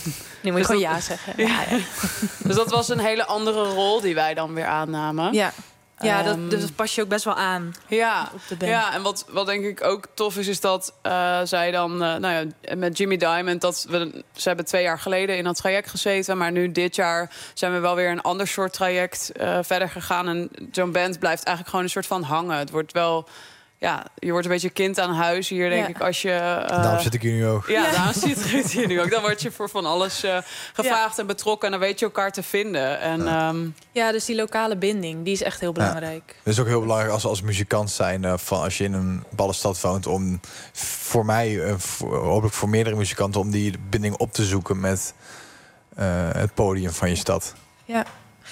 Nu moet je gewoon ja zeggen. Ja, ja. Dus dat was een hele andere rol die wij dan weer aannamen. Ja, ja dat, um, dus dat pas je ook best wel aan ja, op de band. Ja, en wat, wat denk ik ook tof is, is dat uh, zij dan... Uh, nou ja, met Jimmy Diamond, dat we, ze hebben twee jaar geleden in dat traject gezeten. Maar nu dit jaar zijn we wel weer een ander soort traject uh, verder gegaan. En zo'n band blijft eigenlijk gewoon een soort van hangen. Het wordt wel... Ja, je wordt een beetje kind aan huis hier, denk ja. ik, als je... Uh, daarom zit ik hier nu ook. Ja, ja. daarom zit Ruud hier nu ook. Dan word je voor van alles uh, gevraagd ja. en betrokken. En dan weet je elkaar te vinden. En, ja. Um, ja, dus die lokale binding, die is echt heel belangrijk. Ja. Het is ook heel belangrijk als, als muzikant zijn... Uh, van als je in een bepaalde stad woont... om voor mij, uh, voor, hopelijk voor meerdere muzikanten... om die binding op te zoeken met uh, het podium van je stad. Ja.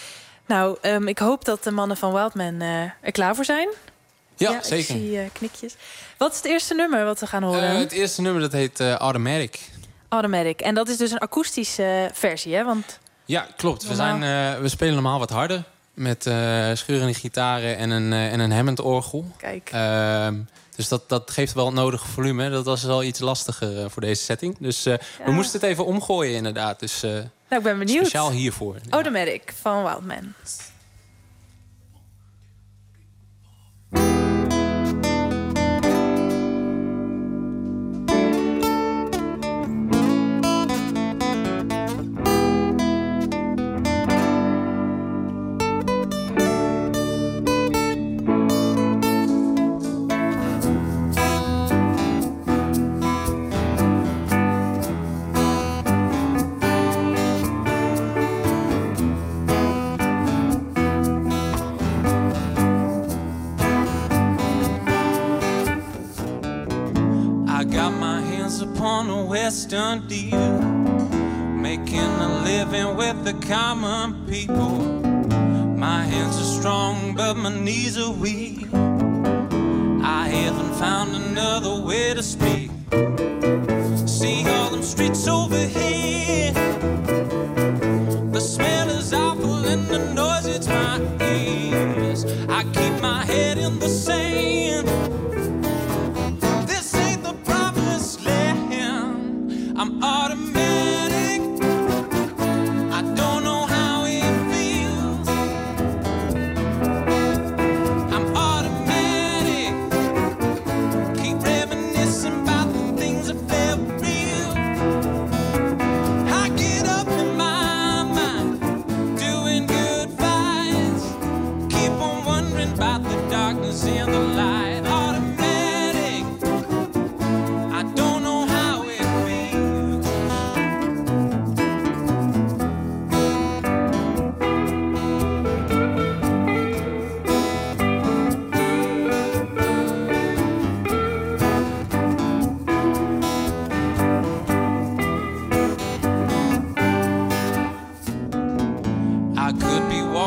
Nou, um, ik hoop dat de mannen van Wildman uh, er klaar voor zijn... Ja, ja, zeker. Ik zie uh, knikjes. Wat is het eerste nummer wat we gaan horen? Uh, het eerste nummer dat heet uh, Automatic. Automatic. En dat is dus een akoestische uh, versie, hè? Want ja, klopt. We, zijn, uh, we spelen normaal wat harder. Met uh, scheurende gitaren en een, uh, en een Hammond-orgel. Kijk. Uh, dus dat, dat geeft wel het nodige volume. Dat was wel iets lastiger uh, voor deze setting. Dus uh, ja. we moesten het even omgooien, inderdaad. Dus uh, nou, ik ben benieuwd. Speciaal hiervoor. Ja. Automatic van Wildman. Western deal, making a living with the common people. My hands are strong, but my knees are weak. I haven't found another way to speak. See all them streets over here. The smell is awful and the noise hits my ears. I keep my head in the sand. I'm automatic. I don't know how it feels. I'm automatic. Keep reminiscing about the things that felt real. I get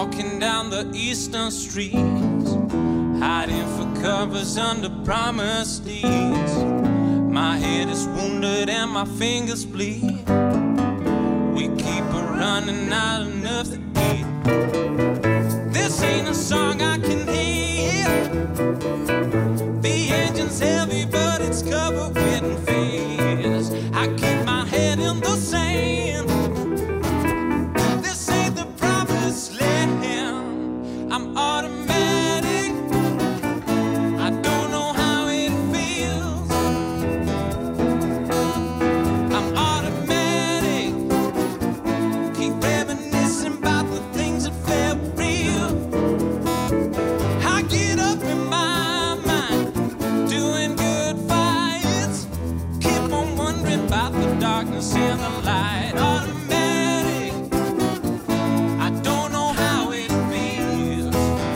walking down the eastern streets, hiding for covers under promised deeds. My head is wounded and my fingers bleed. We keep a running, not enough to eat. This ain't a song I can hear. The engine's heavy, but it's covered with fears. I keep my head in the sand. This ain't the promised land. I'm automatic. I don't know how it feels. I'm automatic. Keep reminiscing about the things that felt real. I get up in my mind, doing good fights. Keep on wondering about the darkness and the light. Automatic. I don't know how it feels.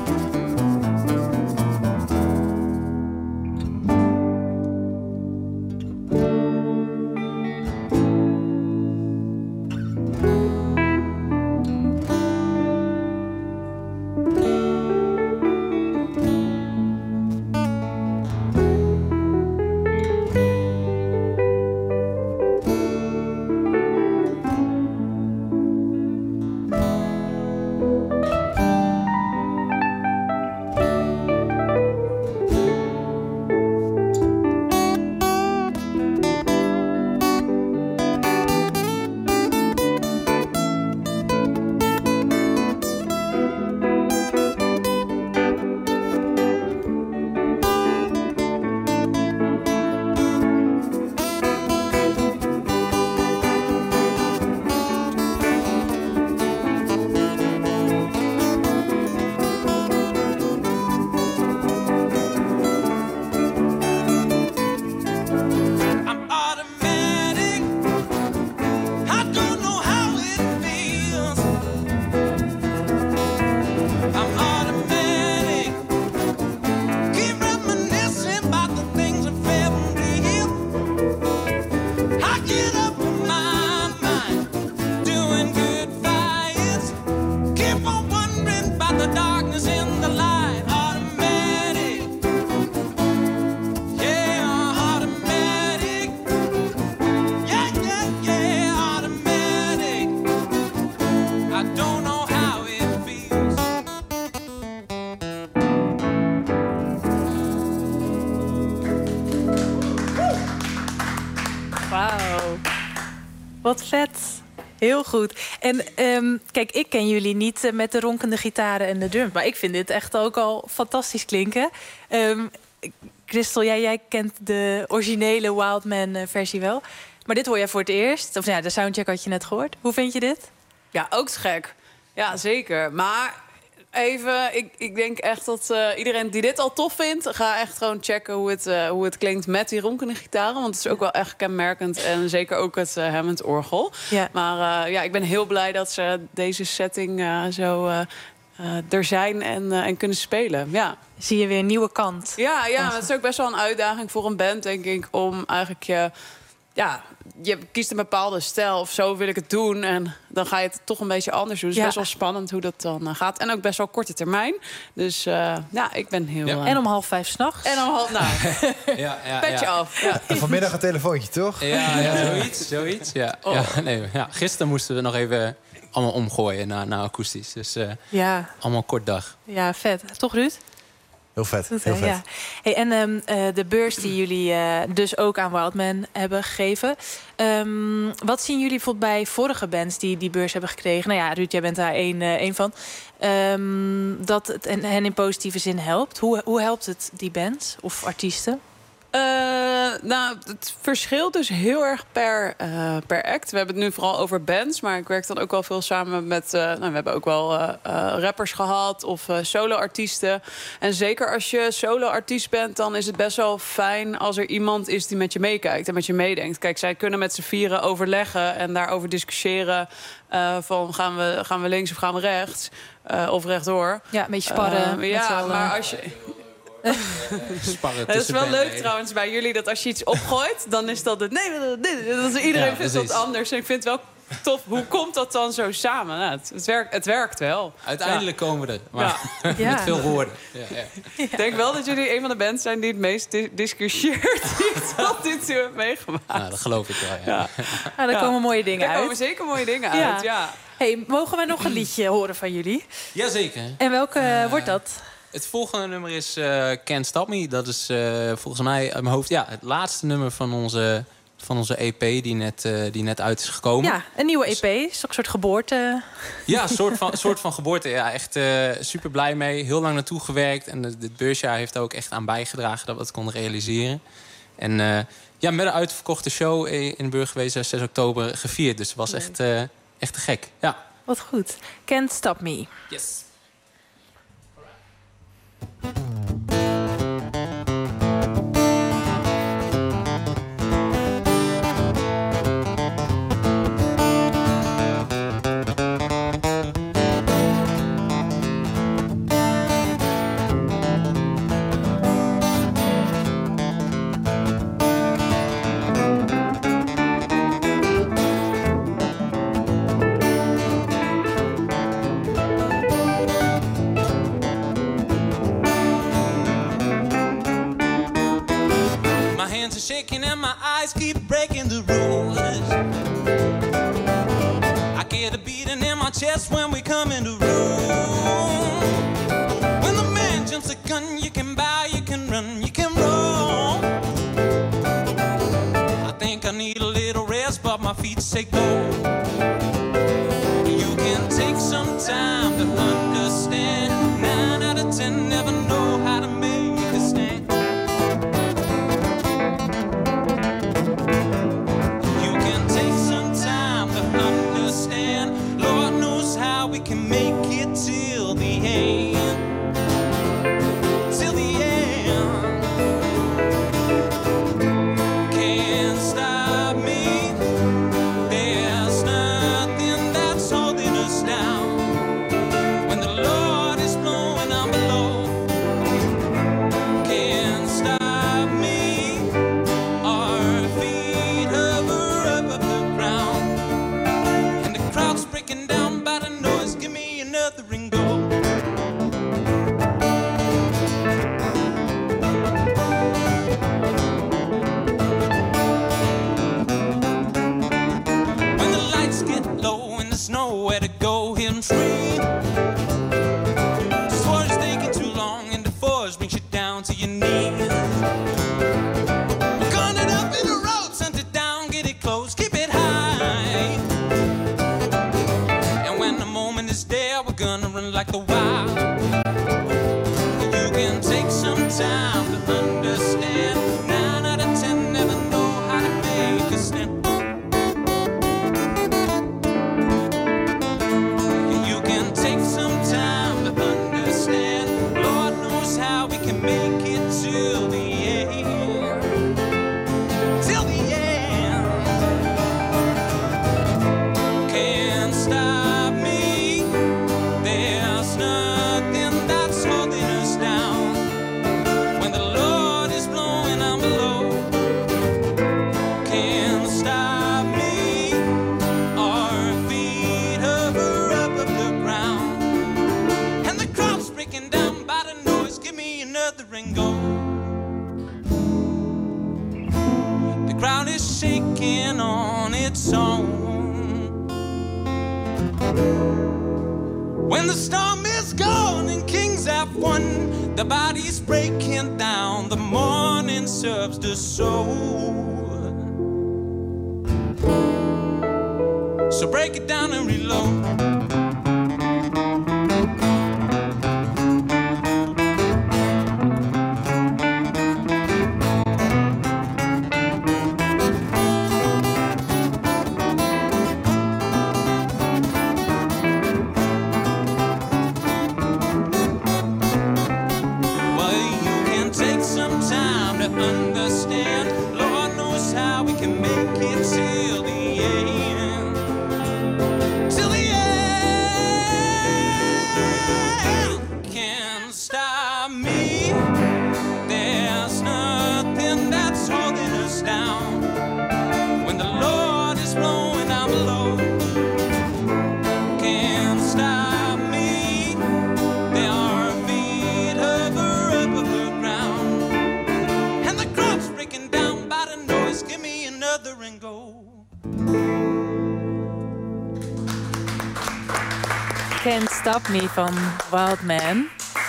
I'm automatic. I don't know how it feels. I'm automatic. Keep reminiscing about the things that felt real. I get up in my mind, doing good fights. Keep on wondering about the darkness and the light. Automatic. Yeah, automatic. Yeah, yeah, yeah, automatic. I don't know how it feels. Wauw. Wat vet. Heel goed. En ehm, kijk, ik ken jullie niet eh, met de ronkende gitaren en de drums. Maar ik vind dit echt ook al fantastisch klinken. Ehm Christel, jij, jij kent de originele Wildman eh, versie wel. Maar dit hoor jij voor het eerst. Of ja, de soundcheck had je net gehoord. Hoe vind je dit? Ja, ook te gek. Ja, zeker. Maar even, ik, ik denk echt dat eh, iedereen die dit al tof vindt, ga echt gewoon checken hoe het, eh, hoe het klinkt met die ronkende gitaren. Want het is ook wel echt kenmerkend. En zeker ook het uh, Hammond orgel. Ja. Maar uh, ja, ik ben heel blij dat ze deze setting uh, zo uh, uh, er zijn en, uh, en kunnen spelen. Ja. Zie je weer een nieuwe kant. Ja, ja, het is ook best wel een uitdaging voor een band, denk ik, om eigenlijk je... Ja, je kiest een bepaalde stijl of zo wil ik het doen. En dan ga je het toch een beetje anders doen. Dus Ja. best wel spannend hoe dat dan uh, gaat. En ook best wel korte termijn. Dus uh, ja, ik ben heel... Ja. uh, En om half vijf s'nachts. En om half... Nou, Ja, ja, petje ja. af. Ja. En vanmiddag een telefoontje, toch? Ja, ja, zoiets. zoiets ja. Oh. Ja, nee, ja. Gisteren moesten we nog even allemaal omgooien naar, naar akoestisch. Dus uh, Ja. allemaal kort dag. Ja, vet. Toch, Ruud? Heel vet, Goed, heel hè? vet. Ja. Hey, en um, uh, de beurs die jullie uh, dus ook aan Wildman hebben gegeven. Um, wat zien jullie bijvoorbeeld bij vorige bands die die beurs hebben gekregen? Nou ja, Ruud, jij bent daar één, uh, één van. Um, dat het hen in positieve zin helpt. Hoe, hoe helpt het die bands of artiesten? Uh, nou, het verschilt dus heel erg per, uh, per act. We hebben het nu vooral over bands, maar ik werk dan ook wel veel samen met... Uh, nou, we hebben ook wel uh, uh, rappers gehad of uh, solo-artiesten. En zeker als je solo-artiest bent, dan is het best wel fijn als er iemand is die met je meekijkt en met je meedenkt. Kijk, zij kunnen met z'n vieren overleggen en daarover discussiëren. Uh, van gaan we, gaan we links of gaan we rechts? Uh, of rechtdoor. Ja, een beetje sparren. Uh, ja, wel, maar uh, als je... Sparren Het is tussen wel banden leuk heen. trouwens bij jullie dat als je iets opgooit, dan is dat het. Nee, nee, nee, dat is, iedereen Ja, vindt dat precies. anders. En ik vind het wel tof. Hoe komt dat dan zo samen? Nou, het, het, werkt, het werkt wel. Uiteindelijk ja. komen we er. Maar Ja. met Ja. veel woorden. Ja, ja. Ik denk wel dat jullie een van de bands zijn die het meest di- discussieert die ik tot nu toe heb meegemaakt. Nou, dat geloof ik wel, ja. Ja. Nou, daar komen mooie dingen Daar uit. komen zeker mooie dingen uit, ja. Hey, mogen wij nog een liedje horen van jullie? Jazeker. En welke Eh, wordt dat? Het volgende nummer is uh, Can't Stop Me. Dat is uh, volgens mij uit mijn hoofd ja, het laatste nummer van onze, van onze E P die net, uh, die net uit is gekomen. Ja, een nieuwe E P. Is toch een soort geboorte? Ja, een soort van, soort van geboorte. Ja, echt uh, super blij mee. Heel lang naartoe gewerkt. En het beursjaar heeft er ook echt aan bijgedragen dat we het konden realiseren. En uh, ja, met een uitverkochte show in Burgerwezen zes oktober gevierd. Dus het was echt, uh, echt te gek. Ja. Wat goed. Can't Stop Me. Yes. Shaking and my eyes keep breaking the rules. I get a beating in my chest when we come in the room. When the man jumps the gun, you can bow, you can run, you can roll. I think I need a little rest, but my feet say go. You can take some time to understand. Nine out of ten never know how to make a stand. Lord knows how we can make it till the end. Till the end. Can't stop me. There's nothing that's holding us down. When the Lord is blowing, I'm below. Can't stop me. Our feet hover up off the ground. Crowd's breaking down by the noise. Give me another and go. When the lights get low and there's nowhere to go, hear them scream. Story's taking too long and the force brings you down to your knees. Gun it up in the road, send it down, get it close, keep it high. There, we're gonna run like the wild. You can take some time to understand. Nine out of ten never know how to make a stand. You can take some time to understand. Lord knows how we can make it till the end. Till the end. Can't stop me. There's nothing that's holding us down. When the Lord is blowing, I'm below. Can't stop me. Our feet hover up off the ground. And the crowd's breaking down by the noise. Give me another and go. The crowd is shaking on its own. When the storm is gone and kings have won, the body's breaking down, the morning serves the soul. So break it down and reload. Understand, Lord knows how we can make it till the end. Till the end. Can't Stop Me van Wild Man.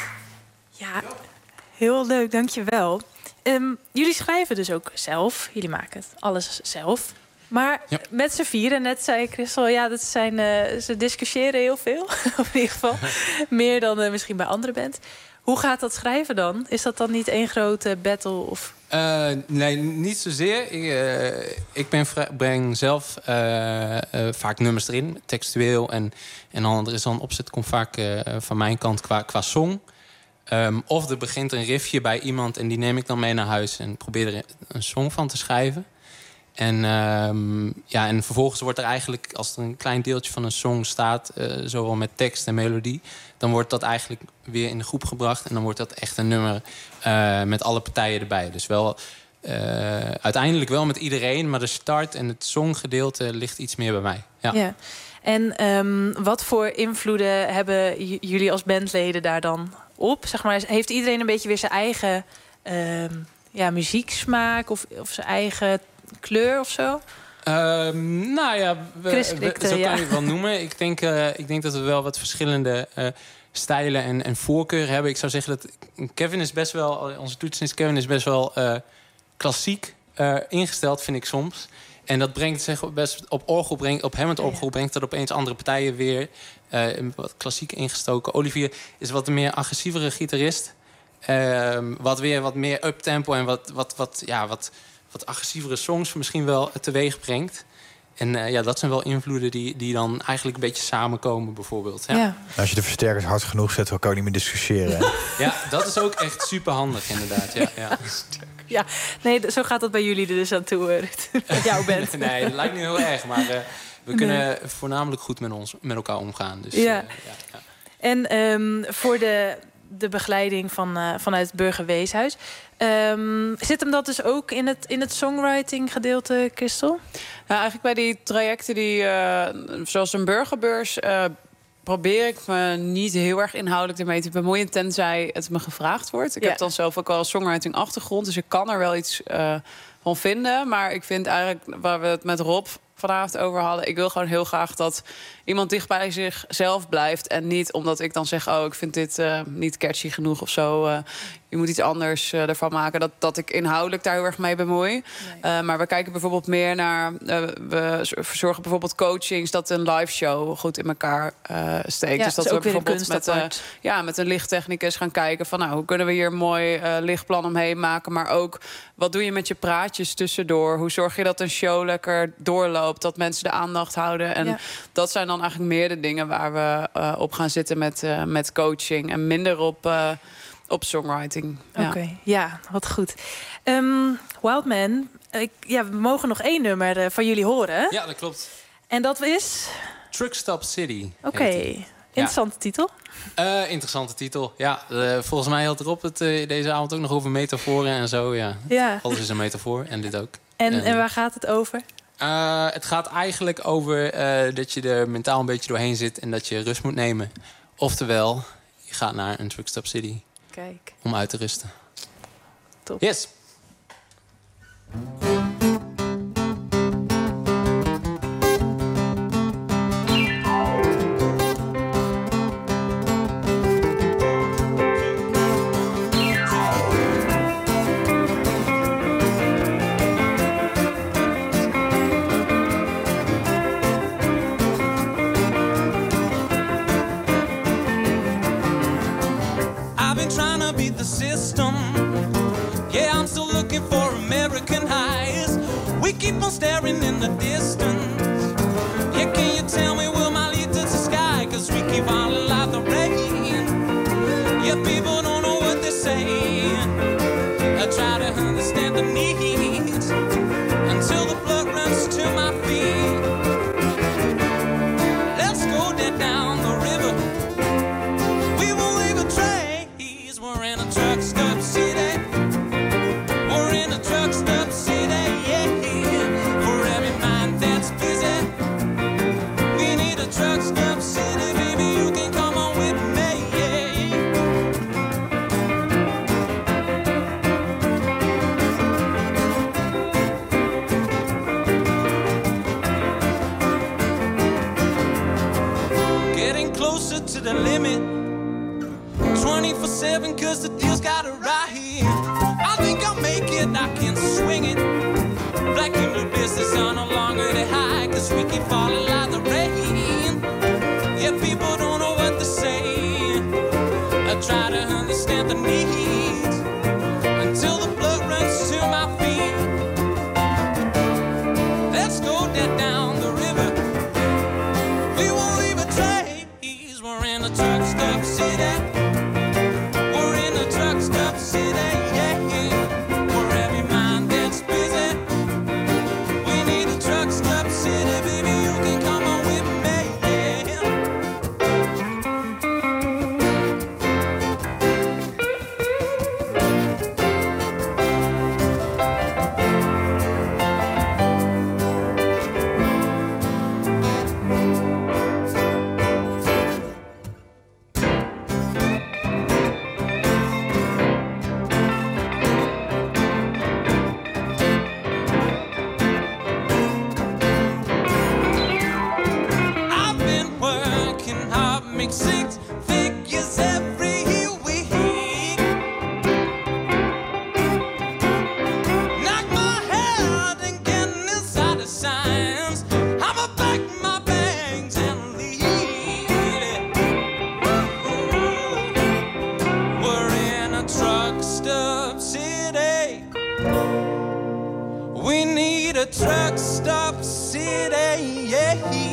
Ja, heel leuk, dankjewel. Um, jullie schrijven dus ook zelf. Jullie maken het alles zelf. Maar ja. met z'n vieren, net zei Christel, ja, dat zijn, uh, ze discussiëren heel veel. Of in ieder geval meer dan uh, misschien bij andere bands. Hoe gaat dat schrijven dan? Is dat dan niet één grote battle? Of... Uh, nee, niet zozeer. Ik, uh, ik ben breng zelf uh, uh, vaak nummers erin, textueel. En, en dan er is dan een opzet, komt vaak uh, van mijn kant qua, qua song. Um, of er begint een riffje bij iemand en die neem ik dan mee naar huis en probeer er een song van te schrijven. En, um, ja, en vervolgens wordt er eigenlijk, als er een klein deeltje van een song staat, uh, zowel met tekst en melodie, dan wordt dat eigenlijk weer in de groep gebracht. En dan wordt dat echt een nummer uh, met alle partijen erbij. Dus wel uh, uiteindelijk wel met iedereen, maar de start en het songgedeelte ligt iets meer bij mij. Ja. Ja. En um, wat voor invloeden hebben j- jullie als bandleden daar dan op? Zeg maar, heeft iedereen een beetje weer zijn eigen um, ja, muzieksmaak of, of zijn eigen kleur of zo? Um, nou ja, we, we, zo kan ja. je het wel noemen. Ik denk, uh, ik denk dat we wel wat verschillende uh, stijlen en, en voorkeuren hebben. Ik zou zeggen dat Kevin is best wel, onze toetsenist Kevin is best wel uh, klassiek uh, ingesteld, vind ik soms. En dat brengt zeg, best op orgel, brengt, op hem het orgel brengt dat opeens andere partijen weer uh, wat klassiek ingestoken. Olivier is wat een meer agressievere gitarist. Uh, wat weer wat meer uptempo en wat, wat, wat, ja, wat, wat agressievere songs misschien wel teweeg brengt. En uh, ja, dat zijn wel invloeden die, die dan eigenlijk een beetje samenkomen, bijvoorbeeld. Ja. Ja. Als je de versterkers hard genoeg zet, dan kan je niet meer discussiëren. Hè? Ja, dat is ook echt super handig, inderdaad. Ja, ja. Ja, nee, zo gaat dat bij jullie er dus aan toe, Ruud. Met jouw band. Nee, dat lijkt niet heel erg, maar uh, we kunnen Nee. voornamelijk goed met, ons, met elkaar omgaan. Dus, Ja. uh, ja, ja. En um, voor de, de begeleiding van, uh, vanuit het Burgerweeshuis, um, zit hem dat dus ook in het, in het songwriting gedeelte, Christel? Nou, eigenlijk bij die trajecten die, uh, zoals een burgerbeurs, uh, probeer ik me niet heel erg inhoudelijk ermee te bemoeien, tenzij het me gevraagd wordt. Ik Ja. heb dan zelf ook wel een songwriting achtergrond, dus ik kan er wel iets uh, van vinden. Maar ik vind eigenlijk, waar we het met Rob vanavond over hadden, ik wil gewoon heel graag dat iemand dicht bij zichzelf blijft. En niet omdat ik dan zeg, oh, ik vind dit uh, niet catchy genoeg of zo. Uh, je moet iets anders uh, ervan maken. Dat, dat ik inhoudelijk daar heel erg mee bemoei. Nee. Uh, maar we kijken bijvoorbeeld meer naar, Uh, we verzorgen bijvoorbeeld coachings dat een live show goed in elkaar uh, steekt. Ja, dus dat is we ook weer een bijvoorbeeld kunst met, uh, apart. ja, met een lichttechnicus gaan kijken van, nou, hoe kunnen we hier een mooi uh, lichtplan omheen maken. Maar ook, wat doe je met je praatjes tussendoor? Hoe zorg je dat een show lekker doorloopt? Dat mensen de aandacht houden? En Ja. dat zijn dan eigenlijk meer de dingen waar we uh, op gaan zitten met, uh, met coaching. En minder op, uh, op songwriting. Ja. Oké, okay. Ja, wat goed. Um, Wildman, ik, ja, we mogen nog één nummer uh, van jullie horen. Ja, dat klopt. En dat is? Truckstop City. Oké, okay. Interessante ja. titel. Uh, interessante titel, ja. Uh, volgens mij had erop het uh, deze avond ook nog over metaforen en zo. Ja. Ja. Alles is een metafoor en dit ook. En, en, en waar gaat het over? Uh, het gaat eigenlijk over uh, dat je er mentaal een beetje doorheen zit en dat je rust moet nemen. Oftewel, je gaat naar een Truckstop City. Kijk. Om uit te rusten. Top. Yes. Keep on staring in the distance. Yeah, can you tell me will my lead to the sky? Cause we keep falling like the rain. Yeah, people don't know what they're saying. I try to understand the needs until the blood runs to my feet. Let's go down the river. We won't leave a trace. We're in a truck stop. closer to the limit. twenty-four seven, cause the deal's got it right here. I think I'll make it, I can swing it. Black and blue business are no longer the high, cause we keep falling like the rain. Yeah, people don't know what to say. I try to understand the needs until the blood runs to my feet. Let's go that down the river. We won't leave a trace. We're in a truck stop city. We're in a truck stop city, yeah, yeah. For every mind that's busy, we need a truck stop city, baby. You can come on with me, yeah. I've been working hard, make six figures every week. Knock my head and get inside the signs. I'ma pack my bags and leave. We're in a truck stop city. We need a truck stop city, yeah.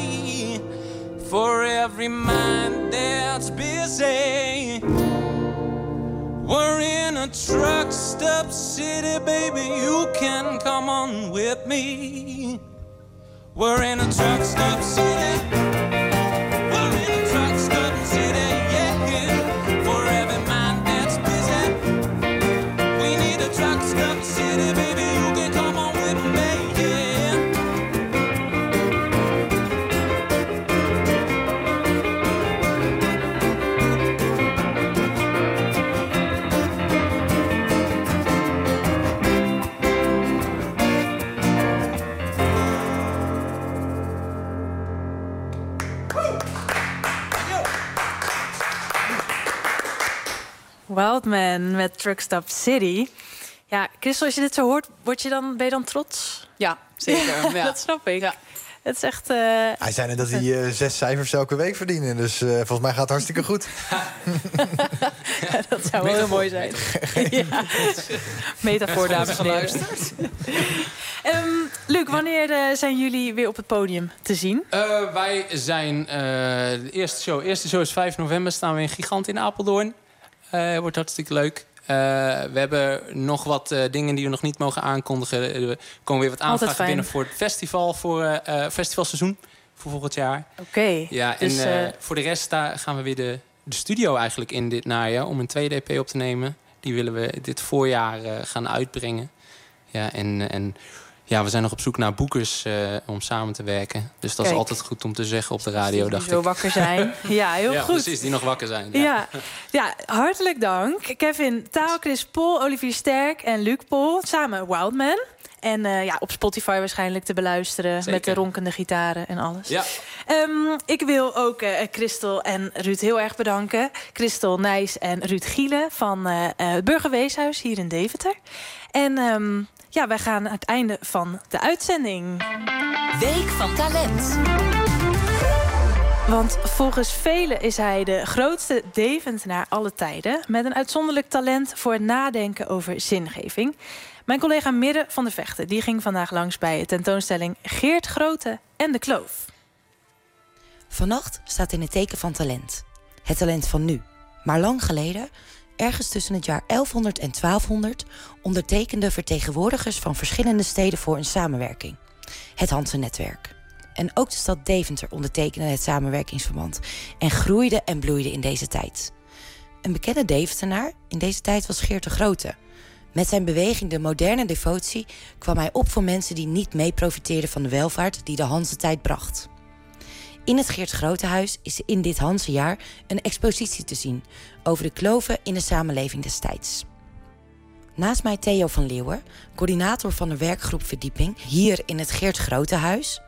For every mind that's busy, we're in a truck stop city, baby. You can come on with me. We're in a truck stop city. We're in a truck stop city, yeah. For every mind that's busy, we need a truck stop city, baby. You can come on with me, yeah. Wildman met Truckstop City. Ja, Christel, als je dit zo hoort, word je dan, ben je dan trots? Ja, zeker. Ja. Dat snap ik. Ja. Het is echt... Uh, Hij zei net dat hij uh, zes cijfers elke week verdienen. Dus uh, volgens mij gaat het hartstikke goed. ja, dat zou wel heel mooi zijn. ja. Metafoor, dames en heren. um, Luc, wanneer uh, zijn jullie weer op het podium te zien? Uh, wij zijn uh, de eerste show. De eerste show is vijf november. Staan we in Gigant in Apeldoorn. Uh, wordt hartstikke leuk. Uh, we hebben nog wat uh, dingen die we nog niet mogen aankondigen. Er komen weer wat aanvragen binnen voor het festival, voor uh, uh, festivalseizoen voor volgend jaar. Oké. Okay, ja, dus, en uh, uh... voor de rest daar gaan we weer de, de studio eigenlijk in dit najaar om een tweede E P op te nemen. Die willen we dit voorjaar uh, gaan uitbrengen. Ja, en, en ja, we zijn nog op zoek naar boekers uh, om samen te werken. Dus dat Kijk. is altijd goed om te zeggen op de radio, dacht ik. Die zo wakker zijn. Ja, heel ja, goed. Precies, die nog wakker zijn. Ja, ja. ja hartelijk dank. Kevin Taal, Chris Pol, Olivier Sterk en Luc Pol. Samen Wildman. En uh, ja, op Spotify waarschijnlijk te beluisteren. Zeker. Met de ronkende gitaren en alles. Ja. Um, ik wil ook uh, Christel en Ruud heel erg bedanken. Christel Nijs en Ruud Gielen van uh, uh, het Burgerweeshuis hier in Deventer. En um, ja, wij gaan aan het einde van de uitzending. Week van Talent. Want volgens velen is hij de grootste Deventenaar aller tijden, met een uitzonderlijk talent voor het nadenken over zingeving. Mijn collega Mirre van der Vechten die ging vandaag langs bij de tentoonstelling Geert Grote en de Kloof. Vannacht staat in het teken van talent. Het talent van nu. Maar lang geleden, ergens tussen het jaar elfhonderd en twaalfhonderd... ondertekenden vertegenwoordigers van verschillende steden voor een samenwerking. Het Hanse-netwerk. En ook de stad Deventer ondertekende het samenwerkingsverband en groeide en bloeide in deze tijd. Een bekende Deventenaar in deze tijd was Geert de Grote. Met zijn beweging De Moderne Devotie kwam hij op voor mensen die niet mee profiteerden van de welvaart die de Hanse-tijd bracht. In het Geert Grotehuis is in dit Hanse-jaar een expositie te zien over de kloven in de samenleving destijds. Naast mij Theo van Leeuwen, coördinator van de werkgroep Verdieping hier in het Geert Grotehuis.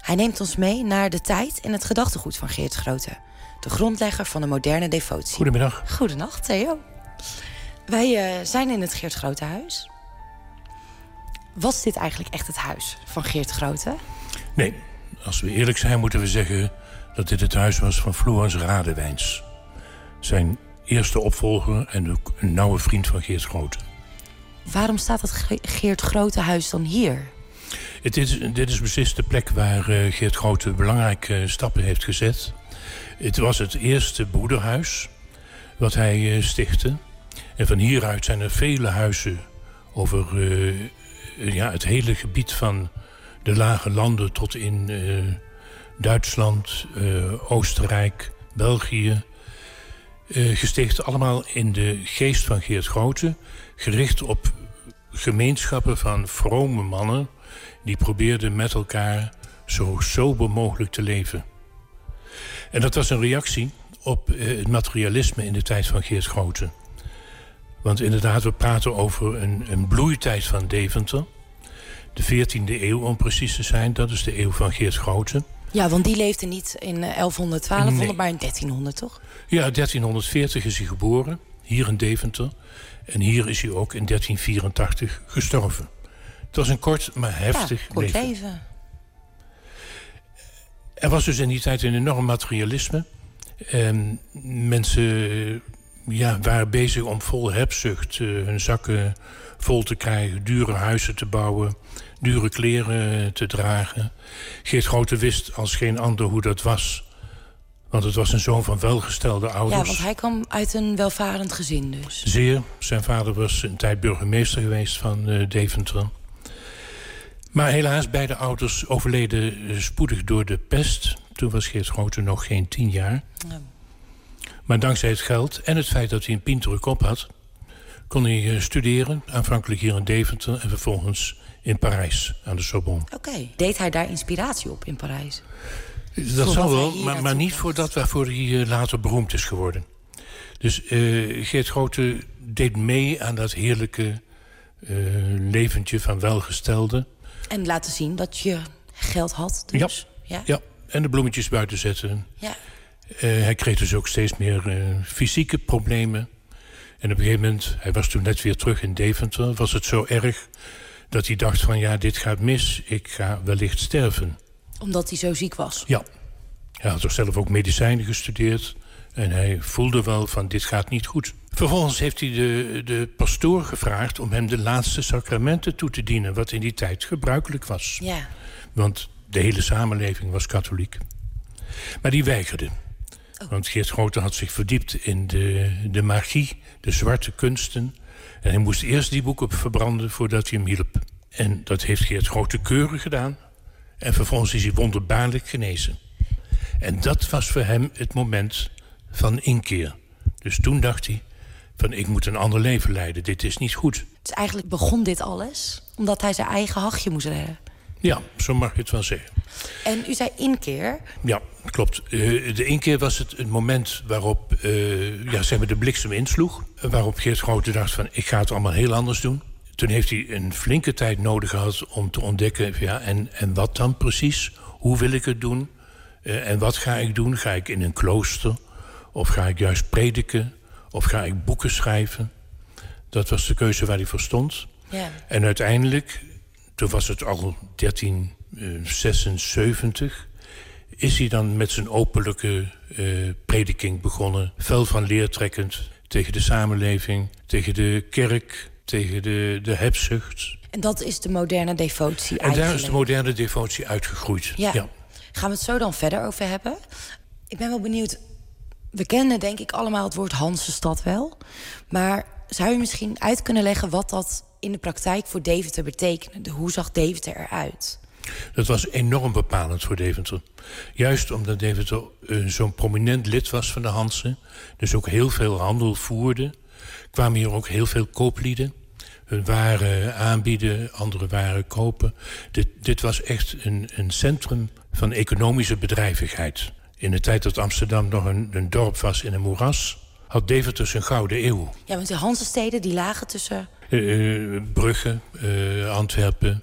Hij neemt ons mee naar de tijd en het gedachtegoed van Geert Grote. De grondlegger van de moderne devotie. Goedemiddag. Goedenacht, Theo. Wij uh, zijn in het Geert Grote huis. Was dit eigenlijk echt het huis van Geert Grote? Nee, als we eerlijk zijn moeten we zeggen dat dit het huis was van Floris Radewijns. Zijn eerste opvolger en ook een nauwe vriend van Geert Grote. Waarom staat het Ge- Geert Grote huis dan hier? Het is, dit is precies de plek waar uh, Geert Grote belangrijke stappen heeft gezet. Het was het eerste broederhuis wat hij uh, stichtte. En van hieruit zijn er vele huizen over uh, ja, het hele gebied van de lage landen tot in uh, Duitsland, uh, Oostenrijk, België. Uh, gesticht allemaal in de geest van Geert Grote. Gericht op gemeenschappen van vrome mannen die probeerden met elkaar zo sober mogelijk te leven. En dat was een reactie op uh, het materialisme in de tijd van Geert Grote. Want inderdaad, we praten over een, een bloeitijd van Deventer. De veertiende eeuw om precies te zijn, dat is de eeuw van Geert Grote. Ja, want die leefde niet in elfhonderd, twaalfhonderd, nee. maar in dertienhonderd, toch? Ja, dertienhonderdveertig is hij geboren, hier in Deventer. En hier is hij ook in dertien vierentachtig gestorven. Het was een kort, maar heftig ja, kort leven. leven. Er was dus in die tijd een enorm materialisme. En mensen ja, waren bezig om vol hebzucht uh, hun zakken vol te krijgen, dure huizen te bouwen, dure kleren te dragen. Geert Grote wist als geen ander hoe dat was. Want het was een zoon van welgestelde ouders. Ja, want hij kwam uit een welvarend gezin dus. Zeer. Zijn vader was een tijd burgemeester geweest van uh, Deventer. Maar helaas, beide ouders overleden uh, spoedig door de pest. Toen was Geert Grote nog geen tien jaar. Ja. Maar dankzij het geld en het feit dat hij een pintere kop had, kon hij uh, studeren. Aanvankelijk hier in Deventer en vervolgens in Parijs aan de Sorbonne. Oké. Okay. Deed hij daar inspiratie op in Parijs? Dat zal wel, maar, maar niet voor dat waarvoor hij uh, later beroemd is geworden. Dus uh, Geert Grote deed mee aan dat heerlijke uh, leventje van welgestelden. En laten zien dat je geld had dus. Ja, ja. ja. En de bloemetjes buiten zetten. Ja. Uh, hij kreeg dus ook steeds meer uh, fysieke problemen. En op een gegeven moment, hij was toen net weer terug in Deventer, was het zo erg dat hij dacht van ja, dit gaat mis, ik ga wellicht sterven. Omdat hij zo ziek was? Ja. Hij had toch zelf ook medicijnen gestudeerd. En hij voelde wel van dit gaat niet goed. Vervolgens heeft hij de, de pastoor gevraagd om hem de laatste sacramenten toe te dienen. Wat in die tijd gebruikelijk was. Ja. Want de hele samenleving was katholiek. Maar die weigerde. Oh. Want Geert Grote had zich verdiept in de, de magie, de zwarte kunsten. En hij moest eerst die boeken verbranden voordat hij hem hielp. En dat heeft Geert Grote keurig gedaan. En vervolgens is hij wonderbaarlijk genezen. En dat was voor hem het moment van inkeer. Dus toen dacht hij van ik moet een ander leven leiden. Dit is niet goed. Dus eigenlijk begon dit alles omdat hij zijn eigen hachje moest redden. Ja, zo mag je het wel zeggen. En u zei inkeer? Ja, klopt. Uh, de inkeer was het, het moment waarop uh, ja, zeg maar de bliksem insloeg. Waarop Geert Grote dacht van ik ga het allemaal heel anders doen. Toen heeft hij een flinke tijd nodig gehad om te ontdekken ja, en, en wat dan precies? Hoe wil ik het doen? Uh, en wat ga ik doen? Ga ik in een klooster? Of ga ik juist prediken? Of ga ik boeken schrijven? Dat was de keuze waar hij voor stond. Ja. En uiteindelijk, toen was het al dertien zesenzeventig... is hij dan met zijn openlijke uh, prediking begonnen. Fel van leer trekkend tegen de samenleving, tegen de kerk, tegen de, de hebzucht. En dat is de moderne devotie en eigenlijk. En daar is de moderne devotie uitgegroeid. Ja. ja. Gaan we het zo dan verder over hebben? Ik ben wel benieuwd. We kennen denk ik allemaal het woord Hansestad wel. Maar zou je misschien uit kunnen leggen wat dat in de praktijk voor Deventer betekende? Hoe zag Deventer eruit? Dat was enorm bepalend voor Deventer. Juist omdat Deventer uh, zo'n prominent lid was van de Hansen. Dus ook heel veel handel voerde. Kwamen hier ook heel veel kooplieden. Hun waren aanbieden, andere waren kopen. Dit, dit was echt een, een centrum van economische bedrijvigheid. In de tijd dat Amsterdam nog een, een dorp was in een moeras, had Deventer zijn gouden eeuw. Ja, want de Hansensteden die lagen tussen Uh, Brugge, uh, Antwerpen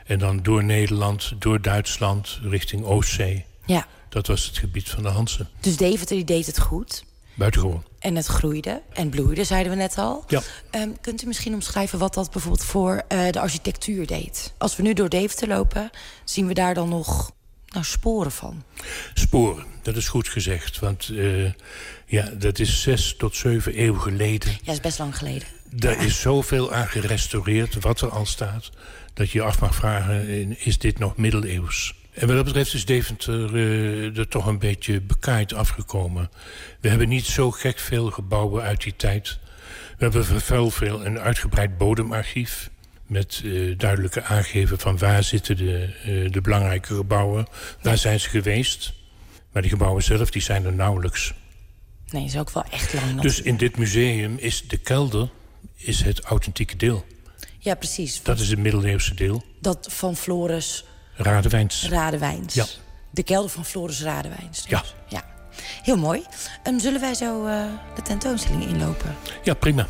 En dan door Nederland, door Duitsland, richting Oostzee. Ja. Dat was het gebied van de Hansen. Dus Deventer die deed het goed. Buitengewoon. En het groeide en bloeide, zeiden we net al. Ja. Um, kunt u misschien omschrijven wat dat bijvoorbeeld voor uh, de architectuur deed? Als we nu door Deventer lopen, zien we daar dan nog nou, sporen van? Sporen, dat is goed gezegd. Want uh, ja, dat is zes tot zeven eeuwen geleden. Ja, dat is best lang geleden. Daar is zoveel aan gerestaureerd, wat er al staat, dat je je af mag vragen, is dit nog middeleeuws? En wat dat betreft is Deventer uh, er toch een beetje bekaaid afgekomen. We hebben niet zo gek veel gebouwen uit die tijd. We hebben veel, veel een uitgebreid bodemarchief met uh, duidelijke aangeven van waar zitten de, uh, de belangrijke gebouwen. Waar zijn ze geweest? Maar die gebouwen zelf die zijn er nauwelijks. Nee, is ook wel echt lang nog. Dus in dit museum is de kelder is het authentieke deel. Ja, precies. Dat is het middeleeuwse deel. Dat van Floris Radewijns. Radewijns. Ja. De kelder van Floris Radewijns. Dus. Ja. ja. Heel mooi. Um, zullen wij zo uh, de tentoonstelling inlopen? Ja, prima.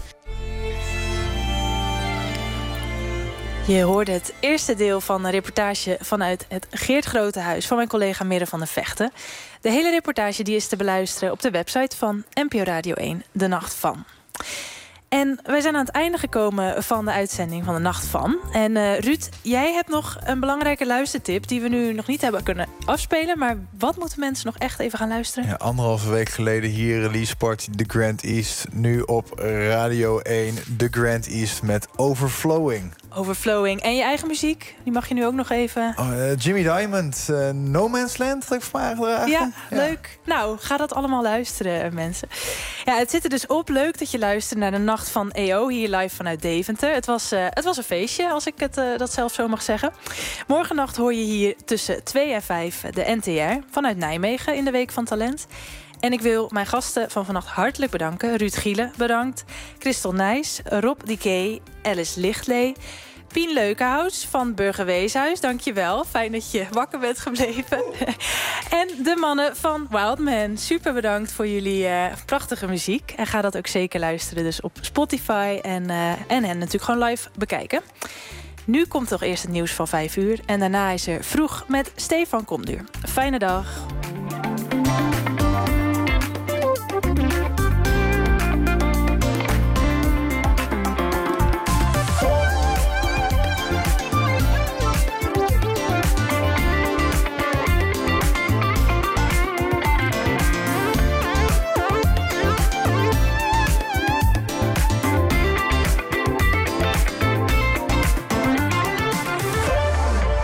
Je hoorde het eerste deel van een reportage vanuit het Geert Grotehuis van mijn collega Mirre van der Vechten. De hele reportage die is te beluisteren op de website van N P O Radio één, De Nacht Van. En wij zijn aan het einde gekomen van de uitzending van De Nacht Van. En uh, Ruud, jij hebt nog een belangrijke luistertip die we nu nog niet hebben kunnen afspelen. Maar wat moeten mensen nog echt even gaan luisteren? Ja, anderhalve week geleden hier release party The Grand East. Nu op Radio één The Grand East met Overflowing. Overflowing. En je eigen muziek, die mag je nu ook nog even... Oh, uh, Jimmy Diamond, uh, No Man's Land, had ik voor mij aangedragen. Ja, ja, leuk. Nou, ga dat allemaal luisteren, mensen. Ja, het zit er dus op. Leuk dat je luistert naar de Nacht van E O, hier live vanuit Deventer. Het was, uh, het was een feestje, als ik het, uh, dat zelf zo mag zeggen. Morgennacht hoor je hier tussen twee en vijf de N T R vanuit Nijmegen in de Week van Talent. En ik wil mijn gasten van vannacht hartelijk bedanken. Ruud Gielen, bedankt. Christel Nijs, Rob Dikee, Alice Lichtlee, Pien Leukenhuis van Burgerweeshuis. Dankjewel, fijn dat je wakker bent gebleven. En de mannen van Wildman. Super bedankt voor jullie uh, prachtige muziek. En ga dat ook zeker luisteren dus op Spotify. En, uh, en hen natuurlijk gewoon live bekijken. Nu komt toch eerst het nieuws van vijf uur. En daarna is er Vroeg met Stefan Komduur. Fijne dag.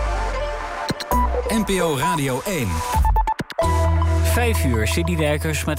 N P O Radio één. Vijf uur, Sidney Dijkers met